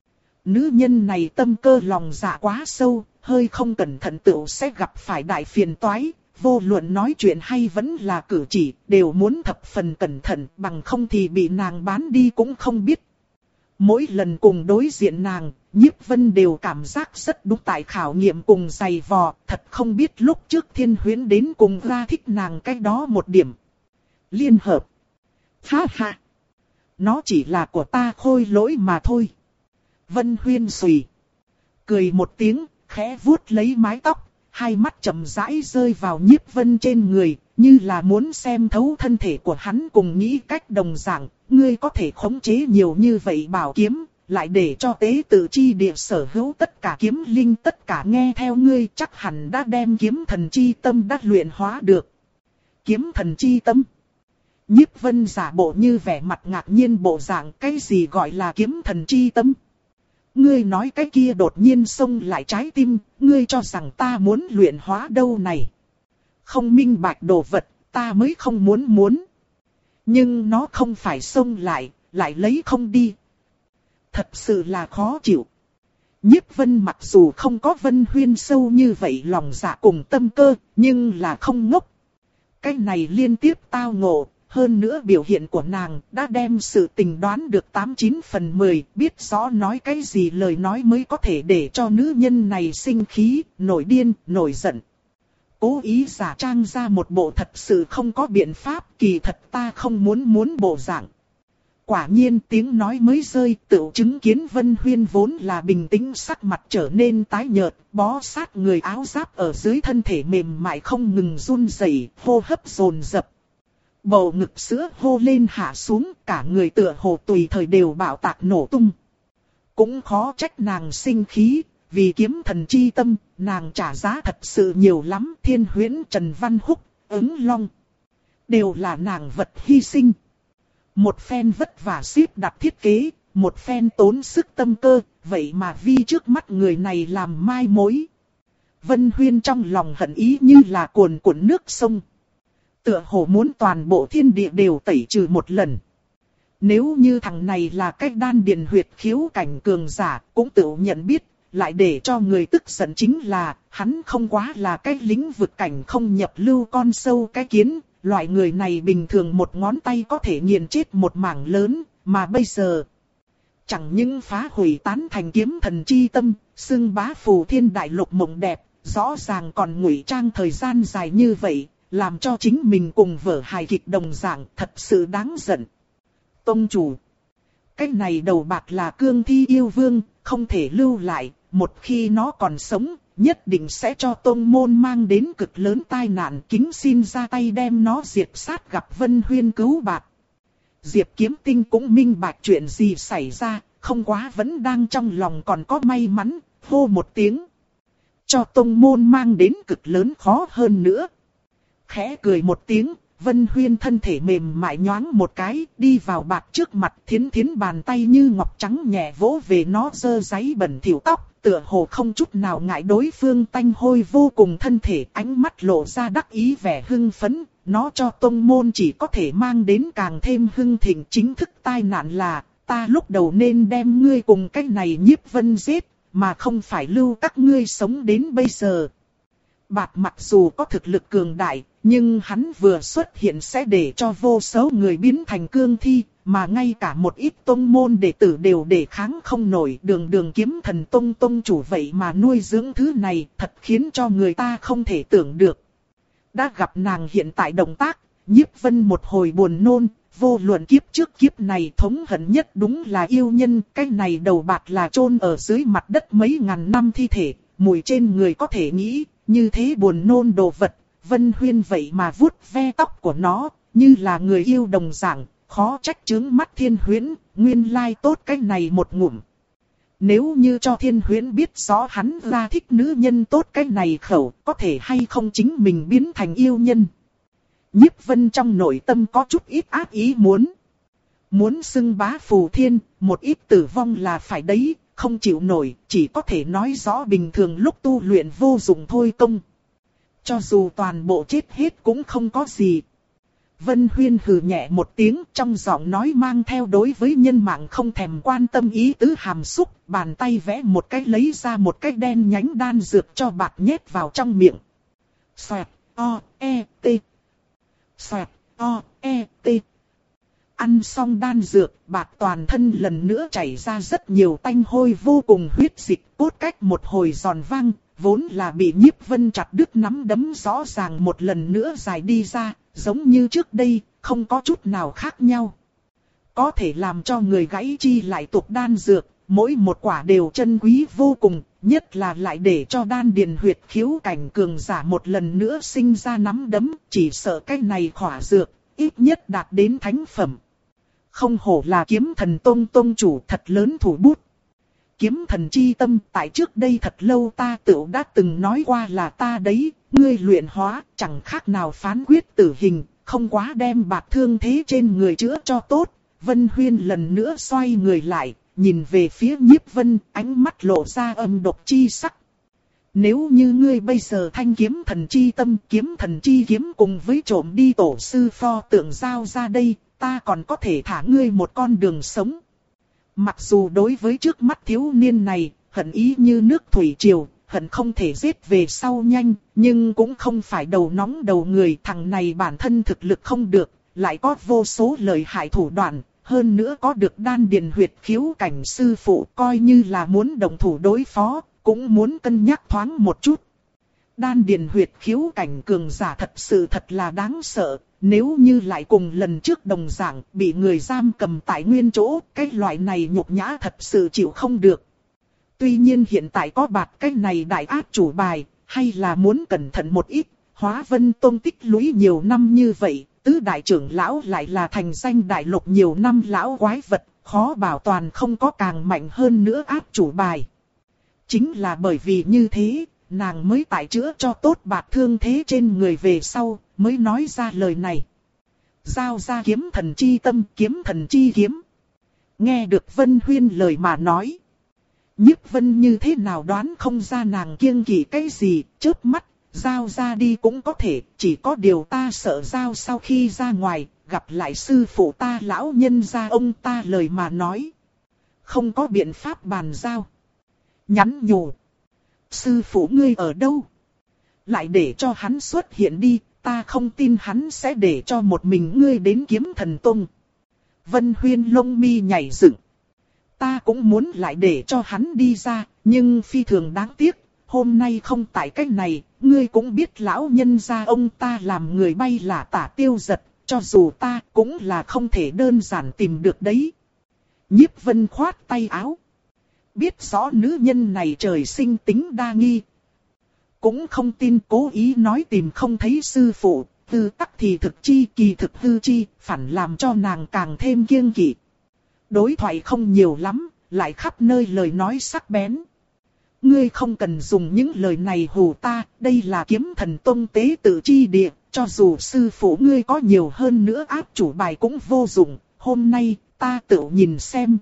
Nữ nhân này tâm cơ lòng dạ quá sâu, hơi không cẩn thận tựu sẽ gặp phải đại phiền toái. Vô luận nói chuyện hay vẫn là cử chỉ, đều muốn thập phần cẩn thận, bằng không thì bị nàng bán đi cũng không biết. Mỗi lần cùng đối diện nàng, Nhiếp Vân đều cảm giác rất đúng tại khảo nghiệm cùng dày vò, thật không biết lúc trước Thiên Huyễn đến cùng ra thích nàng cái đó một điểm. Liên hợp. Ha ha. Nó chỉ là của ta khôi lỗi mà thôi. Vân Huyên xùy. Cười một tiếng, khẽ vuốt lấy mái tóc. Hai mắt chậm rãi rơi vào Nhiếp Vân trên người, như là muốn xem thấu thân thể của hắn cùng nghĩ cách đồng dạng, ngươi có thể khống chế nhiều như vậy bảo kiếm, lại để cho tế tự chi địa sở hữu tất cả kiếm linh tất cả nghe theo ngươi, chắc hẳn đã đem kiếm thần chi tâm đắc luyện hóa được. Kiếm thần chi tâm. Nhiếp Vân giả bộ như vẻ mặt ngạc nhiên bộ dạng, cái gì gọi là kiếm thần chi tâm? Ngươi nói cái kia đột nhiên xông lại trái tim, ngươi cho rằng ta muốn luyện hóa đâu này. Không minh bạch đồ vật, ta mới không muốn muốn. Nhưng nó không phải xông lại, lại lấy không đi. Thật sự là khó chịu. Nhiếp Vân mặc dù không có Vân Huyên sâu như vậy lòng dạ cùng tâm cơ, nhưng là không ngốc. Cái này liên tiếp tao ngộ. Hơn nữa biểu hiện của nàng đã đem sự tình đoán được tám chín phần mười, biết rõ nói cái gì lời nói mới có thể để cho nữ nhân này sinh khí, nổi điên, nổi giận. Cố ý giả trang ra một bộ thật sự không có biện pháp, kỳ thật ta không muốn muốn bộ dạng. Quả nhiên tiếng nói mới rơi, tự chứng kiến Vân Huyên vốn là bình tĩnh, sắc mặt trở nên tái nhợt, bó sát người áo giáp ở dưới thân thể mềm mại không ngừng run rẩy, hô hấp dồn dập. Bầu ngực sữa hô lên hạ xuống, cả người tựa hồ tùy thời đều bạo tạc nổ tung. Cũng khó trách nàng sinh khí, vì kiếm thần chi tâm, nàng trả giá thật sự nhiều lắm. Thiên Huyễn, Trần Văn Húc, Ứng Long, đều là nàng vật hy sinh. Một phen vất vả xếp đặt thiết kế, một phen tốn sức tâm cơ, vậy mà vì trước mắt người này làm mai mối. Vân Huyên trong lòng hận ý như là cuồn cuộn nước sông. Tựa hồ muốn toàn bộ thiên địa đều tẩy trừ một lần. Nếu như thằng này là cách đan điền huyệt khiếu cảnh cường giả, cũng tự nhận biết, lại để cho người tức giận chính là, hắn không quá là cái lĩnh vực cảnh không nhập lưu con sâu cái kiến, loại người này bình thường một ngón tay có thể nghiền chết một mảng lớn, mà bây giờ chẳng những phá hủy tán thành kiếm thần chi tâm, xưng bá phù thiên đại lục mộng đẹp, rõ ràng còn ngụy trang thời gian dài như vậy. Làm cho chính mình cùng vở hài kịch đồng dạng, thật sự đáng giận. Tông chủ. Cái này đầu bạc là Cương Thi yêu vương, không thể lưu lại. Một khi nó còn sống, nhất định sẽ cho tông môn mang đến cực lớn tai nạn. Kính xin ra tay đem nó diệt sát, gặp Vân Huyên cứu bạc. Diệp Kiếm Tinh cũng minh bạch chuyện gì xảy ra, không quá vẫn đang trong lòng còn có may mắn, hô một tiếng. Cho tông môn mang đến cực lớn khó hơn nữa. Khẽ cười một tiếng, Vân Huyên thân thể mềm mại nhoáng một cái, đi vào bạc trước mặt, thiến thiến bàn tay như ngọc trắng nhẹ vỗ về nó dơ giấy bẩn thỉu tóc, tựa hồ không chút nào ngại đối phương tanh hôi vô cùng thân thể, ánh mắt lộ ra đắc ý vẻ hưng phấn, nó cho tông môn chỉ có thể mang đến càng thêm hưng thịnh. Chính thức tai nạn là, ta lúc đầu nên đem ngươi cùng cái này Nhiếp Vân giết, mà không phải lưu các ngươi sống đến bây giờ. Bạt mặc dù có thực lực cường đại, nhưng hắn vừa xuất hiện sẽ để cho vô số người biến thành cương thi, mà ngay cả một ít tông môn đệ tử đều để kháng không nổi. Đường đường kiếm thần tông tông chủ vậy mà nuôi dưỡng thứ này, thật khiến cho người ta không thể tưởng được. Đã gặp nàng hiện tại động tác, Nhiếp Vân một hồi buồn nôn, vô luận kiếp trước kiếp này thống hận nhất đúng là yêu nhân. Cái này đầu bạc là chôn ở dưới mặt đất mấy ngàn năm thi thể, mùi trên người có thể nghĩ, như thế buồn nôn đồ vật. Vân Huyên vậy mà vuốt ve tóc của nó, như là người yêu đồng dạng, khó trách trướng mắt Thiên Huyễn, nguyên lai tốt cái này một ngụm. Nếu như cho Thiên Huyễn biết rõ hắn ra thích nữ nhân tốt cái này khẩu, có thể hay không chính mình biến thành yêu nhân. Nhiếp Vân trong nội tâm có chút ít ác ý muốn. Muốn xưng bá phù thiên, một ít tử vong là phải đấy, không chịu nổi, chỉ có thể nói rõ bình thường lúc tu luyện vô dụng thôi công. Cho dù toàn bộ chết hết cũng không có gì. Vân Huyên hừ nhẹ một tiếng, trong giọng nói mang theo đối với nhân mạng không thèm quan tâm ý tứ hàm xúc, bàn tay vẽ một cái lấy ra một cái đen nhánh đan dược cho bạc nhét vào trong miệng. Xoẹt, o, e, t. Xoẹt, o, e, t. Ăn xong đan dược, bạc toàn thân lần nữa chảy ra rất nhiều tanh hôi vô cùng huyết dịch, cốt cách một hồi giòn vang, vốn là bị Nhiếp Vân chặt đứt nắm đấm rõ ràng một lần nữa dài đi ra, giống như trước đây, không có chút nào khác nhau. Có thể làm cho người gãy chi lại tục đan dược, mỗi một quả đều chân quý vô cùng, nhất là lại để cho đan điền huyệt khiếu cảnh cường giả một lần nữa sinh ra nắm đấm, chỉ sợ cái này khỏa dược, ít nhất đạt đến thánh phẩm. Không hổ là kiếm thần tông tông chủ, thật lớn thủ bút. Kiếm thần chi tâm, tại trước đây thật lâu ta tựu đã từng nói qua là ta đấy, ngươi luyện hóa, chẳng khác nào phán quyết tử hình, không quá đem bạc thương thế trên người chữa cho tốt. Vân Huyên lần nữa xoay người lại, nhìn về phía Nhiếp Vân, ánh mắt lộ ra âm độc chi sắc. Nếu như ngươi bây giờ thanh kiếm thần chi tâm, kiếm thần chi kiếm cùng với trộm đi tổ sư pho tượng giao ra đây, ta còn có thể thả ngươi một con đường sống. Mặc dù đối với trước mắt thiếu niên này, hận ý như nước thủy triều, hận không thể giết về sau nhanh, nhưng cũng không phải đầu nóng đầu người. Thằng này bản thân thực lực không được, lại có vô số lợi hại thủ đoạn, hơn nữa có được đan điền huyệt khiếu cảnh sư phụ, coi như là muốn đồng thủ đối phó, cũng muốn cân nhắc thoáng một chút. Đan điền huyệt khiếu cảnh cường giả thật sự thật là đáng sợ, nếu như lại cùng lần trước đồng dạng bị người giam cầm tại nguyên chỗ, cái loại này nhục nhã thật sự chịu không được. Tuy nhiên hiện tại có bạt cái này đại ác chủ bài, hay là muốn cẩn thận một ít. Hóa Vân Tông tích lũy nhiều năm như vậy, tứ đại trưởng lão lại là thành danh đại lục nhiều năm lão quái vật, khó bảo toàn không có càng mạnh hơn nữa ác chủ bài. Chính là bởi vì như thế, nàng mới tại chữa cho tốt bạt thương thế trên người về sau, mới nói ra lời này. Giao ra kiếm thần chi tâm, kiếm thần chi kiếm. Nghe được Vân Huyên lời mà nói. Nhiếp Vân như thế nào đoán không ra nàng kiêng kỵ cái gì, chớp mắt, giao ra đi cũng có thể, chỉ có điều ta sợ giao sau khi ra ngoài, gặp lại sư phụ ta lão nhân gia ông ta lời mà nói. Không có biện pháp bàn giao. Nhắn nhủ. Sư phụ ngươi ở đâu? Lại để cho hắn xuất hiện đi, ta không tin hắn sẽ để cho một mình ngươi đến kiếm thần tông. Vân Huyên lông mi nhảy dựng. Ta cũng muốn lại để cho hắn đi ra, nhưng phi thường đáng tiếc, hôm nay không tại cách này, ngươi cũng biết lão nhân gia ông ta làm người bay là tả tiêu giật, cho dù ta cũng là không thể đơn giản tìm được đấy. Nhiếp Vân khoát tay áo. Biết rõ nữ nhân này trời sinh tính đa nghi. Cũng không tin cố ý nói tìm không thấy sư phụ, hư tắc thì thực chi kỳ thực hư chi, phản làm cho nàng càng thêm kiêng kỵ. Đối thoại không nhiều lắm, lại khắp nơi lời nói sắc bén. Ngươi không cần dùng những lời này hù ta, đây là kiếm thần tông tế tự chi địa, cho dù sư phụ ngươi có nhiều hơn nữa áp chủ bài cũng vô dụng, hôm nay ta tự nhìn xem.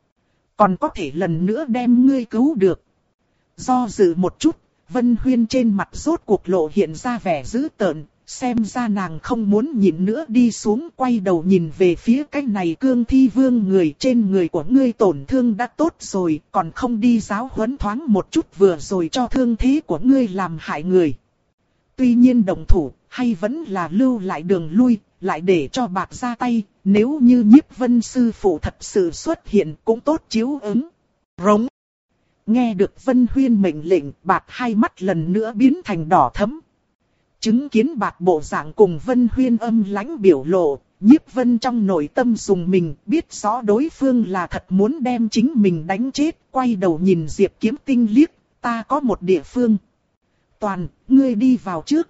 Còn có thể lần nữa đem ngươi cứu được. Do dự một chút, Vân Huyên trên mặt rốt cuộc lộ hiện ra vẻ dữ tợn, xem ra nàng không muốn nhịn nữa đi xuống, quay đầu nhìn về phía cái này Cương Thi Vương người. Trên người của ngươi tổn thương đã tốt rồi, còn không đi giáo huấn thoáng một chút vừa rồi cho thương thế của ngươi làm hại người. Tuy nhiên đồng thủ, hay vẫn là lưu lại đường lui, lại để cho Bạc ra tay, nếu như Nhiếp Vân sư phụ thật sự xuất hiện cũng tốt chiếu ứng. Rống. Nghe được Vân Huyên mệnh lệnh, Bạc hai mắt lần nữa biến thành đỏ thẫm. Chứng kiến Bạc bộ dạng cùng Vân Huyên âm lãnh biểu lộ, Nhiếp Vân trong nội tâm dùng mình, biết rõ đối phương là thật muốn đem chính mình đánh chết, quay đầu nhìn Diệp Kiếm Tinh liếc, ta có một địa phương. Toàn, ngươi đi vào trước.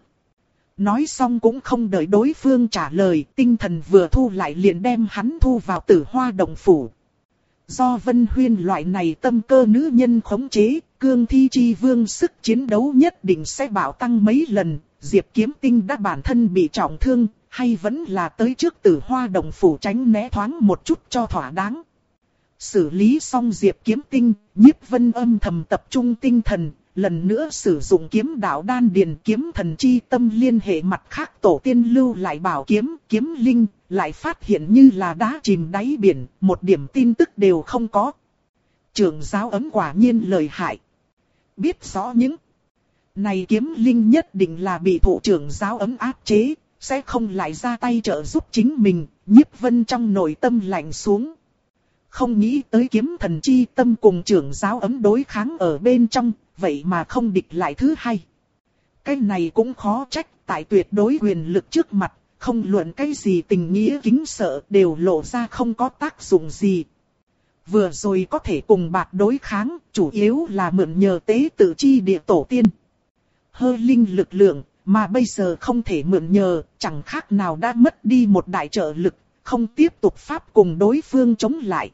Nói xong cũng không đợi đối phương trả lời, tinh thần vừa thu lại liền đem hắn thu vào Tử Hoa động phủ. Do Vân Huyên loại này tâm cơ nữ nhân khống chế, Cương Thi Chi Vương sức chiến đấu nhất định sẽ bạo tăng mấy lần. Diệp Kiếm Tinh đã bản thân bị trọng thương, hay vẫn là tới trước Tử Hoa động phủ tránh né thoáng một chút cho thỏa đáng. Xử lý xong Diệp Kiếm Tinh, Nhiếp Vân âm thầm tập trung tinh thần, lần nữa sử dụng kiếm đạo đan điền kiếm thần chi tâm liên hệ mặt khác tổ tiên lưu lại bảo kiếm, kiếm linh, lại phát hiện như là đá chìm đáy biển, một điểm tin tức đều không có. Trưởng giáo ấm quả nhiên lợi hại. Biết rõ những này kiếm linh nhất định là bị thủ trưởng giáo ấm áp chế, sẽ không lại ra tay trợ giúp chính mình. Nhiếp Vân trong nội tâm lạnh xuống. Không nghĩ tới kiếm thần chi tâm cùng trưởng giáo ấm đối kháng ở bên trong, vậy mà không địch lại thứ hai. Cái này cũng khó trách, tại tuyệt đối quyền lực trước mặt, không luận cái gì tình nghĩa kính sợ đều lộ ra không có tác dụng gì. Vừa rồi có thể cùng Bạc đối kháng, chủ yếu là mượn nhờ tế tự chi địa tổ tiên. Hơi linh lực lượng, mà bây giờ không thể mượn nhờ, chẳng khác nào đã mất đi một đại trợ lực, không tiếp tục pháp cùng đối phương chống lại.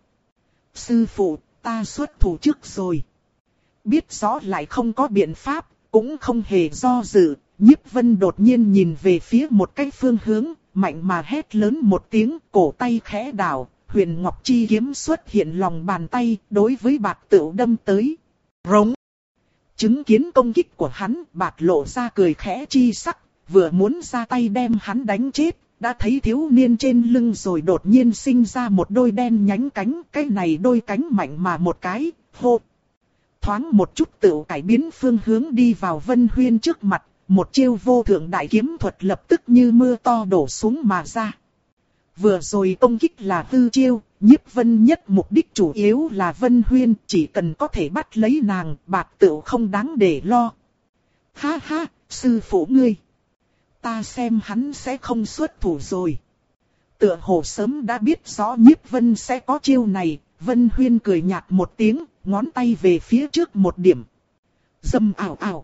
Sư phụ, ta xuất thủ trước rồi. Biết rõ lại không có biện pháp, cũng không hề do dự, Nhiếp Vân đột nhiên nhìn về phía một cái phương hướng, mạnh mà hét lớn một tiếng, cổ tay khẽ đảo, huyền ngọc chi kiếm xuất hiện lòng bàn tay, đối với Bạc Tửu đâm tới. Rống. Chứng kiến công kích của hắn, Bạc lộ ra cười khẽ chi sắc, vừa muốn ra tay đem hắn đánh chết, đã thấy thiếu niên trên lưng rồi đột nhiên sinh ra một đôi đen nhánh cánh, cái này đôi cánh mạnh mà một cái, hô. Thoáng một chút tự cải biến phương hướng đi vào Vân Huyên trước mặt, một chiêu vô thượng đại kiếm thuật lập tức như mưa to đổ xuống mà ra. Vừa rồi công kích là hư chiêu, Nhiếp Vân nhất mục đích chủ yếu là Vân Huyên, chỉ cần có thể bắt lấy nàng, Bạc Tửu không đáng để lo. Ha ha, sư phụ ngươi. Ta xem hắn sẽ không xuất thủ rồi. Tựa hồ sớm đã biết rõ Nhiếp Vân sẽ có chiêu này, Vân Huyên cười nhạt một tiếng, ngón tay về phía trước một điểm. Dầm ảo ảo.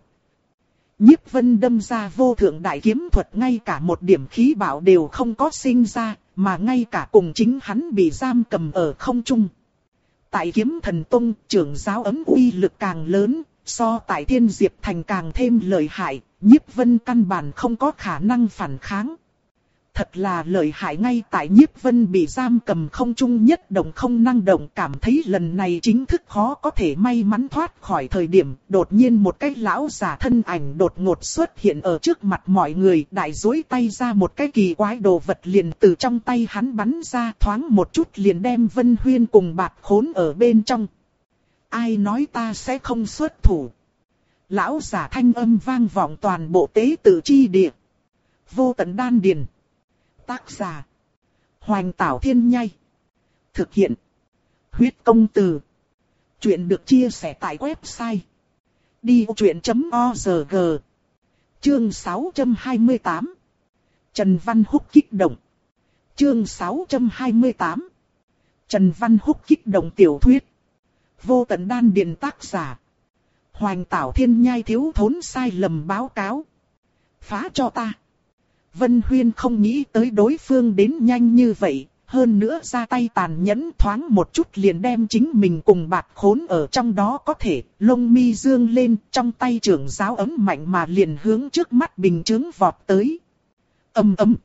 Nhiếp Vân đâm ra vô thượng đại kiếm thuật, ngay cả một điểm khí bảo đều không có sinh ra, mà ngay cả cùng chính hắn bị giam cầm ở không trung. Tại Kiếm Thần Tông, trưởng giáo ấm uy lực càng lớn, so tại Thiên Diệp Thành càng thêm lợi hại, Nhiếp Vân căn bản không có khả năng phản kháng. Thật là lợi hại, ngay tại Nhiếp Vân bị giam cầm không trung nhất động không năng động, cảm thấy lần này chính thức khó có thể may mắn thoát khỏi thời điểm, đột nhiên một cái lão già thân ảnh đột ngột xuất hiện ở trước mặt mọi người, đại duỗi tay ra một cái kỳ quái đồ vật liền từ trong tay hắn bắn ra, thoáng một chút liền đem Vân Huyên cùng Bạc khốn ở bên trong. Ai nói ta sẽ không xuất thủ? Lão già thanh âm vang vọng toàn bộ tế tự chi địa. Vô tận đan điền. Tác giả Hoành Tảo Thiên Nhai. Thực hiện Huyết Công Từ. Chuyện được chia sẻ tại website đi o chuyện chấm org. Chương sáu trăm hai mươi tám. Trần Văn Húc kích động. Chương sáu trăm hai mươi tám. Trần Văn Húc kích động tiểu thuyết. Vô tận đan điền, tác giả Hoành Tảo Thiên Nhai. Thiếu thốn sai lầm báo cáo. Phá cho ta. Vân Huyên không nghĩ tới đối phương đến nhanh như vậy, hơn nữa ra tay tàn nhẫn, thoáng một chút liền đem chính mình cùng Bạc khốn ở trong đó. Có thể, lông mi dương lên, trong tay trưởng giáo ấm mạnh mà liền hướng trước mắt bình chướng vọt tới. Ầm ầm.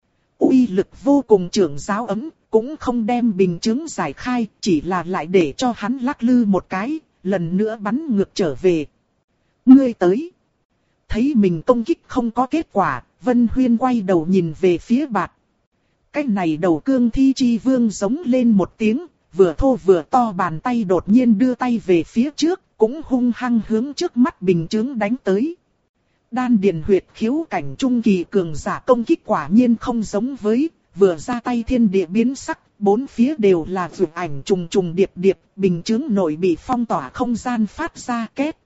Uy lực vô cùng trưởng giáo ấm, cũng không đem bình chướng giải khai, chỉ là lại để cho hắn lắc lư một cái, lần nữa bắn ngược trở về. Ngươi tới. Thấy mình công kích không có kết quả, Vân Huyên quay đầu nhìn về phía Bạt. Cái này đầu cương thi chi vương giống lên một tiếng, vừa thô vừa to bàn tay đột nhiên đưa tay về phía trước, cũng hung hăng hướng trước mắt bình chướng đánh tới. Đan điền huyệt khiếu cảnh trung kỳ cường giả công kích quả nhiên không giống với, vừa ra tay thiên địa biến sắc, bốn phía đều là vượt ảnh trùng trùng điệp điệp, bình chướng nội bị phong tỏa không gian phát ra két.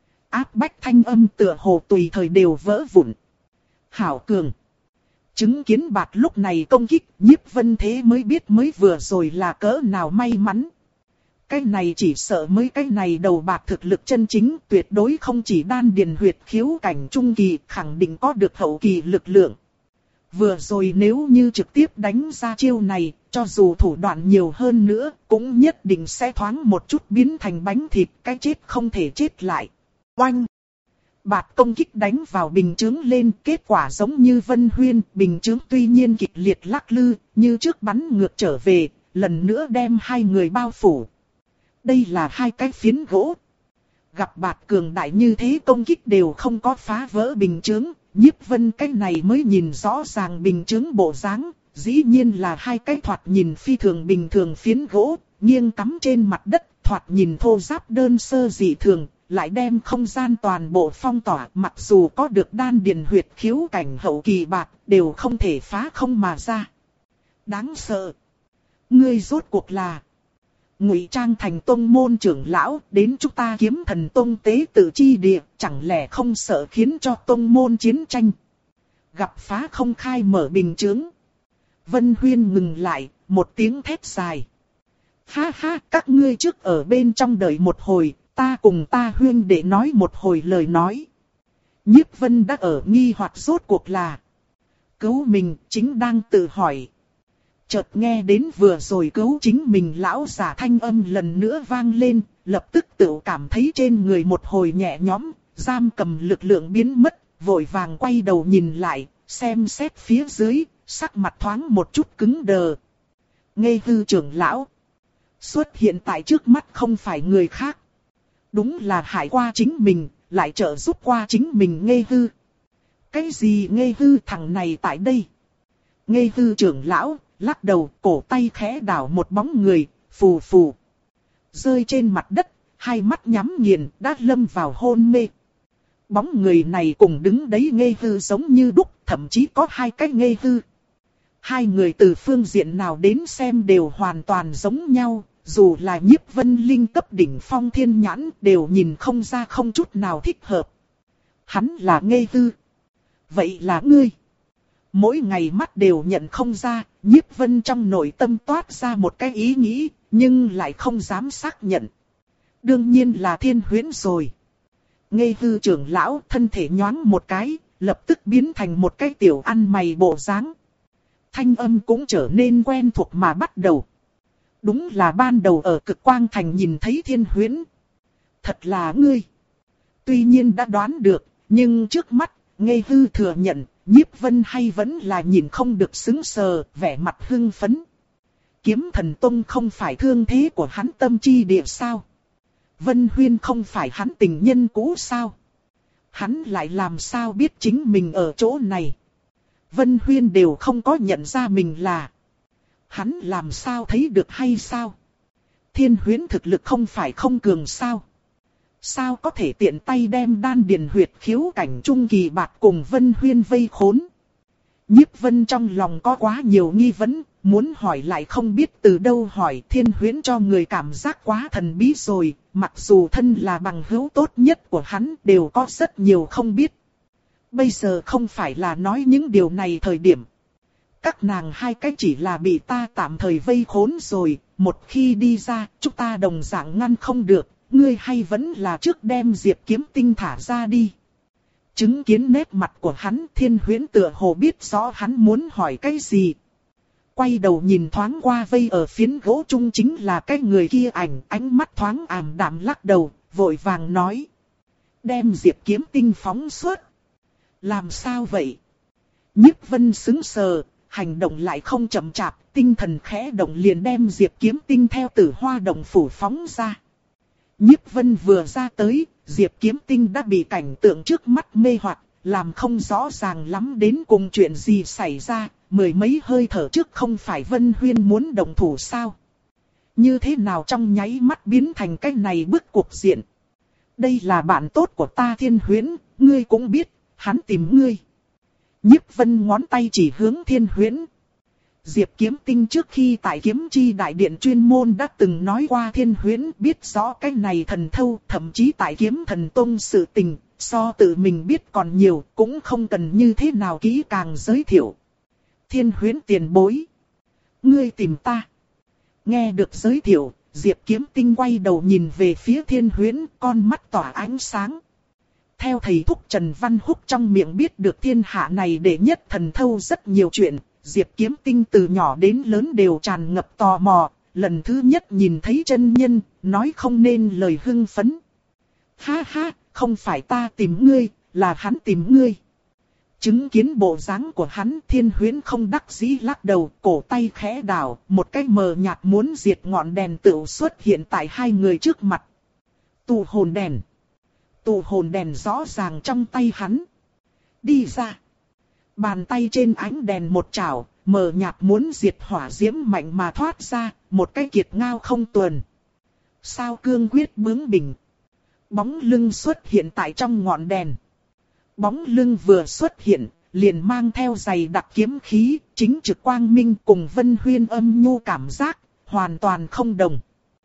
Áp bách thanh âm tựa hồ tùy thời đều vỡ vụn. Hảo cường. Chứng kiến Bạt lúc này công kích, Nhiếp Vân thế mới biết mới vừa rồi là cỡ nào may mắn. Cái này chỉ sợ mới cái này đầu Bạt thực lực chân chính, tuyệt đối không chỉ đan điền huyệt khiếu cảnh trung kỳ, khẳng định có được hậu kỳ lực lượng. Vừa rồi nếu như trực tiếp đánh ra chiêu này, cho dù thủ đoạn nhiều hơn nữa, cũng nhất định sẽ thoáng một chút biến thành bánh thịt, cái chết không thể chết lại. Oanh! Bạt công kích đánh vào bình chướng lên, kết quả giống như Vân Huyên, bình chướng tuy nhiên kịch liệt lắc lư, như trước bắn ngược trở về, lần nữa đem hai người bao phủ. Đây là hai cái phiến gỗ. Gặp Bạt cường đại như thế công kích đều không có phá vỡ bình chướng, Nhiếp Vân cái này mới nhìn rõ ràng bình chướng bộ dáng, dĩ nhiên là hai cái thoạt nhìn phi thường bình thường phiến gỗ, nghiêng cắm trên mặt đất, thoạt nhìn thô ráp đơn sơ dị thường. Lại đem không gian toàn bộ phong tỏa, mặc dù có được đan điền huyệt khiếu cảnh hậu kỳ Bạt, đều không thể phá không mà ra. Đáng sợ. Ngươi rốt cuộc là ngụy trang thành tông môn trưởng lão, đến chúng ta Kiếm Thần tông tế tự chi địa, chẳng lẽ không sợ khiến cho tông môn chiến tranh. Gặp phá không khai mở bình chướng. Vân Huyên ngừng lại, một tiếng thét dài. Ha ha, các ngươi trước ở bên trong đợi một hồi. Ta cùng ta Huyên để nói một hồi lời nói. Nhiếp Vân đã ở nghi hoặc rốt cuộc là cứu mình, chính đang tự hỏi. Chợt nghe đến vừa rồi cứu chính mình lão giả thanh âm lần nữa vang lên, lập tức tự cảm thấy trên người một hồi nhẹ nhõm, giam cầm lực lượng biến mất, vội vàng quay đầu nhìn lại, xem xét phía dưới, sắc mặt thoáng một chút cứng đờ. Ngây hư trưởng lão xuất hiện tại trước mắt không phải người khác. Đúng là hại qua chính mình, lại trợ giúp qua chính mình Ngây hư. Cái gì Ngây hư thằng này tại đây? Ngây hư trưởng lão, lắc đầu, cổ tay khẽ đảo một bóng người, phù phù. Rơi trên mặt đất, hai mắt nhắm nghiền, đã lâm vào hôn mê. Bóng người này cùng đứng đấy Ngây hư giống như đúc, thậm chí có hai cái Ngây hư. Hai người từ phương diện nào đến xem đều hoàn toàn giống nhau. Dù là Nhiếp Vân Linh cấp đỉnh phong thiên nhãn đều nhìn không ra không chút nào thích hợp. Hắn là Ngây hư. Vậy là ngươi. Mỗi ngày mắt đều nhận không ra, Nhiếp Vân trong nội tâm toát ra một cái ý nghĩ, nhưng lại không dám xác nhận. Đương nhiên là Thiên Huyễn rồi. Ngây hư trưởng lão thân thể nhoáng một cái, lập tức biến thành một cái tiểu ăn mày bộ dáng. Thanh âm cũng trở nên quen thuộc mà bắt đầu. Đúng là ban đầu ở Cực Quang Thành nhìn thấy Thiên Huyễn. Thật là ngươi. Tuy nhiên đã đoán được, nhưng trước mắt, Ngây hư thừa nhận, Nhiếp Vân hay vẫn là nhìn không được sững sờ, vẻ mặt hưng phấn. Kiếm Thần tông không phải thương thế của hắn tâm chi địa sao? Vân Huyên không phải hắn tình nhân cũ sao? Hắn lại làm sao biết chính mình ở chỗ này? Vân Huyên đều không có nhận ra mình là. Hắn làm sao thấy được hay sao? Thiên Huyễn thực lực không phải không cường sao? Sao có thể tiện tay đem đan điền huyệt khiếu cảnh trung kỳ Bạt cùng Vân Huyên vây khốn? Nhiếp Vân trong lòng có quá nhiều nghi vấn, muốn hỏi lại không biết từ đâu hỏi. Thiên Huyễn cho người cảm giác quá thần bí rồi, mặc dù thân là bằng hữu tốt nhất của hắn đều có rất nhiều không biết. Bây giờ không phải là nói những điều này thời điểm. Các nàng hai cái chỉ là bị ta tạm thời vây khốn rồi, một khi đi ra, chúng ta đồng dạng ngăn không được, ngươi hay vẫn là trước đem Diệp Kiếm Tinh thả ra đi. Chứng kiến nét mặt của hắn, Thiên Huyễn tựa hồ biết rõ hắn muốn hỏi cái gì. Quay đầu nhìn thoáng qua vây ở phiến gỗ trung chính là cái người kia ảnh, ánh mắt thoáng ảm đạm lắc đầu, vội vàng nói. Đem Diệp Kiếm Tinh phóng xuất. Làm sao vậy? Nhiếp Vân sững sờ. Hành động lại không chậm chạp, tinh thần khẽ động liền đem Diệp Kiếm Tinh theo Tử Hoa Động phủ phóng ra. Nhiếp Vân vừa ra tới, Diệp Kiếm Tinh đã bị cảnh tượng trước mắt mê hoặc, làm không rõ ràng lắm đến cùng chuyện gì xảy ra, mười mấy hơi thở trước không phải Vân Huyên muốn động thủ sao? Như thế nào trong nháy mắt biến thành cái này bức cuộc diện? Đây là bạn tốt của ta Thiên Huyễn, ngươi cũng biết, hắn tìm ngươi. Nhiếp Vân ngón tay chỉ hướng Thiên Huyễn. Diệp Kiếm Tinh trước khi tại Kiếm Chi Đại Điện chuyên môn đã từng nói qua Thiên Huyễn biết rõ cái này thần thâu, thậm chí tại Kiếm Thần Tông sự tình, so tự mình biết còn nhiều, cũng không cần như thế nào kỹ càng giới thiệu. Thiên Huyễn tiền bối. Ngươi tìm ta. Nghe được giới thiệu, Diệp Kiếm Tinh quay đầu nhìn về phía Thiên Huyễn, con mắt tỏa ánh sáng. Theo thầy thúc Trần Văn Húc trong miệng biết được thiên hạ này đệ nhất thần thâu rất nhiều chuyện, Diệp Kiếm Tinh từ nhỏ đến lớn đều tràn ngập tò mò, lần thứ nhất nhìn thấy chân nhân, nói không nên lời hưng phấn. Ha ha, không phải ta tìm ngươi, là hắn tìm ngươi. Chứng kiến bộ dáng của hắn, Thiên Huyễn không đắc dĩ lắc đầu, cổ tay khẽ đảo, một cái mờ nhạt muốn diệt ngọn đèn tựu xuất hiện tại hai người trước mặt. Tụ hồn đèn. Tụ hồn đèn rõ ràng trong tay hắn. Đi ra. Bàn tay trên ánh đèn một chảo, mờ nhạt muốn diệt hỏa diễm mạnh mà thoát ra, một cái kiệt ngao không tuần. Sao cương quyết bướng bỉnh. Bóng lưng xuất hiện tại trong ngọn đèn. Bóng lưng vừa xuất hiện, liền mang theo dày đặc kiếm khí, chính trực quang minh cùng Vân Huyên âm nhu cảm giác, hoàn toàn không đồng.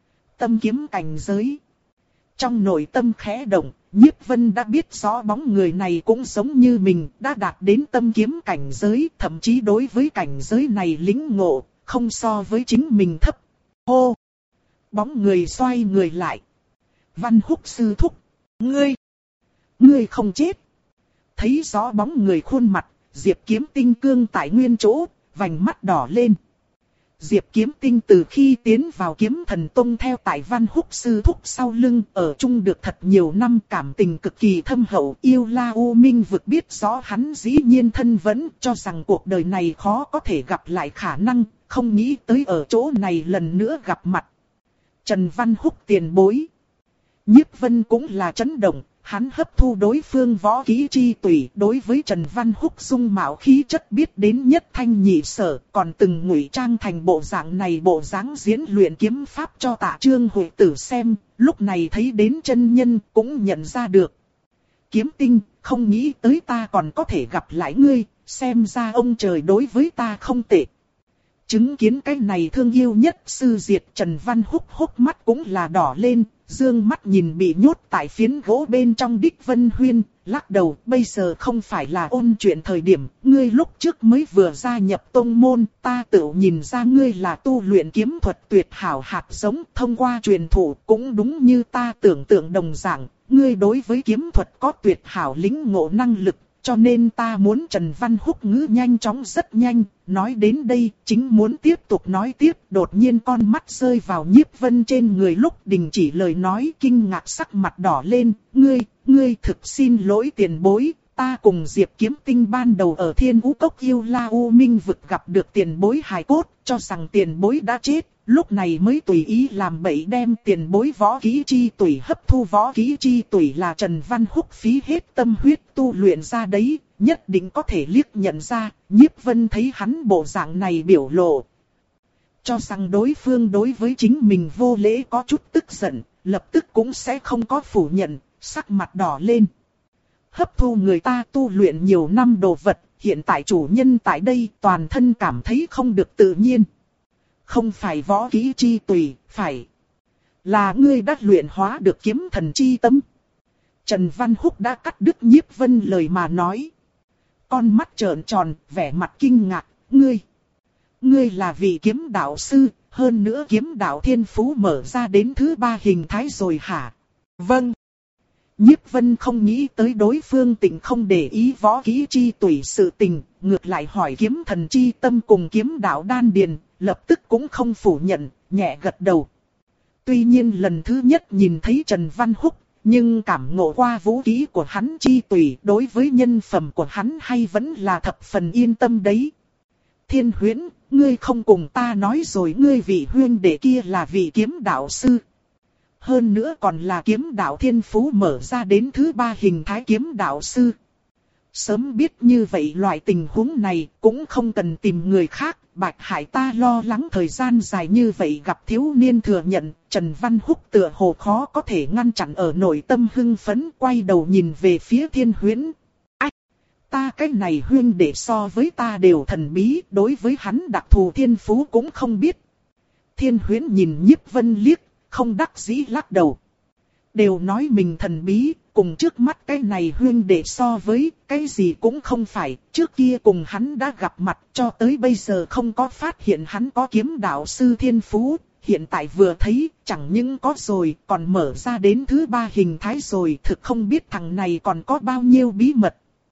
Tâm kiếm cảnh giới. Trong nội tâm khẽ động, Nhiếp Vân đã biết rõ bóng người này cũng giống như mình, đã đạt đến tâm kiếm cảnh giới, thậm chí đối với cảnh giới này lĩnh ngộ, không so với chính mình thấp. Hô! Bóng người xoay người lại. Văn Húc sư thúc. Ngươi! Ngươi không chết! Thấy rõ bóng người khuôn mặt, Diệp Kiếm Tinh cương tại nguyên chỗ, vành mắt đỏ lên. Diệp Kiếm Tinh từ khi tiến vào Kiếm Thần Tông theo tại Văn Húc sư thúc sau lưng, ở chung được thật nhiều năm, cảm tình cực kỳ thâm hậu, yêu La U Minh vực biết rõ hắn dĩ nhiên thân vẫn, cho rằng cuộc đời này khó có thể gặp lại khả năng, không nghĩ tới ở chỗ này lần nữa gặp mặt. Trần Văn Húc tiền bối. Nhiếp Vân cũng là chấn động. Hắn hấp thu đối phương võ kỹ chi tùy, đối với Trần Văn Húc dung mạo khí chất biết đến nhất thanh nhị sở, còn từng ngụy trang thành bộ dạng này bộ dáng diễn luyện kiếm pháp cho Tạ Trương Hội Tử xem, lúc này thấy đến chân nhân cũng nhận ra được. Kiếm Tinh, không nghĩ tới ta còn có thể gặp lại ngươi, xem ra ông trời đối với ta không tệ. Chứng kiến cái này thương yêu nhất sư diệt, Trần Văn Húc hốc mắt cũng là đỏ lên, dương mắt nhìn bị nhốt tại phiến gỗ bên trong đích Vân Huyên, lắc đầu, bây giờ không phải là ôn chuyện thời điểm, ngươi lúc trước mới vừa gia nhập tông môn, ta tự nhìn ra ngươi là tu luyện kiếm thuật tuyệt hảo hạt giống, thông qua truyền thụ cũng đúng như ta tưởng tượng đồng dạng, ngươi đối với kiếm thuật có tuyệt hảo lĩnh ngộ năng lực. Cho nên ta muốn Trần Văn Húc ngữ nhanh chóng rất nhanh, nói đến đây, chính muốn tiếp tục nói tiếp, đột nhiên con mắt rơi vào Nhiếp Vân trên người lúc đình chỉ lời nói, kinh ngạc sắc mặt đỏ lên, ngươi, ngươi thực xin lỗi tiền bối, ta cùng Diệp Kiếm Tinh ban đầu ở Thiên Vũ Cốc yêu La U Minh vực gặp được tiền bối hài cốt, cho rằng tiền bối đã chết. Lúc này mới tùy ý làm bậy đem tiền bối võ kỹ chi tùy hấp thu võ kỹ chi tùy là Trần Văn Húc phí hết tâm huyết tu luyện ra đấy, nhất định có thể liếc nhận ra, Nhiếp Vân thấy hắn bộ dạng này biểu lộ. Cho rằng đối phương đối với chính mình vô lễ có chút tức giận, lập tức cũng sẽ không có phủ nhận, sắc mặt đỏ lên. Hấp thu người ta tu luyện nhiều năm đồ vật, hiện tại chủ nhân tại đây toàn thân cảm thấy không được tự nhiên. Không phải võ kỹ chi tùy, phải là ngươi đã luyện hóa được kiếm thần chi tâm. Trần Văn Húc đã cắt đứt Nhiếp Vân lời mà nói. Con mắt trợn tròn, vẻ mặt kinh ngạc, ngươi. Ngươi là vị kiếm đạo sư, hơn nữa kiếm đạo thiên phú mở ra đến thứ ba hình thái rồi hả? Vâng. Nhiếp Vân không nghĩ tới đối phương tình không để ý võ kỹ chi tùy sự tình, ngược lại hỏi kiếm thần chi tâm cùng kiếm đạo đan điền, lập tức cũng không phủ nhận, nhẹ gật đầu. Tuy nhiên lần thứ nhất nhìn thấy Trần Văn Húc, nhưng cảm ngộ qua vũ kỹ của hắn chi tùy đối với nhân phẩm của hắn hay vẫn là thập phần yên tâm đấy. Thiên Huyễn, ngươi không cùng ta nói rồi ngươi vị huyên đệ kia là vị kiếm đạo sư. Hơn nữa còn là kiếm đạo thiên phú mở ra đến thứ ba hình thái kiếm đạo sư. Sớm biết như vậy loại tình huống này cũng không cần tìm người khác. Bạch Hải ta lo lắng thời gian dài như vậy gặp thiếu niên thừa nhận. Trần Văn Húc tựa hồ khó có thể ngăn chặn ở nội tâm hưng phấn, quay đầu nhìn về phía Thiên Huyễn. Ách! Ta cái này huyên đệ so với ta đều thần bí, đối với hắn đặc thù thiên phú cũng không biết. Thiên Huyễn nhìn Nhiếp Vân liếc, không đắc dĩ lắc đầu. Đều nói mình thần bí, cùng trước mắt cái này huyên đệ so với, cái gì cũng không phải, trước kia cùng hắn đã gặp mặt, cho tới bây giờ không có phát hiện hắn có kiếm đạo sư thiên phú, hiện tại vừa thấy, chẳng những có rồi, còn mở ra đến thứ ba hình thái rồi, thực không biết thằng này còn có bao nhiêu bí mật.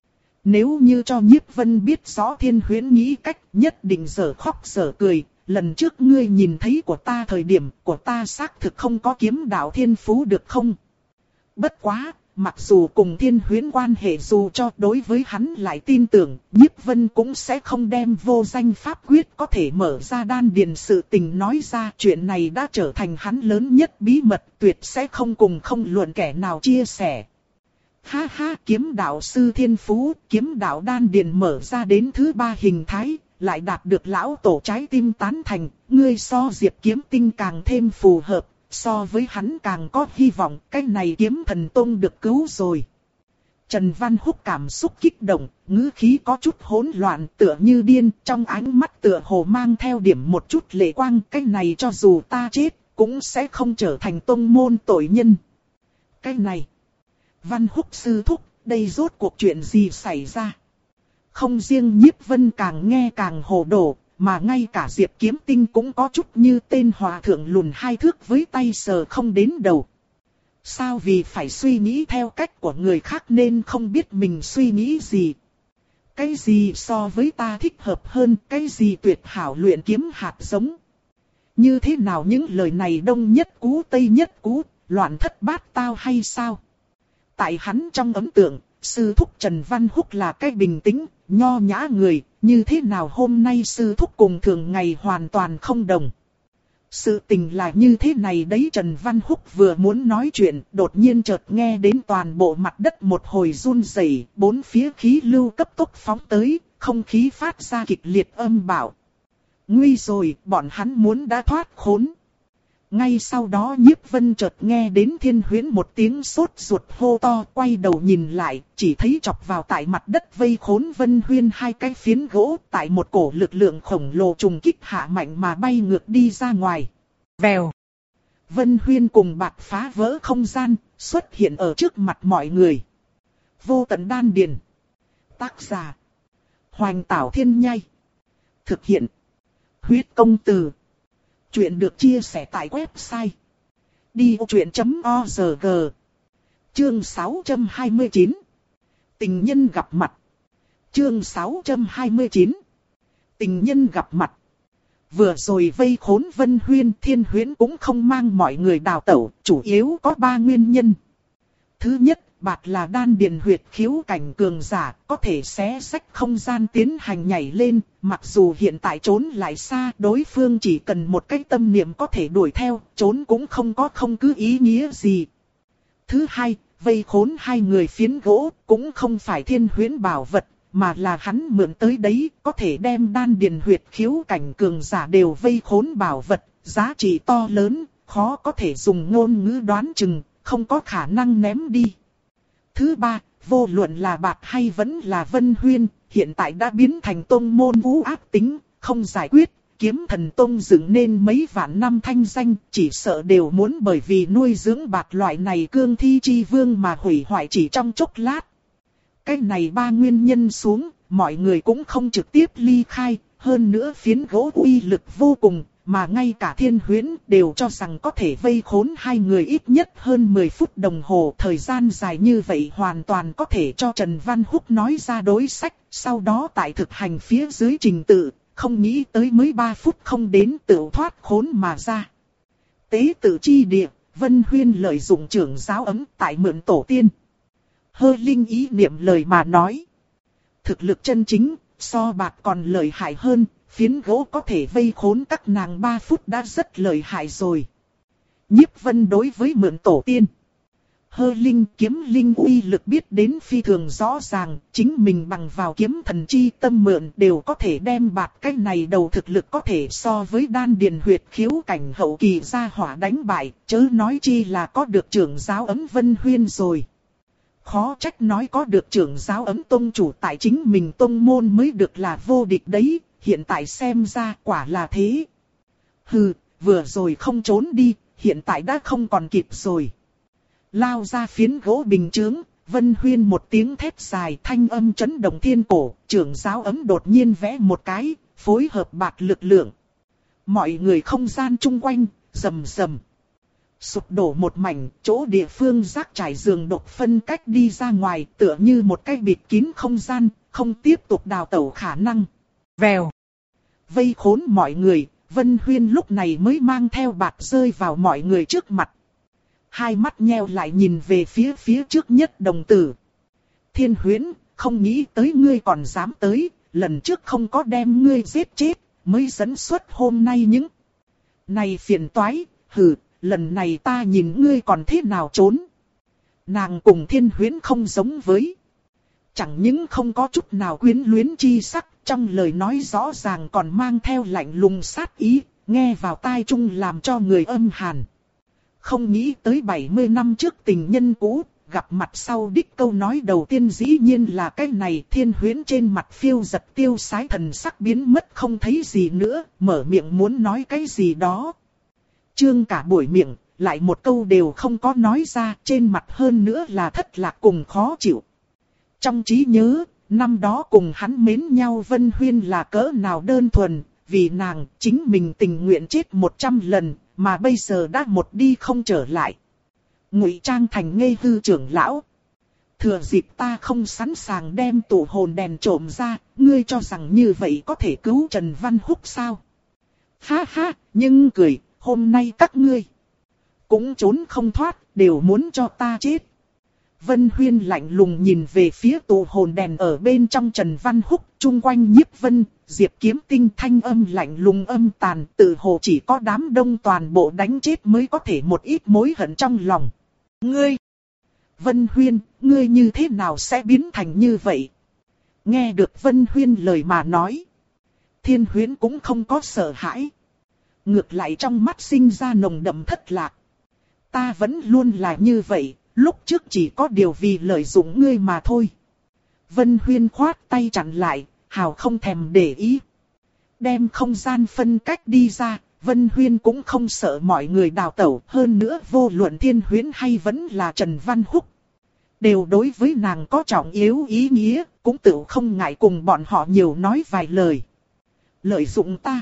Nếu như cho Nhiếp Vân biết rõ Thiên Huyễn nghĩ cách, nhất định dở khóc dở cười. Lần trước ngươi nhìn thấy của ta thời điểm của ta xác thực không có kiếm đạo thiên phú được không? Bất quá, mặc dù cùng Thiên Huyễn quan hệ dù cho đối với hắn lại tin tưởng, Nhiếp Vân cũng sẽ không đem vô danh pháp quyết có thể mở ra đan điền sự tình nói ra. Chuyện này đã trở thành hắn lớn nhất bí mật, tuyệt sẽ không cùng không luận kẻ nào chia sẻ. Ha ha, kiếm đạo sư thiên phú, kiếm đạo đan điền mở ra đến thứ ba hình thái. Lại đạt được lão tổ trái tim tán thành, ngươi so Diệp Kiếm Tinh càng thêm phù hợp, so với hắn càng có hy vọng, cái này Kiếm Thần Tông được cứu rồi. Trần Văn Húc cảm xúc kích động, ngữ khí có chút hỗn loạn tựa như điên, trong ánh mắt tựa hồ mang theo điểm một chút lệ quang, cái này cho dù ta chết, cũng sẽ không trở thành tông môn tội nhân. Cái này, Văn Húc sư thúc, đây rốt cuộc chuyện gì xảy ra? Không riêng Nhiếp Vân càng nghe càng hồ đồ, mà ngay cả Diệp Kiếm Tinh cũng có chút như tên hòa thượng lùn hai thước với tay sờ không đến đầu. Sao vì phải suy nghĩ theo cách của người khác nên không biết mình suy nghĩ gì? Cái gì so với ta thích hợp hơn, cái gì tuyệt hảo luyện kiếm hạt giống? Như thế nào những lời này đông nhất cú tây nhất cú, loạn thất bát tao hay sao? Tại hắn trong ấn tượng, sư thúc Trần Văn Húc là cái bình tĩnh, nho nhã người, như thế nào hôm nay sư thúc cùng thường ngày hoàn toàn không đồng. Sự tình là như thế này đấy. Trần Văn Húc vừa muốn nói chuyện, đột nhiên chợt nghe đến toàn bộ mặt đất một hồi run rẩy, bốn phía khí lưu cấp tốc phóng tới, không khí phát ra kịch liệt âm bạo. Nguy rồi, bọn hắn muốn đã thoát khốn. Ngay sau đó Nhiếp Vân chợt nghe đến Thiên Huyễn một tiếng sốt ruột hô to, quay đầu nhìn lại, chỉ thấy chọc vào tại mặt đất vây khốn Vân Huyên hai cái phiến gỗ, tại một cổ lực lượng khổng lồ trùng kích hạ mạnh mà bay ngược đi ra ngoài. Vèo. Vân Huyên cùng Bạc phá vỡ không gian, xuất hiện ở trước mặt mọi người. Vô tận đan điền. Tác giả: Hoành Tảo Thiên Nhai. Thực hiện: Huyết Công Từ. Chuyện được chia sẻ tại website đi ô chuyện chấm org. Chương sáu trăm hai mươi chín. Tình nhân gặp mặt. Chương sáu trăm hai mươi chín. Tình nhân gặp mặt. Vừa rồi vây khốn Vân Huyên, Thiên Huyễn cũng không mang mọi người đào tẩu, chủ yếu có ba nguyên nhân. Thứ nhất, Bạc là đan điền huyệt khiếu cảnh cường giả, có thể xé xách không gian tiến hành nhảy lên, mặc dù hiện tại trốn lại xa, đối phương chỉ cần một cái tâm niệm có thể đuổi theo, trốn cũng không có không cứ ý nghĩa gì. Thứ hai, vây khốn hai người phiến gỗ, cũng không phải Thiên Huyễn bảo vật, mà là hắn mượn tới đấy, có thể đem đan điền huyệt khiếu cảnh cường giả đều vây khốn bảo vật, giá trị to lớn, khó có thể dùng ngôn ngữ đoán chừng, không có khả năng ném đi. Thứ ba, vô luận là Bạc hay vẫn là Vân Huyên, hiện tại đã biến thành tông môn vũ ác tính, không giải quyết, Kiếm Thần Tông dựng nên mấy vạn năm thanh danh, chỉ sợ đều muốn bởi vì nuôi dưỡng Bạc loại này cương thi chi vương mà hủy hoại chỉ trong chốc lát. Cái này ba nguyên nhân xuống, mọi người cũng không trực tiếp ly khai, hơn nữa phiến gỗ uy lực vô cùng. Mà ngay cả Thiên Huyễn đều cho rằng có thể vây khốn hai người ít nhất hơn mười phút đồng hồ. Thời gian dài như vậy hoàn toàn có thể cho Trần Văn Húc nói ra đối sách. Sau đó tại thực hành phía dưới trình tự, không nghĩ tới mới ba phút không đến tự thoát khốn mà ra. Tế tự chi địa, Vân Huyên lợi dụng trưởng giáo ấm tại mượn tổ tiên. Hơ Linh ý niệm lời mà nói. Thực lực chân chính, so Bạc còn lợi hại hơn. Phiến gỗ có thể vây khốn các nàng ba phút đã rất lợi hại rồi. Nhiếp Vân đối với mượn tổ tiên. hơ linh kiếm linh uy lực biết đến phi thường rõ ràng, chính mình bằng vào kiếm thần chi tâm mượn đều có thể đem bạt cái này đầu thực lực có thể so với đan điền huyệt khiếu cảnh hậu kỳ gia hỏa đánh bại, chớ nói chi là có được trưởng giáo ấm Vân Huyên rồi. Khó trách nói có được trưởng giáo ấm tông chủ tại chính mình tông môn mới được là vô địch đấy, hiện tại xem ra quả là thế. Hừ, vừa rồi không trốn đi, hiện tại đã không còn kịp rồi. Lao ra phiến gỗ bình chướng, Vân Huyên một tiếng thét dài thanh âm chấn động thiên cổ, trưởng giáo ấm đột nhiên vẽ một cái, phối hợp bạt lực lượng. Mọi người không gian chung quanh, rầm rầm. Sụp đổ một mảnh, chỗ địa phương rác trải giường độc phân cách đi ra ngoài tựa như một cái bịt kín không gian, không tiếp tục đào tẩu khả năng. Vèo. Vây khốn mọi người, Vân Huyên lúc này mới mang theo bạt rơi vào mọi người trước mặt. Hai mắt nheo lại nhìn về phía phía trước nhất đồng tử. Thiên Huyễn, không nghĩ tới ngươi còn dám tới, lần trước không có đem ngươi giết chết, mới dẫn xuất hôm nay những này phiền toái, hừ, lần này ta nhìn ngươi còn thế nào trốn. Nàng cùng Thiên Huyễn không giống với. Chẳng những không có chút nào quyến luyến chi sắc, trong lời nói rõ ràng còn mang theo lạnh lùng sát ý, nghe vào tai chung làm cho người âm hàn. Không nghĩ tới bảy mươi năm trước tình nhân cũ, gặp mặt sau đích câu nói đầu tiên dĩ nhiên là cái này. Thiên Huyễn trên mặt phiêu giật tiêu sái thần sắc biến mất không thấy gì nữa, mở miệng muốn nói cái gì đó. Trương cả buổi miệng, lại một câu đều không có nói ra, trên mặt hơn nữa là thất lạc cùng khó chịu. Trong trí nhớ, năm đó cùng hắn mến nhau Vân Huyên là cỡ nào đơn thuần, vì nàng chính mình tình nguyện chết một trăm lần, mà bây giờ đã một đi không trở lại. Ngụy trang thành ngây hư trưởng lão. Thừa dịp ta không sẵn sàng đem tụ hồn đèn trộm ra, ngươi cho rằng như vậy có thể cứu Trần Văn Húc sao? Ha ha, nhưng cười, hôm nay các ngươi cũng trốn không thoát, đều muốn cho ta chết. Vân Huyên lạnh lùng nhìn về phía tụ hồn đèn ở bên trong Trần Văn Húc, chung quanh Nhiếp Vân, Diệp Kiếm Tinh thanh âm lạnh lùng âm tàn, tự hồ chỉ có đám đông toàn bộ đánh chết mới có thể một ít mối hận trong lòng. Ngươi! Vân Huyên, ngươi như thế nào sẽ biến thành như vậy? Nghe được Vân Huyên lời mà nói. Thiên Huyễn cũng không có sợ hãi. Ngược lại trong mắt sinh ra nồng đậm thất lạc. Ta vẫn luôn là như vậy. Lúc trước chỉ có điều vì lợi dụng ngươi mà thôi. Vân Huyên khoát tay chặn lại, hào không thèm để ý. Đem không gian phân cách đi ra, Vân Huyên cũng không sợ mọi người đào tẩu. Hơn nữa vô luận Thiên Huyễn hay vẫn là Trần Văn Húc, đều đối với nàng có trọng yếu ý nghĩa, cũng tự không ngại cùng bọn họ nhiều nói vài lời. Lợi dụng ta.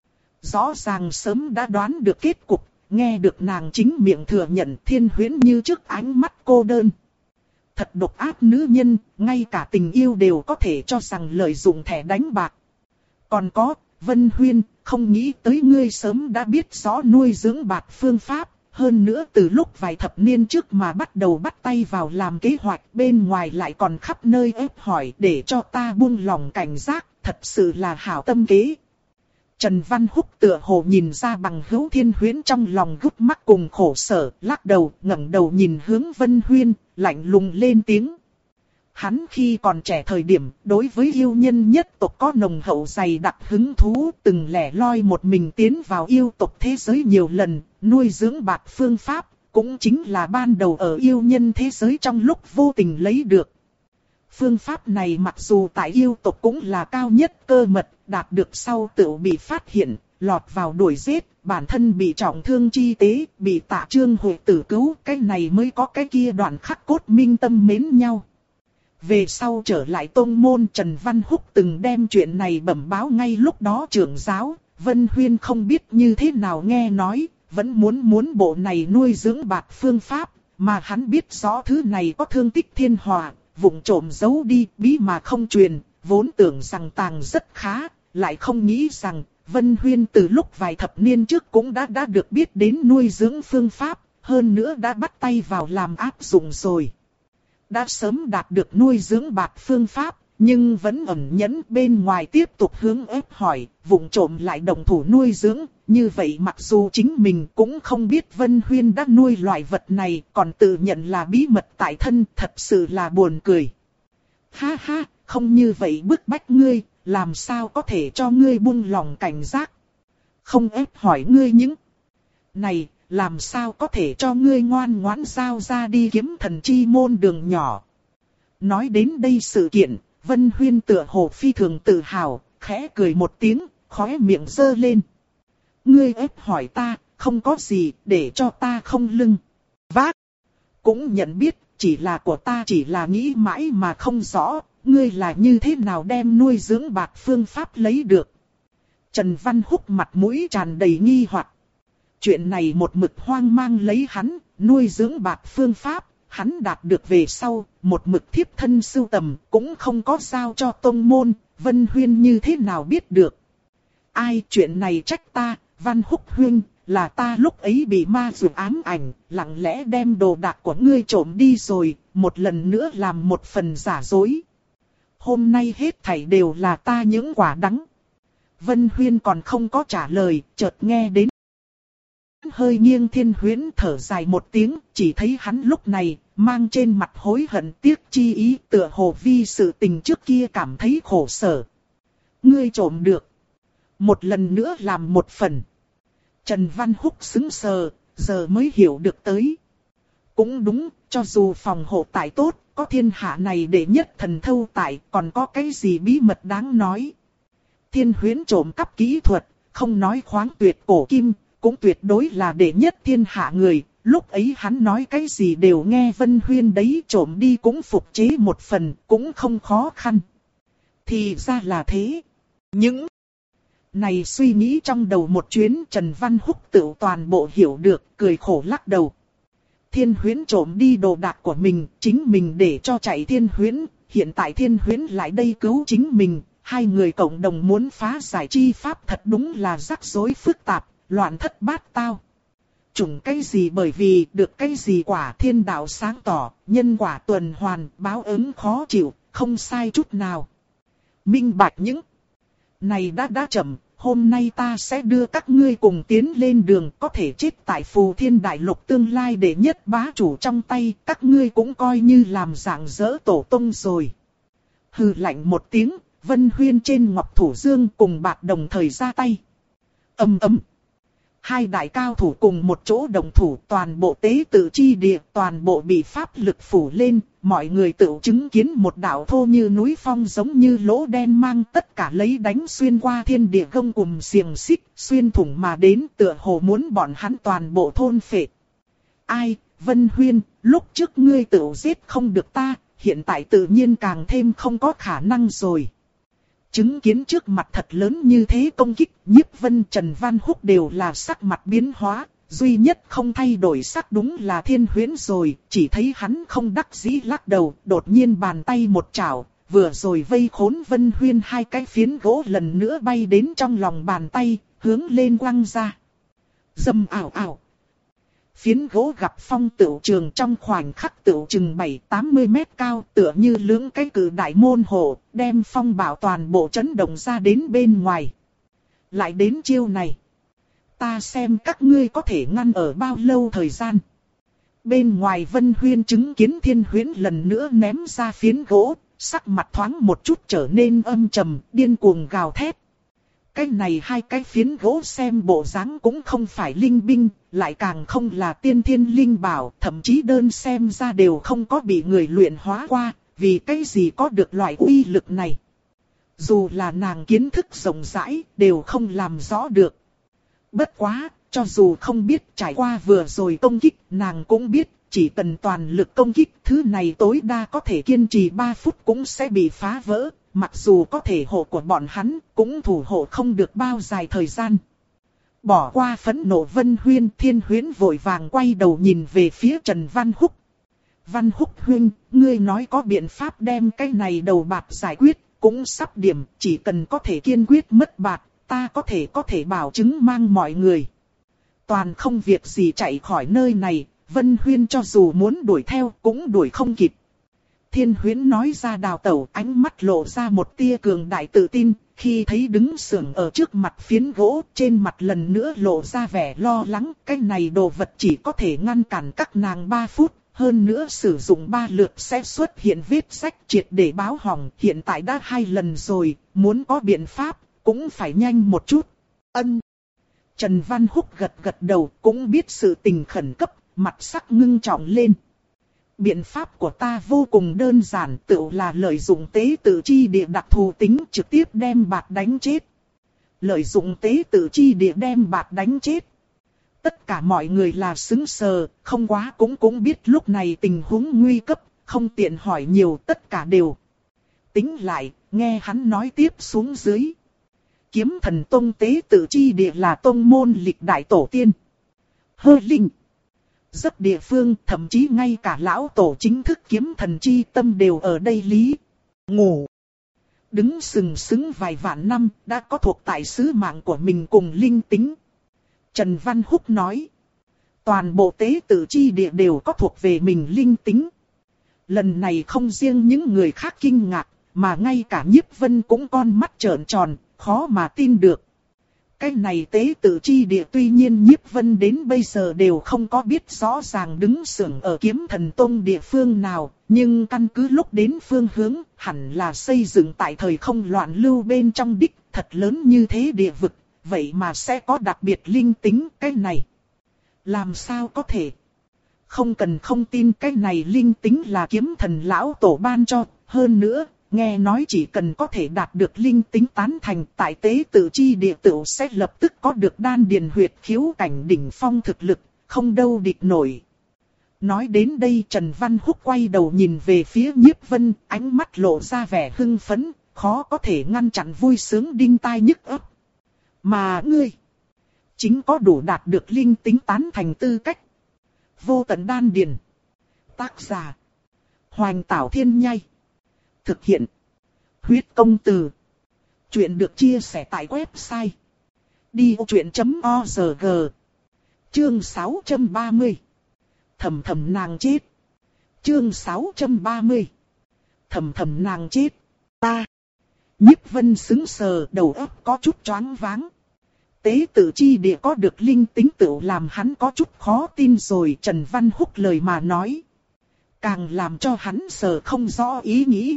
Rõ ràng sớm đã đoán được kết cục. Nghe được nàng chính miệng thừa nhận Thiên Huyễn như trước ánh mắt cô đơn. Thật độc ác nữ nhân, ngay cả tình yêu đều có thể cho rằng lợi dụng thẻ đánh bạc. Còn có, Vân Huyên, không nghĩ tới ngươi sớm đã biết rõ nuôi dưỡng bạc phương pháp. Hơn nữa từ lúc vài thập niên trước mà bắt đầu bắt tay vào làm kế hoạch, bên ngoài lại còn khắp nơi ép hỏi để cho ta buông lòng cảnh giác, thật sự là hảo tâm kế. Trần Văn Húc tựa hồ nhìn ra bằng hữu Thiên Huyễn trong lòng gút mắt cùng khổ sở, lắc đầu, ngẩng đầu nhìn hướng Vân Huyên, lạnh lùng lên tiếng. Hắn khi còn trẻ thời điểm, đối với yêu nhân nhất tộc có nồng hậu dày đặc hứng thú, từng lẻ loi một mình tiến vào yêu tộc thế giới nhiều lần, nuôi dưỡng bạc phương pháp, cũng chính là ban đầu ở yêu nhân thế giới trong lúc vô tình lấy được. Phương pháp này mặc dù tại yêu tộc cũng là cao nhất cơ mật, đạt được sau tự bị phát hiện, lọt vào đuổi giết, bản thân bị trọng thương chi tế, bị Tạ Trương Huệ tử cứu, cái này mới có cái kia đoạn khắc cốt minh tâm mến nhau. Về sau trở lại tông môn, Trần Văn Húc từng đem chuyện này bẩm báo ngay lúc đó trưởng giáo, Vân Huyên không biết như thế nào nghe nói, vẫn muốn muốn bộ này nuôi dưỡng bạc phương pháp, mà hắn biết rõ thứ này có thương tích thiên hòa. Vụng trộm giấu đi, bí mà không truyền, vốn tưởng rằng tàng rất khá, lại không nghĩ rằng, Vân Huyên từ lúc vài thập niên trước cũng đã đã được biết đến nuôi dưỡng phương pháp, hơn nữa đã bắt tay vào làm áp dụng rồi. Đã sớm đạt được nuôi dưỡng bạc phương pháp, Nhưng vẫn ẩn nhẫn bên ngoài tiếp tục hướng ép hỏi, vụng trộm lại động thủ nuôi dưỡng. Như vậy mặc dù chính mình cũng không biết Vân Huyên đã nuôi loại vật này, còn tự nhận là bí mật tại thân, thật sự là buồn cười. Ha ha, không như vậy bức bách ngươi, làm sao có thể cho ngươi buông lòng cảnh giác. Không ép hỏi ngươi những này, làm sao có thể cho ngươi ngoan ngoãn giao ra đi kiếm thần chi môn đường nhỏ. Nói đến đây sự kiện, Vân Huyên tựa hồ phi thường tự hào, khẽ cười một tiếng, khóe miệng giơ lên. Ngươi ép hỏi ta, không có gì, để cho ta không lưng vác. Cũng nhận biết, chỉ là của ta chỉ là nghĩ mãi mà không rõ, ngươi là như thế nào đem nuôi dưỡng bạc phương pháp lấy được. Trần Văn Húc mặt mũi tràn đầy nghi hoặc. Chuyện này một mực hoang mang lấy hắn, nuôi dưỡng bạc phương pháp, hắn đạt được về sau, một mực thiếp thân sưu tầm, cũng không có giao cho tông môn, Vân Huyên như thế nào biết được. Ai chuyện này trách ta, Văn Húc huynh, là ta lúc ấy bị ma dụ ám ảnh, lặng lẽ đem đồ đạc của ngươi trộm đi rồi, một lần nữa làm một phần giả dối. Hôm nay hết thảy đều là ta những quả đắng. Vân Huyên còn không có trả lời, chợt nghe đến. Hơi nghiêng Thiên Huyễn thở dài một tiếng, chỉ thấy hắn lúc này, mang trên mặt hối hận tiếc chi ý, tựa hồ vì sự tình trước kia cảm thấy khổ sở. Ngươi trộm được. Một lần nữa làm một phần. Trần Văn Húc sững sờ, giờ mới hiểu được tới. Cũng đúng, cho dù phòng hộ tại tốt, có thiên hạ này để nhất thần thâu tại, còn có cái gì bí mật đáng nói. Thiên Huyễn trộm cắp kỹ thuật, không nói khoáng tuyệt cổ kim, cũng tuyệt đối là đệ nhất thiên hạ người. Lúc ấy hắn nói cái gì đều nghe Vân Huyên đấy, trộm đi cũng phục chế một phần, cũng không khó khăn. Thì ra là thế. Những này suy nghĩ trong đầu một chuyến, Trần Văn Húc tự toàn bộ hiểu được, cười khổ lắc đầu. Thiên Huyễn trộm đi đồ đạc của mình, chính mình để cho chạy Thiên Huyễn, hiện tại Thiên Huyễn lại đây cứu chính mình, hai người cộng đồng muốn phá giải chi pháp thật đúng là rắc rối phức tạp, loạn thất bát tao. Chủng cái gì bởi vì được cái gì quả, thiên đạo sáng tỏ, nhân quả tuần hoàn, báo ứng khó chịu, không sai chút nào. Minh bạch những này đã đã chậm, hôm nay ta sẽ đưa các ngươi cùng tiến lên đường, có thể chết tại Phù Thiên Đại Lục tương lai đệ nhất bá chủ trong tay, các ngươi cũng coi như làm dạng dỡ tổ tông rồi. Hừ lạnh một tiếng, Vân Huyên trên ngọc thủ dương cùng bạc đồng thời ra tay. Ầm ầm. Hai đại cao thủ cùng một chỗ đồng thủ, toàn bộ tế tự chi địa, toàn bộ bị pháp lực phủ lên, mọi người tự chứng kiến một đạo thô như núi phong giống như lỗ đen mang tất cả lấy đánh xuyên qua thiên địa gông cùm xiềng xích, xuyên thủng mà đến, tựa hồ muốn bọn hắn toàn bộ thôn phệ. Ai, Vân Huyên, lúc trước ngươi tự giết không được ta, hiện tại tự nhiên càng thêm không có khả năng rồi. Chứng kiến trước mặt thật lớn như thế công kích, Nhiếp Vân, Trần Văn Húc đều là sắc mặt biến hóa, duy nhất không thay đổi sắc đúng là Thiên Huyễn rồi, chỉ thấy hắn không đắc dĩ lắc đầu, đột nhiên bàn tay một chảo, vừa rồi vây khốn Vân Huyên hai cái phiến gỗ lần nữa bay đến trong lòng bàn tay, hướng lên quăng ra. Dầm ảo ảo. Phiến gỗ gặp phong tựu trường trong khoảnh khắc tựu chừng bảy tám mươi mét cao, tựa như lưỡng cái cử đại môn hộ, đem phong bảo toàn bộ chấn động ra đến bên ngoài. Lại đến chiêu này. Ta xem các ngươi có thể ngăn ở bao lâu thời gian. Bên ngoài Vân Huyên chứng kiến Thiên Huyễn lần nữa ném ra phiến gỗ, sắc mặt thoáng một chút trở nên âm trầm, điên cuồng gào thét. Cái này hai cái phiến gỗ xem bộ dáng cũng không phải linh binh, lại càng không là tiên thiên linh bảo, thậm chí đơn xem ra đều không có bị người luyện hóa qua, vì cái gì có được loại uy lực này. Dù là nàng kiến thức rộng rãi, đều không làm rõ được. Bất quá, cho dù không biết trải qua vừa rồi công kích, nàng cũng biết, chỉ cần toàn lực công kích, thứ này tối đa có thể kiên trì ba phút cũng sẽ bị phá vỡ. Mặc dù có thể hộ của bọn hắn, cũng thủ hộ không được bao dài thời gian. Bỏ qua phẫn nộ Vân Huyên, Thiên Huyễn vội vàng quay đầu nhìn về phía Trần Văn Húc. Văn Húc huynh, ngươi nói có biện pháp đem cái này đầu bạc giải quyết, cũng sắp điểm, chỉ cần có thể kiên quyết mất bạc, ta có thể có thể bảo chứng mang mọi người. Toàn không việc gì chạy khỏi nơi này, Vân Huyên cho dù muốn đuổi theo cũng đuổi không kịp. Thiên Huyễn nói ra đào tẩu, ánh mắt lộ ra một tia cường đại tự tin, khi thấy đứng sưởng ở trước mặt phiến gỗ, trên mặt lần nữa lộ ra vẻ lo lắng, cái này đồ vật chỉ có thể ngăn cản các nàng ba phút, hơn nữa sử dụng ba lượt sẽ xuất hiện vết rách triệt để báo hỏng, hiện tại đã hai lần rồi, muốn có biện pháp, cũng phải nhanh một chút. Ân. Trần Văn Húc gật gật đầu, cũng biết sự tình khẩn cấp, mặt sắc ngưng trọng lên. Biện pháp của ta vô cùng đơn giản, tự là lợi dụng tế tự chi địa đặc thù tính trực tiếp đem bạt đánh chết. Lợi dụng tế tự chi địa đem bạt đánh chết. Tất cả mọi người là sững sờ, không quá cũng cũng biết lúc này tình huống nguy cấp, không tiện hỏi nhiều, tất cả đều tính lại, nghe hắn nói tiếp xuống dưới. Kiếm Thần Tông tế tự chi địa là tông môn lịch đại tổ tiên. Hơ linh. Rất địa phương, thậm chí ngay cả lão tổ chính thức kiếm thần chi tâm đều ở đây lý. Ngủ. Đứng sừng sững vài vạn năm, đã có thuộc tại sứ mạng của mình cùng linh tính. Trần Văn Húc nói. Toàn bộ tế tự chi địa đều có thuộc về mình linh tính. Lần này không riêng những người khác kinh ngạc, mà ngay cả Nhiếp Vân cũng con mắt trợn tròn, khó mà tin được. Cái này tế tự chi địa tuy nhiên Nhiếp Vân đến bây giờ đều không có biết rõ ràng đứng sưởng ở Kiếm Thần Tông địa phương nào, nhưng căn cứ lúc đến phương hướng hẳn là xây dựng tại thời không loạn lưu bên trong đích, thật lớn như thế địa vực, vậy mà sẽ có đặc biệt linh tính cái này. Làm sao có thể? Không cần không tin cái này linh tính là Kiếm Thần lão tổ ban cho, hơn nữa. Nghe nói chỉ cần có thể đạt được linh tính tán thành tại tế tự chi địa tựu sẽ lập tức có được đan điền huyệt khiếu cảnh đỉnh phong thực lực, không đâu địch nổi. Nói đến đây Trần Văn Húc quay đầu nhìn về phía Nhiếp Vân, ánh mắt lộ ra vẻ hưng phấn, khó có thể ngăn chặn vui sướng đinh tai nhức óc. Mà ngươi, chính có đủ đạt được linh tính tán thành tư cách. Vô tận đan điền. Tác giả. Hoành Tảo Thiên Nhai. Thực hiện. Huyết công từ. Chuyện được chia sẻ tại website. đi ô chuyện chấm org. Chương sáu trăm ba mươi. Thầm thầm nàng chết. Chương sáu trăm ba mươi. Thầm thầm nàng chết. Ta. Nhiếp Vân sững sờ, đầu óc có chút choáng váng. Tế tự chi địa có được linh tính tự làm hắn có chút khó tin rồi. Trần Văn Húc lời mà nói. Càng làm cho hắn sờ không rõ ý nghĩ.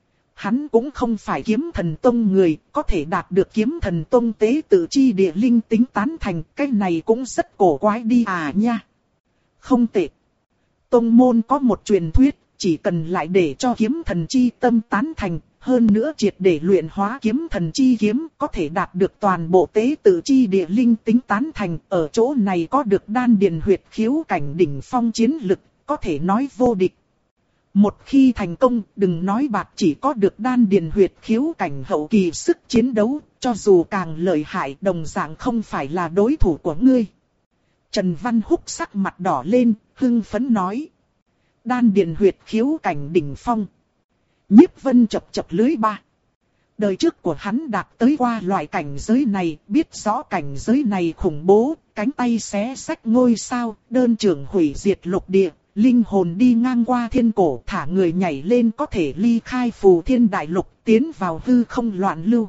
Hắn cũng không phải Kiếm Thần Tông người, có thể đạt được Kiếm Thần Tông tế tự chi địa linh tính tán thành, cái này cũng rất cổ quái đi à nha. Không tệ. Tông môn có một truyền thuyết, chỉ cần lại để cho Kiếm Thần chi tâm tán thành, hơn nữa triệt để luyện hóa Kiếm Thần chi kiếm, có thể đạt được toàn bộ tế tự chi địa linh tính tán thành, ở chỗ này có được đan điền huyệt khiếu cảnh đỉnh phong chiến lực, có thể nói vô địch. Một khi thành công, đừng nói bạc chỉ có được đan điền huyệt khiếu cảnh hậu kỳ sức chiến đấu, cho dù càng lợi hại đồng dạng không phải là đối thủ của ngươi. Trần Văn Húc sắc mặt đỏ lên, hưng phấn nói. Đan điền huyệt khiếu cảnh đỉnh phong. Nhiếp Vân chập chập lưới ba. Đời trước của hắn đạt tới qua loại cảnh giới này, biết rõ cảnh giới này khủng bố, cánh tay xé xách ngôi sao, đơn trưởng hủy diệt lục địa. Linh hồn đi ngang qua thiên cổ, thả người nhảy lên có thể ly khai phù thiên đại lục, tiến vào hư không loạn lưu.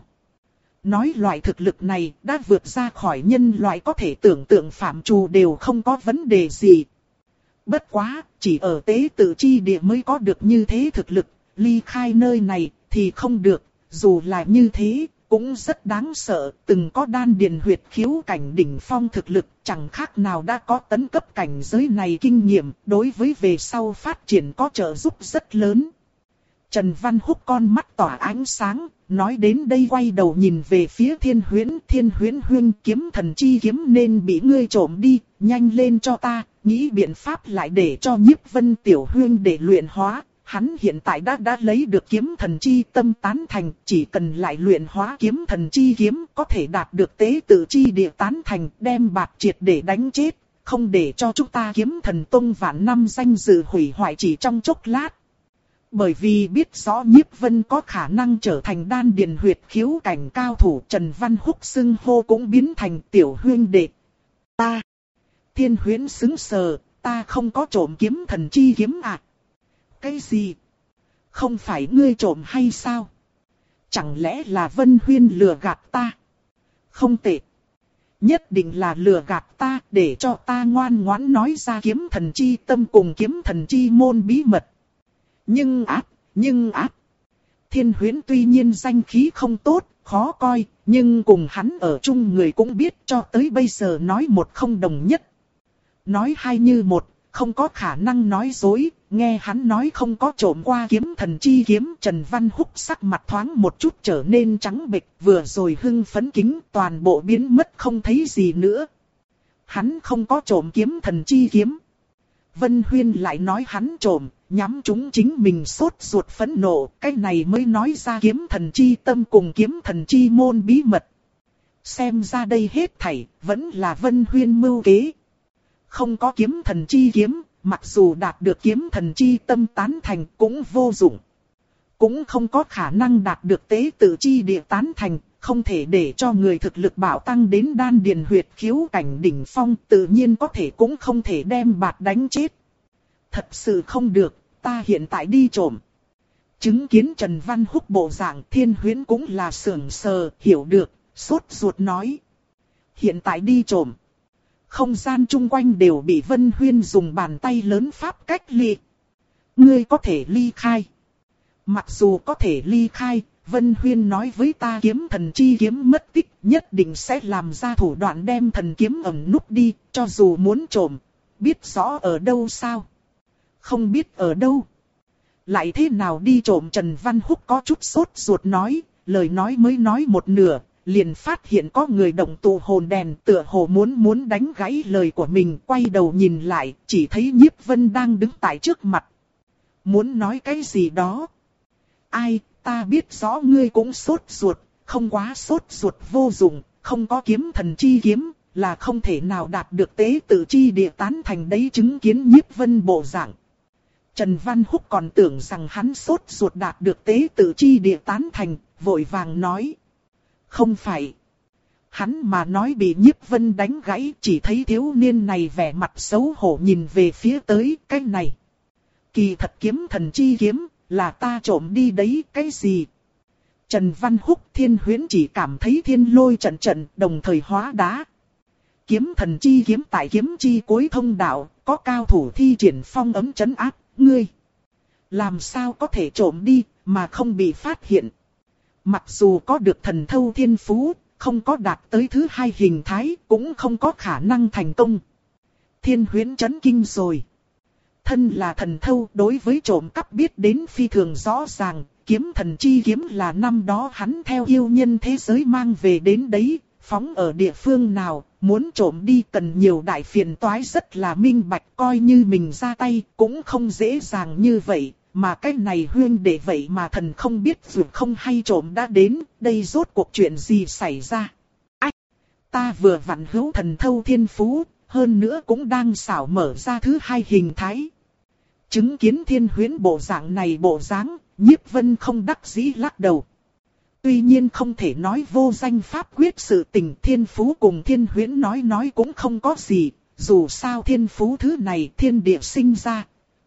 Nói loại thực lực này đã vượt ra khỏi nhân loại có thể tưởng tượng phạm trù đều không có vấn đề gì. Bất quá, chỉ ở tế tự chi địa mới có được như thế thực lực, ly khai nơi này thì không được, dù là như thế. Cũng rất đáng sợ, từng có đan điền huyệt khiếu cảnh đỉnh phong thực lực, chẳng khác nào đã có tấn cấp cảnh giới này kinh nghiệm, đối với về sau phát triển có trợ giúp rất lớn. Trần Văn Húc con mắt tỏa ánh sáng, nói đến đây quay đầu nhìn về phía Thiên Huyễn, Thiên Huyễn huynh kiếm thần chi kiếm nên bị ngươi trộm đi, nhanh lên cho ta, nghĩ biện pháp lại để cho Nhiếp Vân tiểu huynh để luyện hóa. Hắn hiện tại đã đã lấy được kiếm thần chi tâm tán thành, chỉ cần lại luyện hóa kiếm thần chi kiếm có thể đạt được tế tự chi địa tán thành, đem bạc triệt để đánh chết, không để cho chúng ta Kiếm Thần Tông vạn năm danh dự hủy hoại chỉ trong chốc lát. Bởi vì biết rõ Nhiếp Vân có khả năng trở thành đan điền huyệt khiếu cảnh cao thủ, Trần Văn Húc xưng hô cũng biến thành tiểu huynh đệ. Ta, Thiên Huyễn sững sờ, ta không có trộm kiếm thần chi kiếm à? Cái gì? Không phải ngươi trộm hay sao? Chẳng lẽ là Vân Huyên lừa gạt ta? Không tệ. Nhất định là lừa gạt ta để cho ta ngoan ngoãn nói ra kiếm thần chi tâm cùng kiếm thần chi môn bí mật. Nhưng ác, nhưng ác. Thiên Huyễn tuy nhiên danh khí không tốt, khó coi, nhưng cùng hắn ở chung người cũng biết cho tới bây giờ nói một không đồng nhất. Nói hai như một, không có khả năng nói dối, nghe hắn nói không có trộm qua kiếm thần chi kiếm. Trần Văn Húc sắc mặt thoáng một chút trở nên trắng bệch, vừa rồi hưng phấn kính toàn bộ biến mất không thấy gì nữa. Hắn không có trộm kiếm thần chi kiếm. Vân Huyên lại nói hắn trộm, nhắm chúng chính mình sốt ruột phẫn nộ, cái này mới nói ra kiếm thần chi tâm cùng kiếm thần chi môn bí mật. Xem ra đây hết thảy, vẫn là Vân Huyên mưu kế. Không có kiếm thần chi kiếm, mặc dù đạt được kiếm thần chi tâm tán thành cũng vô dụng. Cũng không có khả năng đạt được tế tự chi địa tán thành, không thể để cho người thực lực bạo tăng đến đan điền huyệt khiếu cảnh đỉnh phong, tự nhiên có thể cũng không thể đem bạt đánh chết. Thật sự không được, ta hiện tại đi trộm. Chứng kiến Trần Văn Húc bộ dạng, Thiên Huyễn cũng là sưởng sờ, hiểu được, sốt ruột nói. Hiện tại đi trộm. Không gian chung quanh đều bị Vân Huyên dùng bàn tay lớn pháp cách ly. Ngươi có thể ly khai. Mặc dù có thể ly khai, Vân Huyên nói với ta kiếm thần chi kiếm mất tích, nhất định sẽ làm ra thủ đoạn đem thần kiếm ẩn núp đi, cho dù muốn trộm. Biết rõ ở đâu sao? Không biết ở đâu. Lại thế nào đi trộm? Trần Văn Húc có chút sốt ruột nói, lời nói mới nói một nửa, liền phát hiện có người động tụ hồn đèn, tựa hồ muốn muốn đánh gãy lời của mình. Quay đầu nhìn lại, chỉ thấy Nhiếp Vân đang đứng tại trước mặt. Muốn nói cái gì đó? Ai, ta biết rõ ngươi cũng sốt ruột, không quá sốt ruột vô dụng, không có kiếm thần chi kiếm, là không thể nào đạt được tế tự chi địa tán thành đấy. Chứng kiến Nhiếp Vân bộ dạng, Trần Văn Húc còn tưởng rằng hắn sốt ruột đạt được tế tự chi địa tán thành, vội vàng nói. Không phải. Hắn mà nói bị Nhiếp Vân đánh gãy, chỉ thấy thiếu niên này vẻ mặt xấu hổ nhìn về phía tới, cái này. Kỳ thật kiếm thần chi kiếm, là ta trộm đi đấy, cái gì? Trần Văn Húc, Thiên Huyễn chỉ cảm thấy thiên lôi trận trận, đồng thời hóa đá. Kiếm thần chi kiếm tại kiếm chi cuối thông đạo, có cao thủ thi triển phong ấm trấn áp, ngươi. Làm sao có thể trộm đi, mà không bị phát hiện? Mặc dù có được thần thâu thiên phú, không có đạt tới thứ hai hình thái, cũng không có khả năng thành công. Thiên Huyễn chấn kinh rồi. Thân là thần thâu, đối với trộm cắp biết đến phi thường rõ ràng, kiếm thần chi kiếm là năm đó hắn theo yêu nhân thế giới mang về đến đấy, phóng ở địa phương nào, muốn trộm đi cần nhiều đại phiền toái, rất là minh bạch, coi như mình ra tay cũng không dễ dàng như vậy. Mà cái này Huyên để vậy mà thần không biết dù không hay trộm đã đến, đây rốt cuộc chuyện gì xảy ra? Ách! Ta vừa vặn hữu thần thâu thiên phú, hơn nữa cũng đang xảo mở ra thứ hai hình thái. Chứng kiến Thiên Huyễn bộ dạng này bộ dáng, Nhiếp Vân không đắc dĩ lắc đầu. Tuy nhiên không thể nói vô danh pháp quyết sự tình, thiên phú cùng Thiên Huyễn nói nói cũng không có gì, dù sao thiên phú thứ này thiên địa sinh ra.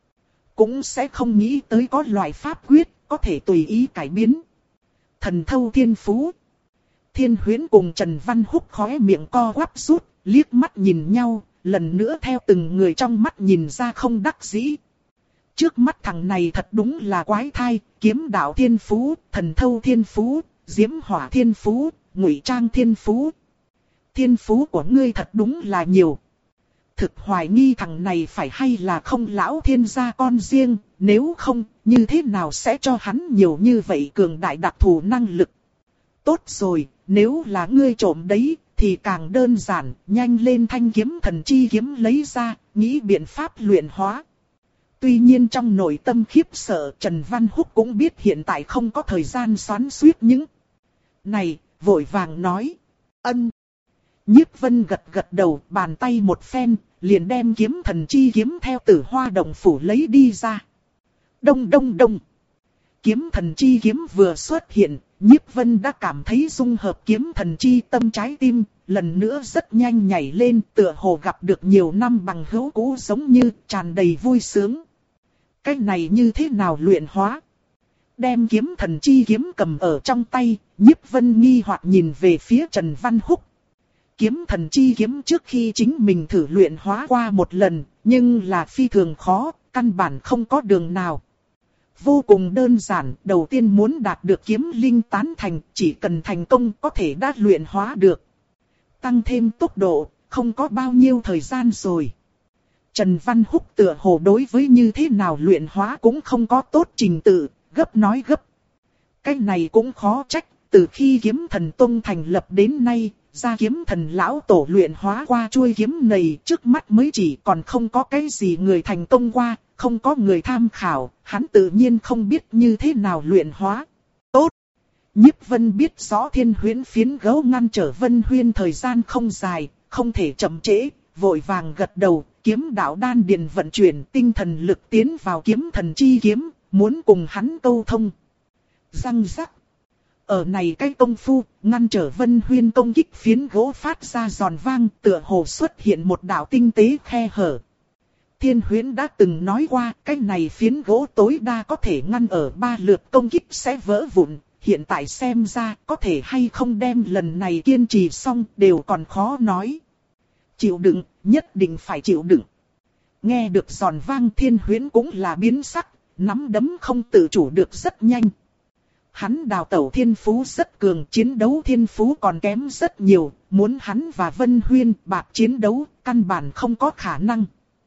Cũng sẽ không nghĩ tới có loại pháp quyết, có thể tùy ý cải biến. Thần thâu thiên phú. Thiên Huyễn cùng Trần Văn Húc khóe miệng co quắp rút, liếc mắt nhìn nhau, lần nữa theo từng người trong mắt nhìn ra không đắc dĩ. Trước mắt thằng này thật đúng là quái thai, kiếm đạo thiên phú, thần thâu thiên phú, diễm hỏa thiên phú, ngụy trang thiên phú. Thiên phú của ngươi thật đúng là nhiều. Thực hoài nghi thằng này phải hay là không lão thiên gia con riêng, nếu không, như thế nào sẽ cho hắn nhiều như vậy cường đại đặc thù năng lực. Tốt rồi, nếu là ngươi trộm đấy, thì càng đơn giản, nhanh lên thanh kiếm thần chi kiếm lấy ra, nghĩ biện pháp luyện hóa. Tuy nhiên trong nội tâm khiếp sợ, Trần Văn Húc cũng biết hiện tại không có thời gian xoắn xuýt những này, vội vàng nói, ân. Nhiếp Vân gật gật đầu, bàn tay một phen, liền đem kiếm thần chi kiếm theo Tử Hoa Động phủ lấy đi ra. Đông đông đông. Kiếm thần chi kiếm vừa xuất hiện, Nhiếp Vân đã cảm thấy dung hợp kiếm thần chi tâm trái tim, lần nữa rất nhanh nhảy lên, tựa hồ gặp được nhiều năm bằng hữu cũ giống như tràn đầy vui sướng. Cái này như thế nào luyện hóa? Đem kiếm thần chi kiếm cầm ở trong tay, Nhiếp Vân nghi hoặc nhìn về phía Trần Văn Húc. Kiếm thần chi kiếm trước khi chính mình thử luyện hóa qua một lần, nhưng là phi thường khó, căn bản không có đường nào. Vô cùng đơn giản, đầu tiên muốn đạt được kiếm linh tán thành, chỉ cần thành công có thể đã luyện hóa được. Tăng thêm tốc độ, không có bao nhiêu thời gian rồi. Trần Văn Húc tựa hồ đối với như thế nào luyện hóa cũng không có tốt trình tự, gấp nói gấp. Cái này cũng khó trách, từ khi kiếm thần tông thành lập đến nay, ra kiếm thần lão tổ luyện hóa qua chuôi kiếm này trước mắt mới chỉ còn không có cái gì người thành công qua, không có người tham khảo, hắn tự nhiên không biết như thế nào luyện hóa. Tốt! Nhiếp Vân biết rõ Thiên Huyễn phiến gấu ngăn trở Vân Huyên thời gian không dài, không thể chậm trễ, vội vàng gật đầu, kiếm đạo đan điền vận chuyển tinh thần lực tiến vào kiếm thần chi kiếm, muốn cùng hắn câu thông. Răng rắc. Ở này cái công phu, ngăn trở Vân Huyên công kích phiến gỗ phát ra giòn vang, tựa hồ xuất hiện một đạo tinh tế khe hở. Thiên Huyễn đã từng nói qua, cái này phiến gỗ tối đa có thể ngăn ở ba lượt công kích sẽ vỡ vụn. Hiện tại xem ra, có thể hay không đem lần này kiên trì xong, đều còn khó nói. Chịu đựng, nhất định phải chịu đựng. Nghe được giòn vang Thiên Huyễn cũng là biến sắc, nắm đấm không tự chủ được rất nhanh. Hắn đào tẩu thiên phú rất cường, chiến đấu thiên phú còn kém rất nhiều, muốn hắn và Vân Huyên bạc chiến đấu, căn bản không có khả năng.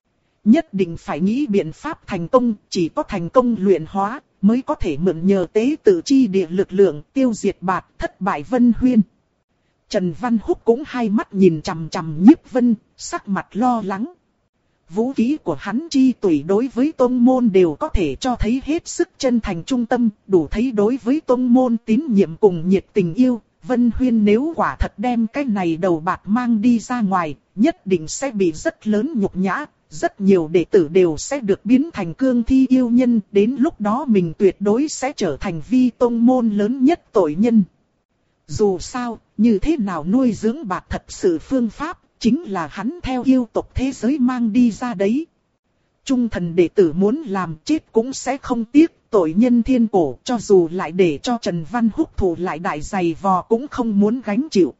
Nhất định phải nghĩ biện pháp thành công, chỉ có thành công luyện hóa, mới có thể mượn nhờ tế tự chi địa lực lượng tiêu diệt bạc thất bại Vân Huyên. Trần Văn Húc cũng hai mắt nhìn chằm chằm Nhiếp Vân, sắc mặt lo lắng. Vũ khí của hắn chi tùy đối với tông môn đều có thể cho thấy hết sức chân thành trung tâm, đủ thấy đối với tông môn tín nhiệm cùng nhiệt tình yêu. Vân Huyên nếu quả thật đem cái này đầu bạc mang đi ra ngoài, nhất định sẽ bị rất lớn nhục nhã, rất nhiều đệ tử đều sẽ được biến thành cương thi yêu nhân, đến lúc đó mình tuyệt đối sẽ trở thành vi tông môn lớn nhất tội nhân. Dù sao, như thế nào nuôi dưỡng bạc thật sự phương pháp, chính là hắn theo yêu tộc thế giới mang đi ra đấy. Trung thần đệ tử muốn làm chết cũng sẽ không tiếc, tội nhân thiên cổ cho dù lại để cho Trần Văn Húc thủ lại đại dày vò cũng không muốn gánh chịu.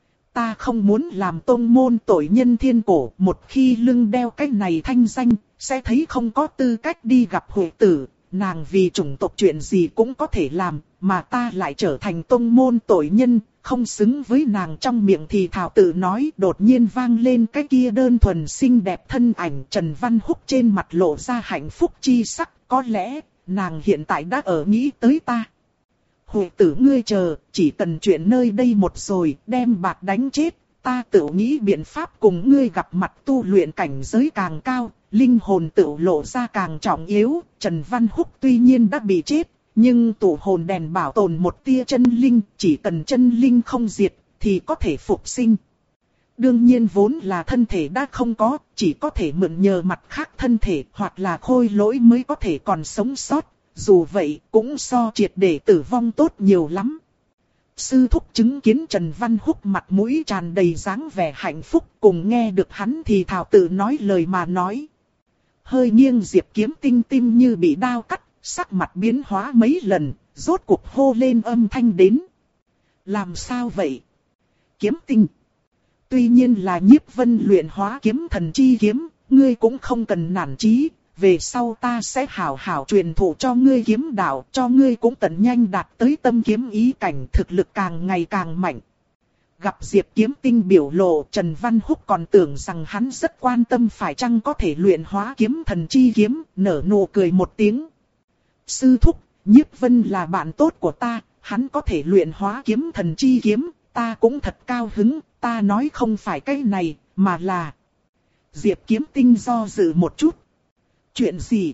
Ta không muốn làm tông môn tội nhân thiên cổ, một khi lưng đeo cái này thanh danh, sẽ thấy không có tư cách đi gặp Huệ tử, nàng vì chủng tộc chuyện gì cũng có thể làm, mà ta lại trở thành tông môn tội nhân, không xứng với nàng. Trong miệng thì thảo tự nói, đột nhiên vang lên cái kia đơn thuần xinh đẹp thân ảnh. Trần Văn Húc trên mặt lộ ra hạnh phúc chi sắc, có lẽ nàng hiện tại đã ở nghĩ tới ta. Huệ tử ngươi chờ, chỉ cần chuyện nơi đây một rồi, đem bạc đánh chết, ta tự nghĩ biện pháp cùng ngươi gặp mặt. Tu luyện cảnh giới càng cao, linh hồn tự lộ ra càng trọng yếu. Trần Văn Húc tuy nhiên đã bị chết, nhưng tụ hồn đèn bảo tồn một tia chân linh, chỉ cần chân linh không diệt, thì có thể phục sinh. Đương nhiên vốn là thân thể đã không có, chỉ có thể mượn nhờ mặt khác thân thể hoặc là khôi lỗi mới có thể còn sống sót. Dù vậy, cũng so triệt để tử vong tốt nhiều lắm. Sư thúc chứng kiến Trần Văn Húc mặt mũi tràn đầy dáng vẻ hạnh phúc, cùng nghe được hắn thì thảo tự nói lời mà nói. Hơi nghiêng Diệp Kiếm Tinh tim như bị đao cắt, sắc mặt biến hóa mấy lần, rốt cuộc hô lên âm thanh đến. Làm sao vậy? Kiếm Tinh. Tuy nhiên là Nhiếp Vân luyện hóa kiếm thần chi kiếm, ngươi cũng không cần nản chí. Về sau ta sẽ hảo hảo truyền thụ cho ngươi kiếm đạo, cho ngươi cũng tận nhanh đạt tới tâm kiếm ý cảnh, thực lực càng ngày càng mạnh. Gặp Diệp Kiếm Tinh biểu lộ, Trần Văn Húc còn tưởng rằng hắn rất quan tâm phải chăng có thể luyện hóa kiếm thần chi kiếm, nở nụ cười một tiếng. Sư thúc, Nhiếp Vân là bạn tốt của ta, hắn có thể luyện hóa kiếm thần chi kiếm, ta cũng thật cao hứng, ta nói không phải cái này, mà là... Diệp Kiếm Tinh do dự một chút. Chuyện gì?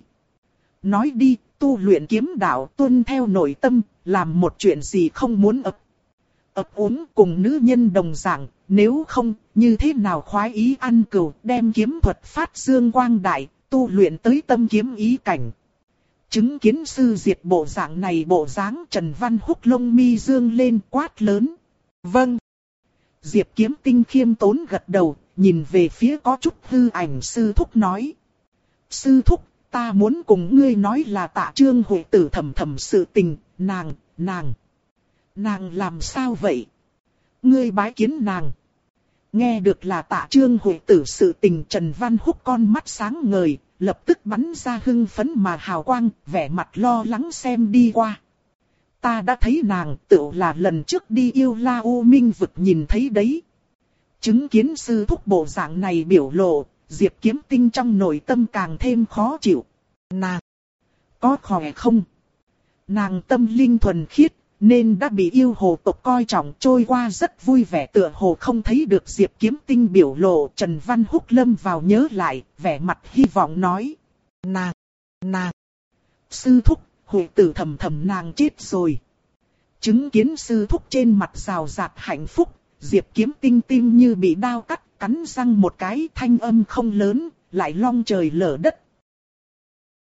Nói đi, tu luyện kiếm đạo tuân theo nội tâm, làm một chuyện gì không muốn ấp. Ấp úng cùng nữ nhân đồng dạng, nếu không, như thế nào khoái ý ăn cừu, đem kiếm thuật phát dương quang đại, tu luyện tới tâm kiếm ý cảnh. Chứng kiến sư diệt bộ dạng này bộ dáng, Trần Văn Húc lông mi dương lên quát lớn. Vâng. Diệp Kiếm Tinh khiêm tốn gật đầu, nhìn về phía có chút hư ảnh sư thúc nói. Sư thúc, Ta muốn cùng ngươi nói là Tạ Trương Huệ Tử thầm thầm sự tình, nàng, nàng. Nàng làm sao vậy? Ngươi bái kiến nàng. Nghe được là Tạ Trương Huệ Tử sự tình, Trần Văn Húc con mắt sáng ngời, lập tức bắn ra hưng phấn mà hào quang, vẻ mặt lo lắng xem đi qua. Ta đã thấy nàng, tựu là lần trước đi Yêu La U Minh vực nhìn thấy đấy. Chứng kiến sư thúc bộ dạng này biểu lộ, Diệp Kiếm Tinh trong nội tâm càng thêm khó chịu. Nàng có khỏe không? Nàng tâm linh thuần khiết, nên đã bị yêu hồ tộc coi trọng, trôi qua rất vui vẻ, tựa hồ không thấy được Diệp Kiếm Tinh biểu lộ. Trần Văn Húc lâm vào nhớ lại, vẻ mặt hy vọng nói. Nàng, nàng, sư thúc, Huệ Tử thầm thầm nàng chết rồi. Chứng kiến sư thúc trên mặt rào rạt hạnh phúc, Diệp Kiếm Tinh tim như bị đao cắt, cắn răng một cái, thanh âm không lớn, lại long trời lở đất.